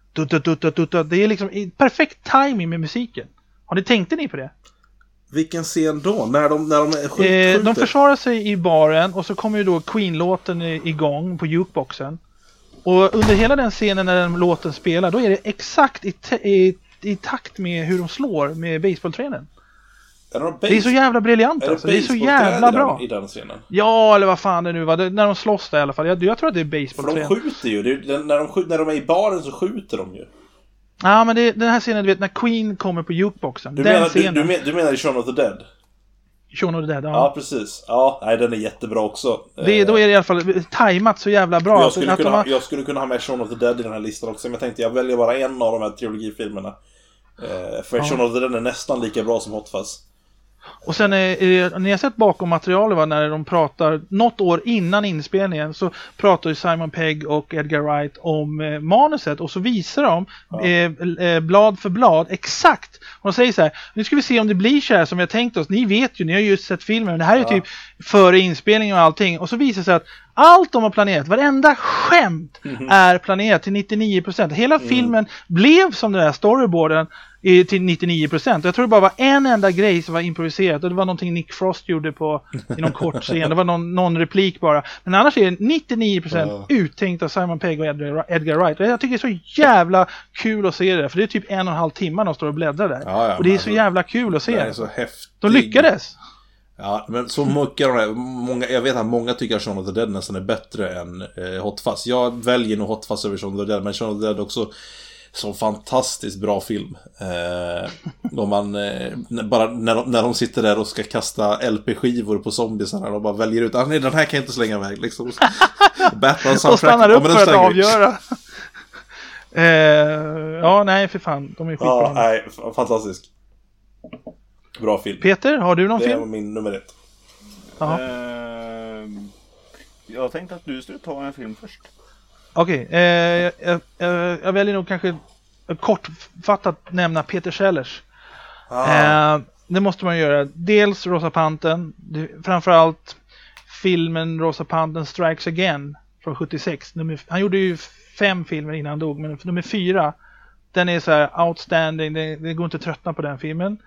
Det är liksom perfekt timing med musiken. Har ni tänkte ni på det?
Vilken scen då? När de skjuter?
De försvarar sig i baren och så kommer ju då Queen-låten igång på jukeboxen. Och under hela den scenen när den låten spelar, då är det exakt i takt med hur de slår med baseballtränaren. Det är så jävla briljant alltså. Det är så jävla bra.
I den scenen?
Ja, eller vad fan det nu var. När de slåss där i alla fall. Jag tror att det är baseballtränaren.
För de skjuter ju. När de är i baren så skjuter de ju.
Ja, men den här scenen, du vet, när Queen kommer på jukeboxen.
Du menar i Shaun of the Dead?
Shaun of the Dead, ja.
Ja, precis. Ja, nej, den är jättebra också.
Då är det i alla fall tajmat så jävla bra.
Jag skulle kunna ha med Shaun of the Dead i den här listan också. Men jag tänkte, jag väljer bara en av de här trilogifilmerna. För Shaun of the Dead är nästan lika bra som Hot Fuzz.
Och sen ni har sett bakom materialet när de pratar något år innan inspelningen så pratar ju Simon Pegg och Edgar Wright om manuset och så visar de blad för blad exakt. Och de säger så här: nu ska vi se om det blir så här som vi har tänkt oss. Ni vet ju, ni har ju sett filmen, men det här är typ före inspelningen och allting. Och så visar det sig att allt de har planerat, varenda skämt är planerat till 99%. Hela filmen blev som den här storyboarden till 99%. Jag tror det bara var en enda grej som var improviserat och det var någonting Nick Frost gjorde i någon kort scen. Det var någon replik bara. Men annars är det 99% uttänkt av Simon Pegg och Edgar Wright. Och jag tycker det är så jävla kul att se det. För det är typ 1,5 timmar de står och bläddrar där. Och det är så jävla kul att se.
Det är så häftigt.
De lyckades.
Ja, men så mycket jag vet att många tycker att Shaun of the Dead nästan är bättre än Hot Fuzz. Jag väljer nog Hot Fuzz över Shaun of the Dead, men Shaun of the Dead också så fantastiskt bra film. Då man bara när de sitter där och ska kasta LP-skivor på zombiesarna och bara väljer ut, nej, den här kan jag inte slänga iväg liksom. Batman
och stannar upp för att avgöra. Ja, nej för fan, de är skitbra.
Ja, nej, fantastisk. Bra film.
Peter, har du någon film?
Det var min nummer 1.
Jag tänkte att du skulle ta en film först.
Okej, jag väljer nog kanske kortfattat nämna Peter Sellers. Det måste man göra. Dels Rosa Pantern, framförallt filmen Rosa Pantern Strikes Again från 76. Han gjorde ju 5 filmer innan han dog, men nummer 4, den är så här outstanding, det går inte att tröttna på den filmen.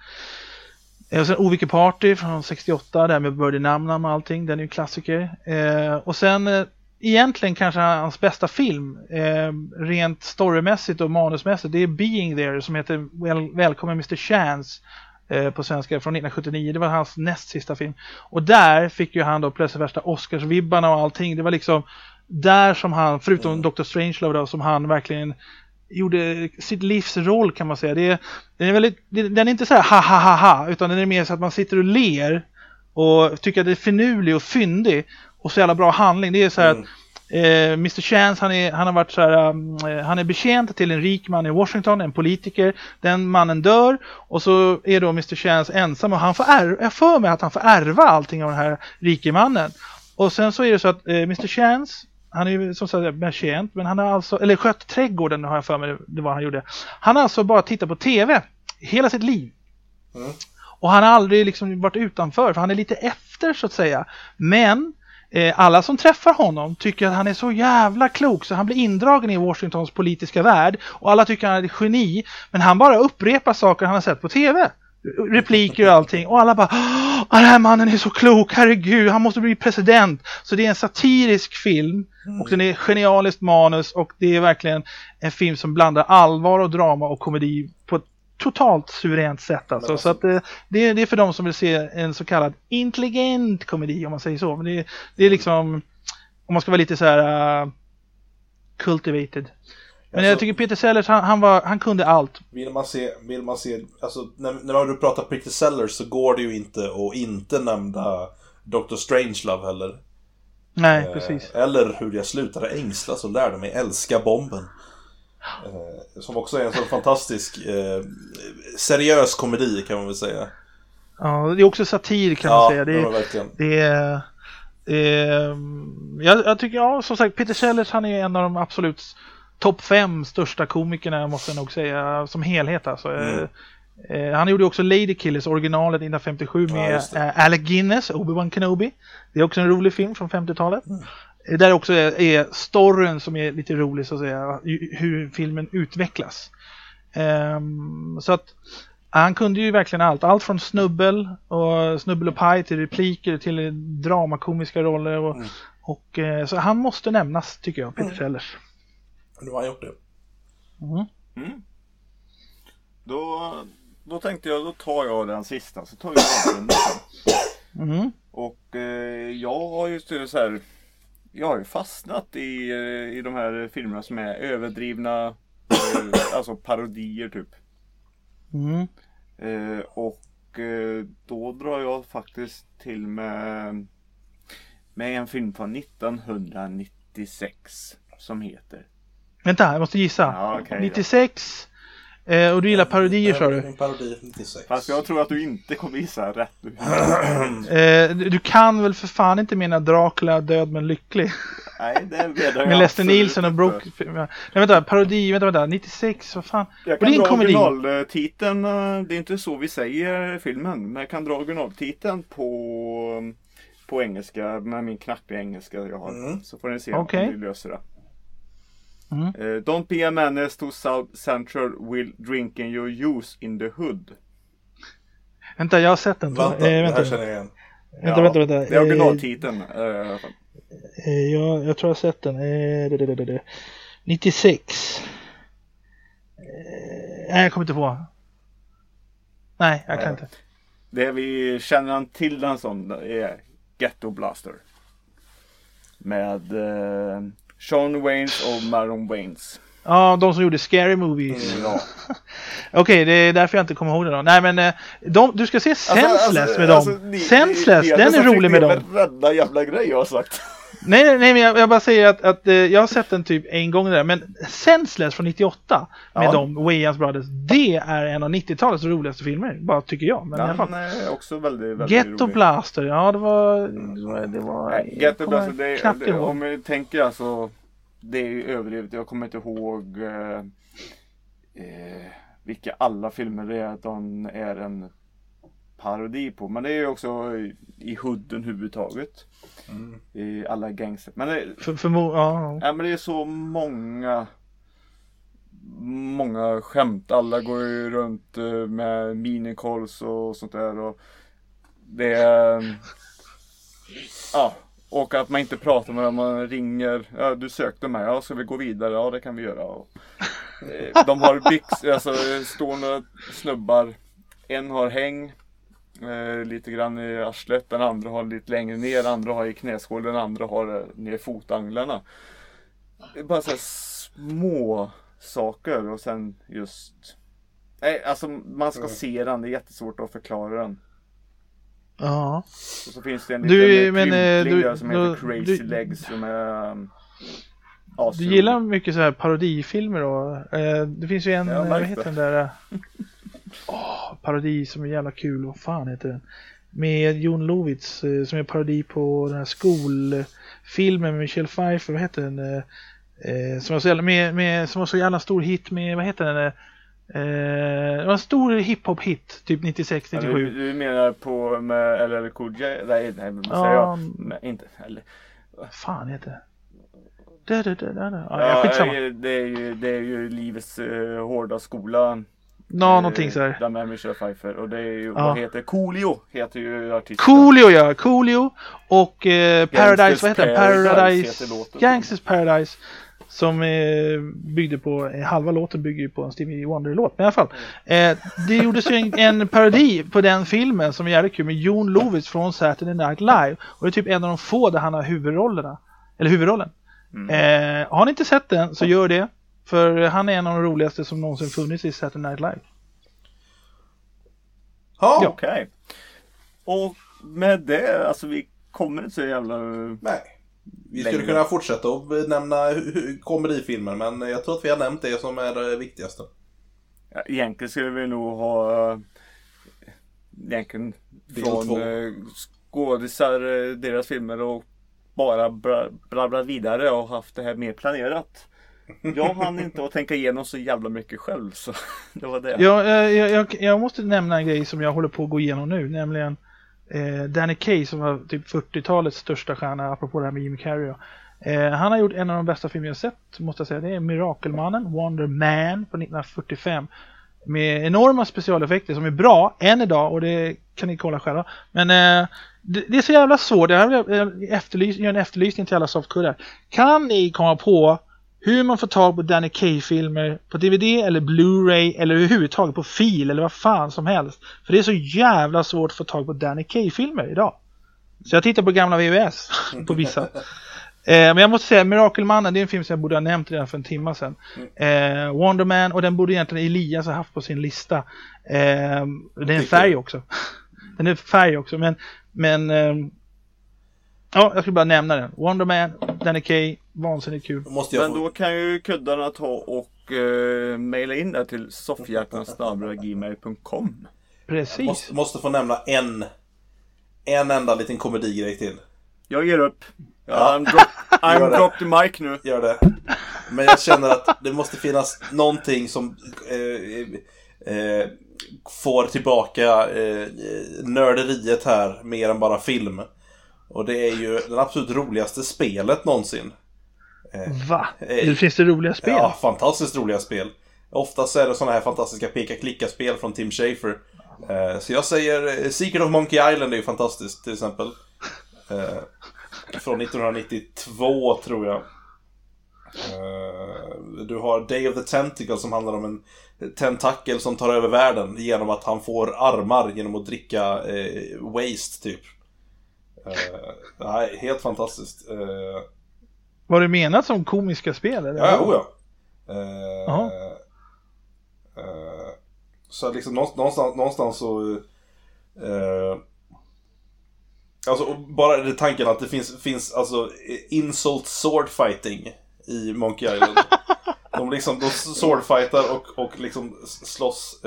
Och sen Ovike Party från 68, där med Birdie Namnam och allting, den är ju klassiker. Och sen egentligen kanske hans bästa film, rent storymässigt och manusmässigt, det är Being There, som heter Välkommen Mr. Chance på svenska, från 1979. Det var hans näst sista film. Och där fick ju han då plötsligt värsta Oscarsvibbarna och allting. Det var liksom där som han, förutom Dr. Strangelove då, som han verkligen gjorde sitt livs roll, kan man säga. Den är inte så här ha ha ha ha, utan den är mer så att man sitter och ler och tycker att det är finurlig och fyndig och så jävla bra handling. Det är så här att Mr. Chance, han har varit så här, han är betjänt till en rik man i Washington, en politiker. Den mannen dör och så är då Mr. Chance ensam och han får jag för mig att han får ärva allting av den här rike mannen. Och sen så är det så att Mr. Chance, han är ju som sagt betjänt, men han har alltså, eller skött trädgården, har jag för mig det var han gjorde. Han har alltså bara tittat på TV hela sitt liv. Och han har aldrig liksom varit utanför, för han är lite efter så att säga. Men alla som träffar honom tycker att han är så jävla klok så han blir indragen i Washingtons politiska värld. Och alla tycker att han är ett geni, men han bara upprepar saker han har sett på TV. Repliker och allting. Och alla bara, den här mannen är så klok, herregud, han måste bli president. Så det är en satirisk film. Och den är genialiskt manus. Och det är verkligen en film som blandar allvar och drama och komedi på ett totalt suveränt sätt alltså. Så att det är för de som vill se en så kallad intelligent komedi, om man säger så. Men det är liksom, om man ska vara lite så här cultivated. Men jag tycker Peter Sellers, han kunde allt.
Vill man se alltså när du pratar Peter Sellers så går det ju inte att inte nämna Dr. Strangelove heller.
Nej, precis.
Eller hur jag slutade ängslas och lärde mig älska bomben. Som också är en sån fantastisk seriös komedi, kan man väl säga.
Ja, det är också satir, kan man säga. Jag tycker, ja, som sagt, Peter Sellers, han är en av de absolut topp 5 största komikerna, måste jag nog säga, som helhet alltså. Han gjorde också Lady Killers, originalet 1957 med Alec Guinness, Obi-Wan Kenobi. Det är också en rolig film från 50-talet. Där också är storyn som är lite rolig, så att säga, hur filmen utvecklas. Så att han kunde ju verkligen allt från snubbel och paj till repliker till dramakomiska roller och så han måste nämnas, tycker jag, Peter Sellers.
Nu har han gjort det.
Då tänkte jag, då tar jag den sista, så tar jag den. Och jag har ju så här, jag har ju fastnat i de här filmerna som är överdrivna, alltså parodier typ. Och då drar jag faktiskt till med en film från 1996 som heter...
Vänta, jag måste gissa.
Ja, okay,
96. Och du gillar parodier, sa du?
En parodi 96.
Fast jag tror att du inte kommer gissa rätt.
Du kan väl för fan inte mena Dracula död men lycklig?
Nej, det vet jag.
Med Lester Nielsen och Brooke. Nej, vänta, parodi, vänta, 96, vad fan?
Jag kan dra originaltiteln, det är inte så vi säger i filmen, men jag kan dra originaltiteln på engelska, med min knappiga engelska jag har. Så får ni se om vi löser det. Don't be a menace to South Central will drinking your juice in the hood.
Vänta, jag har sett den.
Vänta, det här känner jag igen.
Vänta.
Det är originaltiteln.
Jag tror jag har sett den. 96. Nej, jag kommer inte på. Nej, jag kan inte.
Det vi känner till den som är Ghetto Blaster. Med Sean Waynes och Marlon Wayans.
Ja, de som gjorde Scary Movies. Okej, det är därför jag inte kommer ihåg det då. Nej, men du ska se Senseless med dem. Senseless, den är rolig med dem.
Det är en jävla grej jag har sagt.
Nej, men jag bara säger att jag har sett den typ en gång där. Men Senseless från 98 med de Wayans Brothers, det är en av 90-talets roligaste filmer, bara tycker jag. Men i alla fall.
är också väldigt
Ghetto
rolig.
Blaster, ja det var
Ghetto Blaster, om vi tänker alltså, det är ju överdrivet. Jag kommer inte ihåg vilka alla filmer det är att de är en parodi på. Men det är ju också i hooden huvudtaget. I alla gangster. Men det, men det är så många skämt. Alla går ju runt med minikolls och sånt där. Och det är... och att man inte pratar med dem, man ringer. Ja, du sökte mig. Ja, ska vi gå vidare? Ja, det kan vi göra. Och, de har alltså stående snubbar. En har häng. Lite grann i arslet, den andra har lite längre ner, den andra har i knäskål, den andra har ner fotanglarna. Det är bara så här små saker och sen just... Nej, alltså man ska se den, det är jättesvårt att förklara den.
Ja.
Och så finns det en liten krympling där som heter Crazy Legs som är...
Du gillar mycket så här parodifilmer då. Det finns ju en, vad heter den där... parodi som är jävla kul, vad fan heter den? Med Jon Lovitz som är parodi på den här skolfilmen med Michelle Pfeiffer, vad heter den? Som var så jävla, som var så jävla stor hit med, vad heter den? Det var en stor hiphop-hit, typ 96-97.
Du menar på med LL Cool J? Nej, vad säger jag? Men, inte, eller...
Vad fan heter det?
Det är ju livets hårda skola.
Någonting så här.
Där med Michelle Pfeiffer. Och det är ju, vad heter Coolio heter ju artisten.
Coolio och Paradise, vad heter det? Paradise, Gangsters Paradise. Som byggde på, halva låten bygger ju på en Stevie Wonder-låt. Men i alla fall, det gjordes ju en parodi på den filmen som är jävligt kul med Jon Lovitz från Saturday Night Live. Och det är typ en av de få där han har huvudrollen. Har ni inte sett den så gör det. För han är en av de roligaste som någonsin funnits i Saturday Night Live.
Okej. Och med det, alltså vi kommer inte så jävla...
Nej. Vi skulle kunna fortsätta och nämna komedifilmer, men jag tror att vi har nämnt det som är det viktigaste.
Ja, egentligen skulle vi nog ha från skådisar deras filmer och bara brabblat vidare och haft det här mer planerat. Jag hann inte att tänka igenom så jävla mycket själv, så det var det.
Jag måste nämna en grej som jag håller på att gå igenom nu, nämligen Danny Kaye som var typ 40-talets största stjärna, apropå det här med Jim Carrey. Han har gjort en av de bästa filmer jag sett, måste jag säga. Det är Mirakelmannen, Wonder Man från 1945. Med enorma specialeffekter som är bra än idag, och det kan ni kolla själva. Men det är så jävla svårt. Jag gör en efterlysning till alla softkuddar. Kan ni komma på hur man får tag på Danny Kaye-filmer på DVD eller Blu-ray eller överhuvudtaget på fil eller vad fan som helst? För det är så jävla svårt att få tag på Danny Kaye-filmer idag. Så jag tittar på gamla VHS på vissa. Men jag måste säga, Mirakelmannen, det är en film som jag borde ha nämnt redan för en timme sedan. Wonder Man, och den borde egentligen Elias ha haft på sin lista. Det är en färg också. Den är färg också, men ja, jag skulle bara nämna den. Wonder Man, Danny Kaye, vansinnigt kul.
Men då kan ju kuddarna ta och mejla in det till soffhjärtan@gmail.com.
Precis.
Måste få nämna en enda liten komedigrej till.
Jag ger upp. I'm drop the mic nu.
Gör det. Men jag känner att det måste finnas någonting som får tillbaka nörderiet här mer än bara film. Och det är ju det absolut roligaste spelet någonsin.
Va? Det finns det roliga spel?
Ja, fantastiskt roliga spel. Oftast är det sådana här fantastiska peka-klicka-spel från Tim Schafer. Så jag säger Secret of Monkey Island är ju fantastiskt till exempel. Från 1992 tror jag. Du har Day of the Tentacle som handlar om en tentakel som tar över världen genom att han får armar genom att dricka waste typ. Nej, helt fantastiskt.
Var det menat som komiska spel? Eller?
Ja. Så liksom någonstans så alltså bara det tanken att det finns alltså insult sword fighting i Monkey Island. De swordfightar och liksom slåss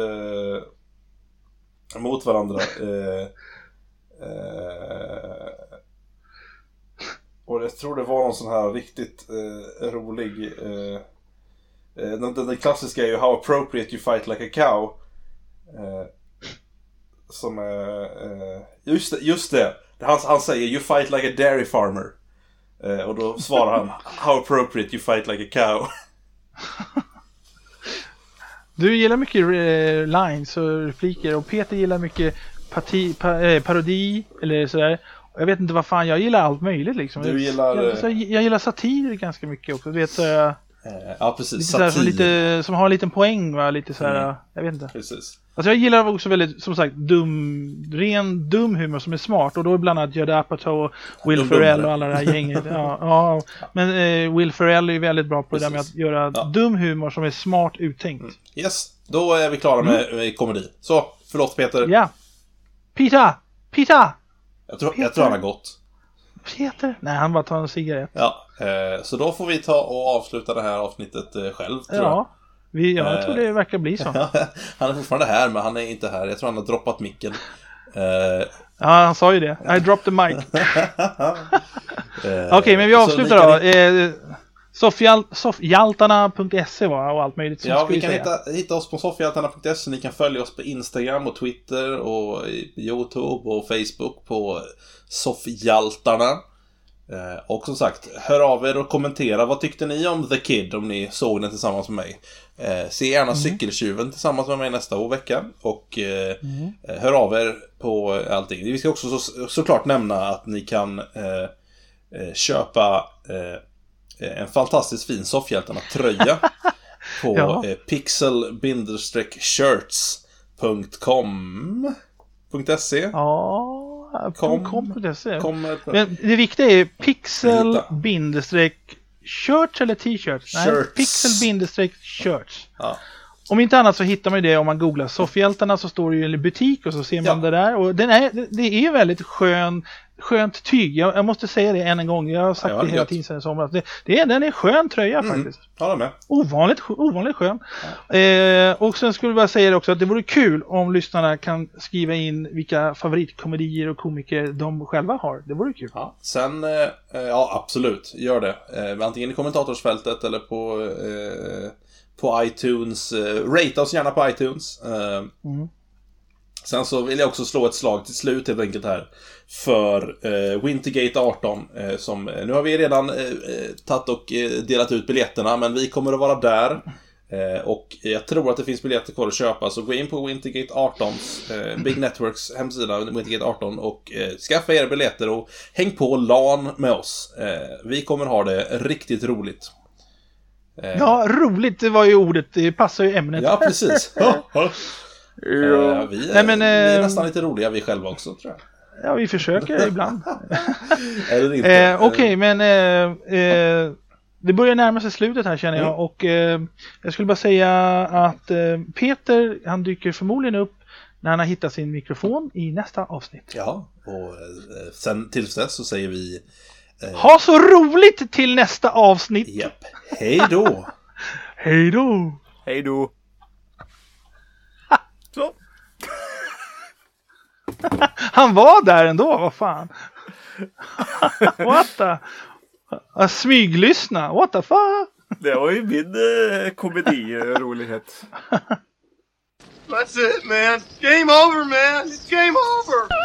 mot varandra. Och jag tror det var någon sån här riktigt rolig den klassiska är ju How appropriate you fight like a cow. Som just det. Han säger you fight like a dairy farmer. Och då svarar han How appropriate you fight like a cow.
Du gillar mycket lines och repliker, och Peter gillar mycket parodi eller sådär. Jag vet inte vad fan, jag gillar allt möjligt liksom.
Du gillar
jag gillar satir ganska mycket också. Du vet så
ja, precis.
Lite såhär, som har en liten poäng, va? Lite såhär, jag vet inte.
Precis.
Alltså jag gillar också väldigt, som sagt, ren dum humor som är smart. Och då är bland annat Judd Apatow och Will Ferrell och alla det här gänget. Ja. Men Will Ferrell är ju väldigt bra på det där med att göra dum humor som är smart uttänkt.
Yes, då är vi klara med komedi. Så, förlåt Peter.
Ja. Peter!
Jag tror han har gått.
Peter? Nej, han bara tar en cigarett.
Ja, så då får vi ta och avsluta det här avsnittet själv, tror jag.
Jag tror det verkar bli så.
Han är fortfarande här, men han är inte här. Jag tror han har droppat micken.
Ja, han sa ju det. I dropped the mic. Okej, men vi avslutar då. Soffhjaltarna.se och allt möjligt.
Ja, vi kan hitta oss på soffhjaltarna.se. Ni kan följa oss på Instagram och Twitter och YouTube och Facebook på Soffhjaltarna. Och som sagt, hör av er och kommentera. Vad tyckte ni om The Kid om ni såg den tillsammans med mig? Se gärna Cykeltjuven tillsammans med mig nästa vecka. Och hör av er på allting. Vi ska också såklart nämna att ni kan köpa en fantastiskt fin Soffhjältarna-tröja på pixel-shirts.com.se.
Men det viktiga är pixel-shirts eller t-shirts? Nej, pixel-shirts.
Ja.
Om inte annat så hittar man det om man googlar Soffhjältarna, så står det ju i en butik och så ser man det där. Och det är väldigt skönt tyg. Jag måste säga det än en gång. Jag har sagt det hela tiden sedan i somras. Den är skön tröja faktiskt.
Ja, med.
Ovanligt skön. Och sen skulle jag bara säga det också att det vore kul om lyssnarna kan skriva in vilka favoritkomedier och komiker de själva har. Det vore kul.
Ja, sen, ja absolut, gör det. Antingen i kommentatorsfältet eller på iTunes. Rate oss gärna på iTunes. Sen så vill jag också slå ett slag till slut helt enkelt här för Wintergate 18 som nu har vi redan tagit och delat ut biljetterna, men vi kommer att vara där och jag tror att det finns biljetter kvar att köpa, så gå in på Wintergate 18s Big Networks hemsida Wintergate 18 och skaffa era biljetter och häng på LAN med oss. Vi kommer ha det riktigt roligt.
Ja, roligt, det var ju ordet, det passar ju ämnet.
Ja, precis. Vi är nästan lite roliga vi själva också, tror jag.
Ja, vi försöker ibland.
Eller inte.
Okej, men det börjar närma sig slutet här känner jag. Och jag skulle bara säga att Peter, han dyker förmodligen upp när han har hittat sin mikrofon i nästa avsnitt.
Ja, och sen tills dess så säger vi
ha så roligt till nästa avsnitt.
Japp, hej då.
Hej då.
Hej då. Så.
Han var där ändå, vad fan. What the? Smyglyssna, what the fuck?
Det var ju min komedi-rolighet.
That's it, man. Game over, man. It's game over.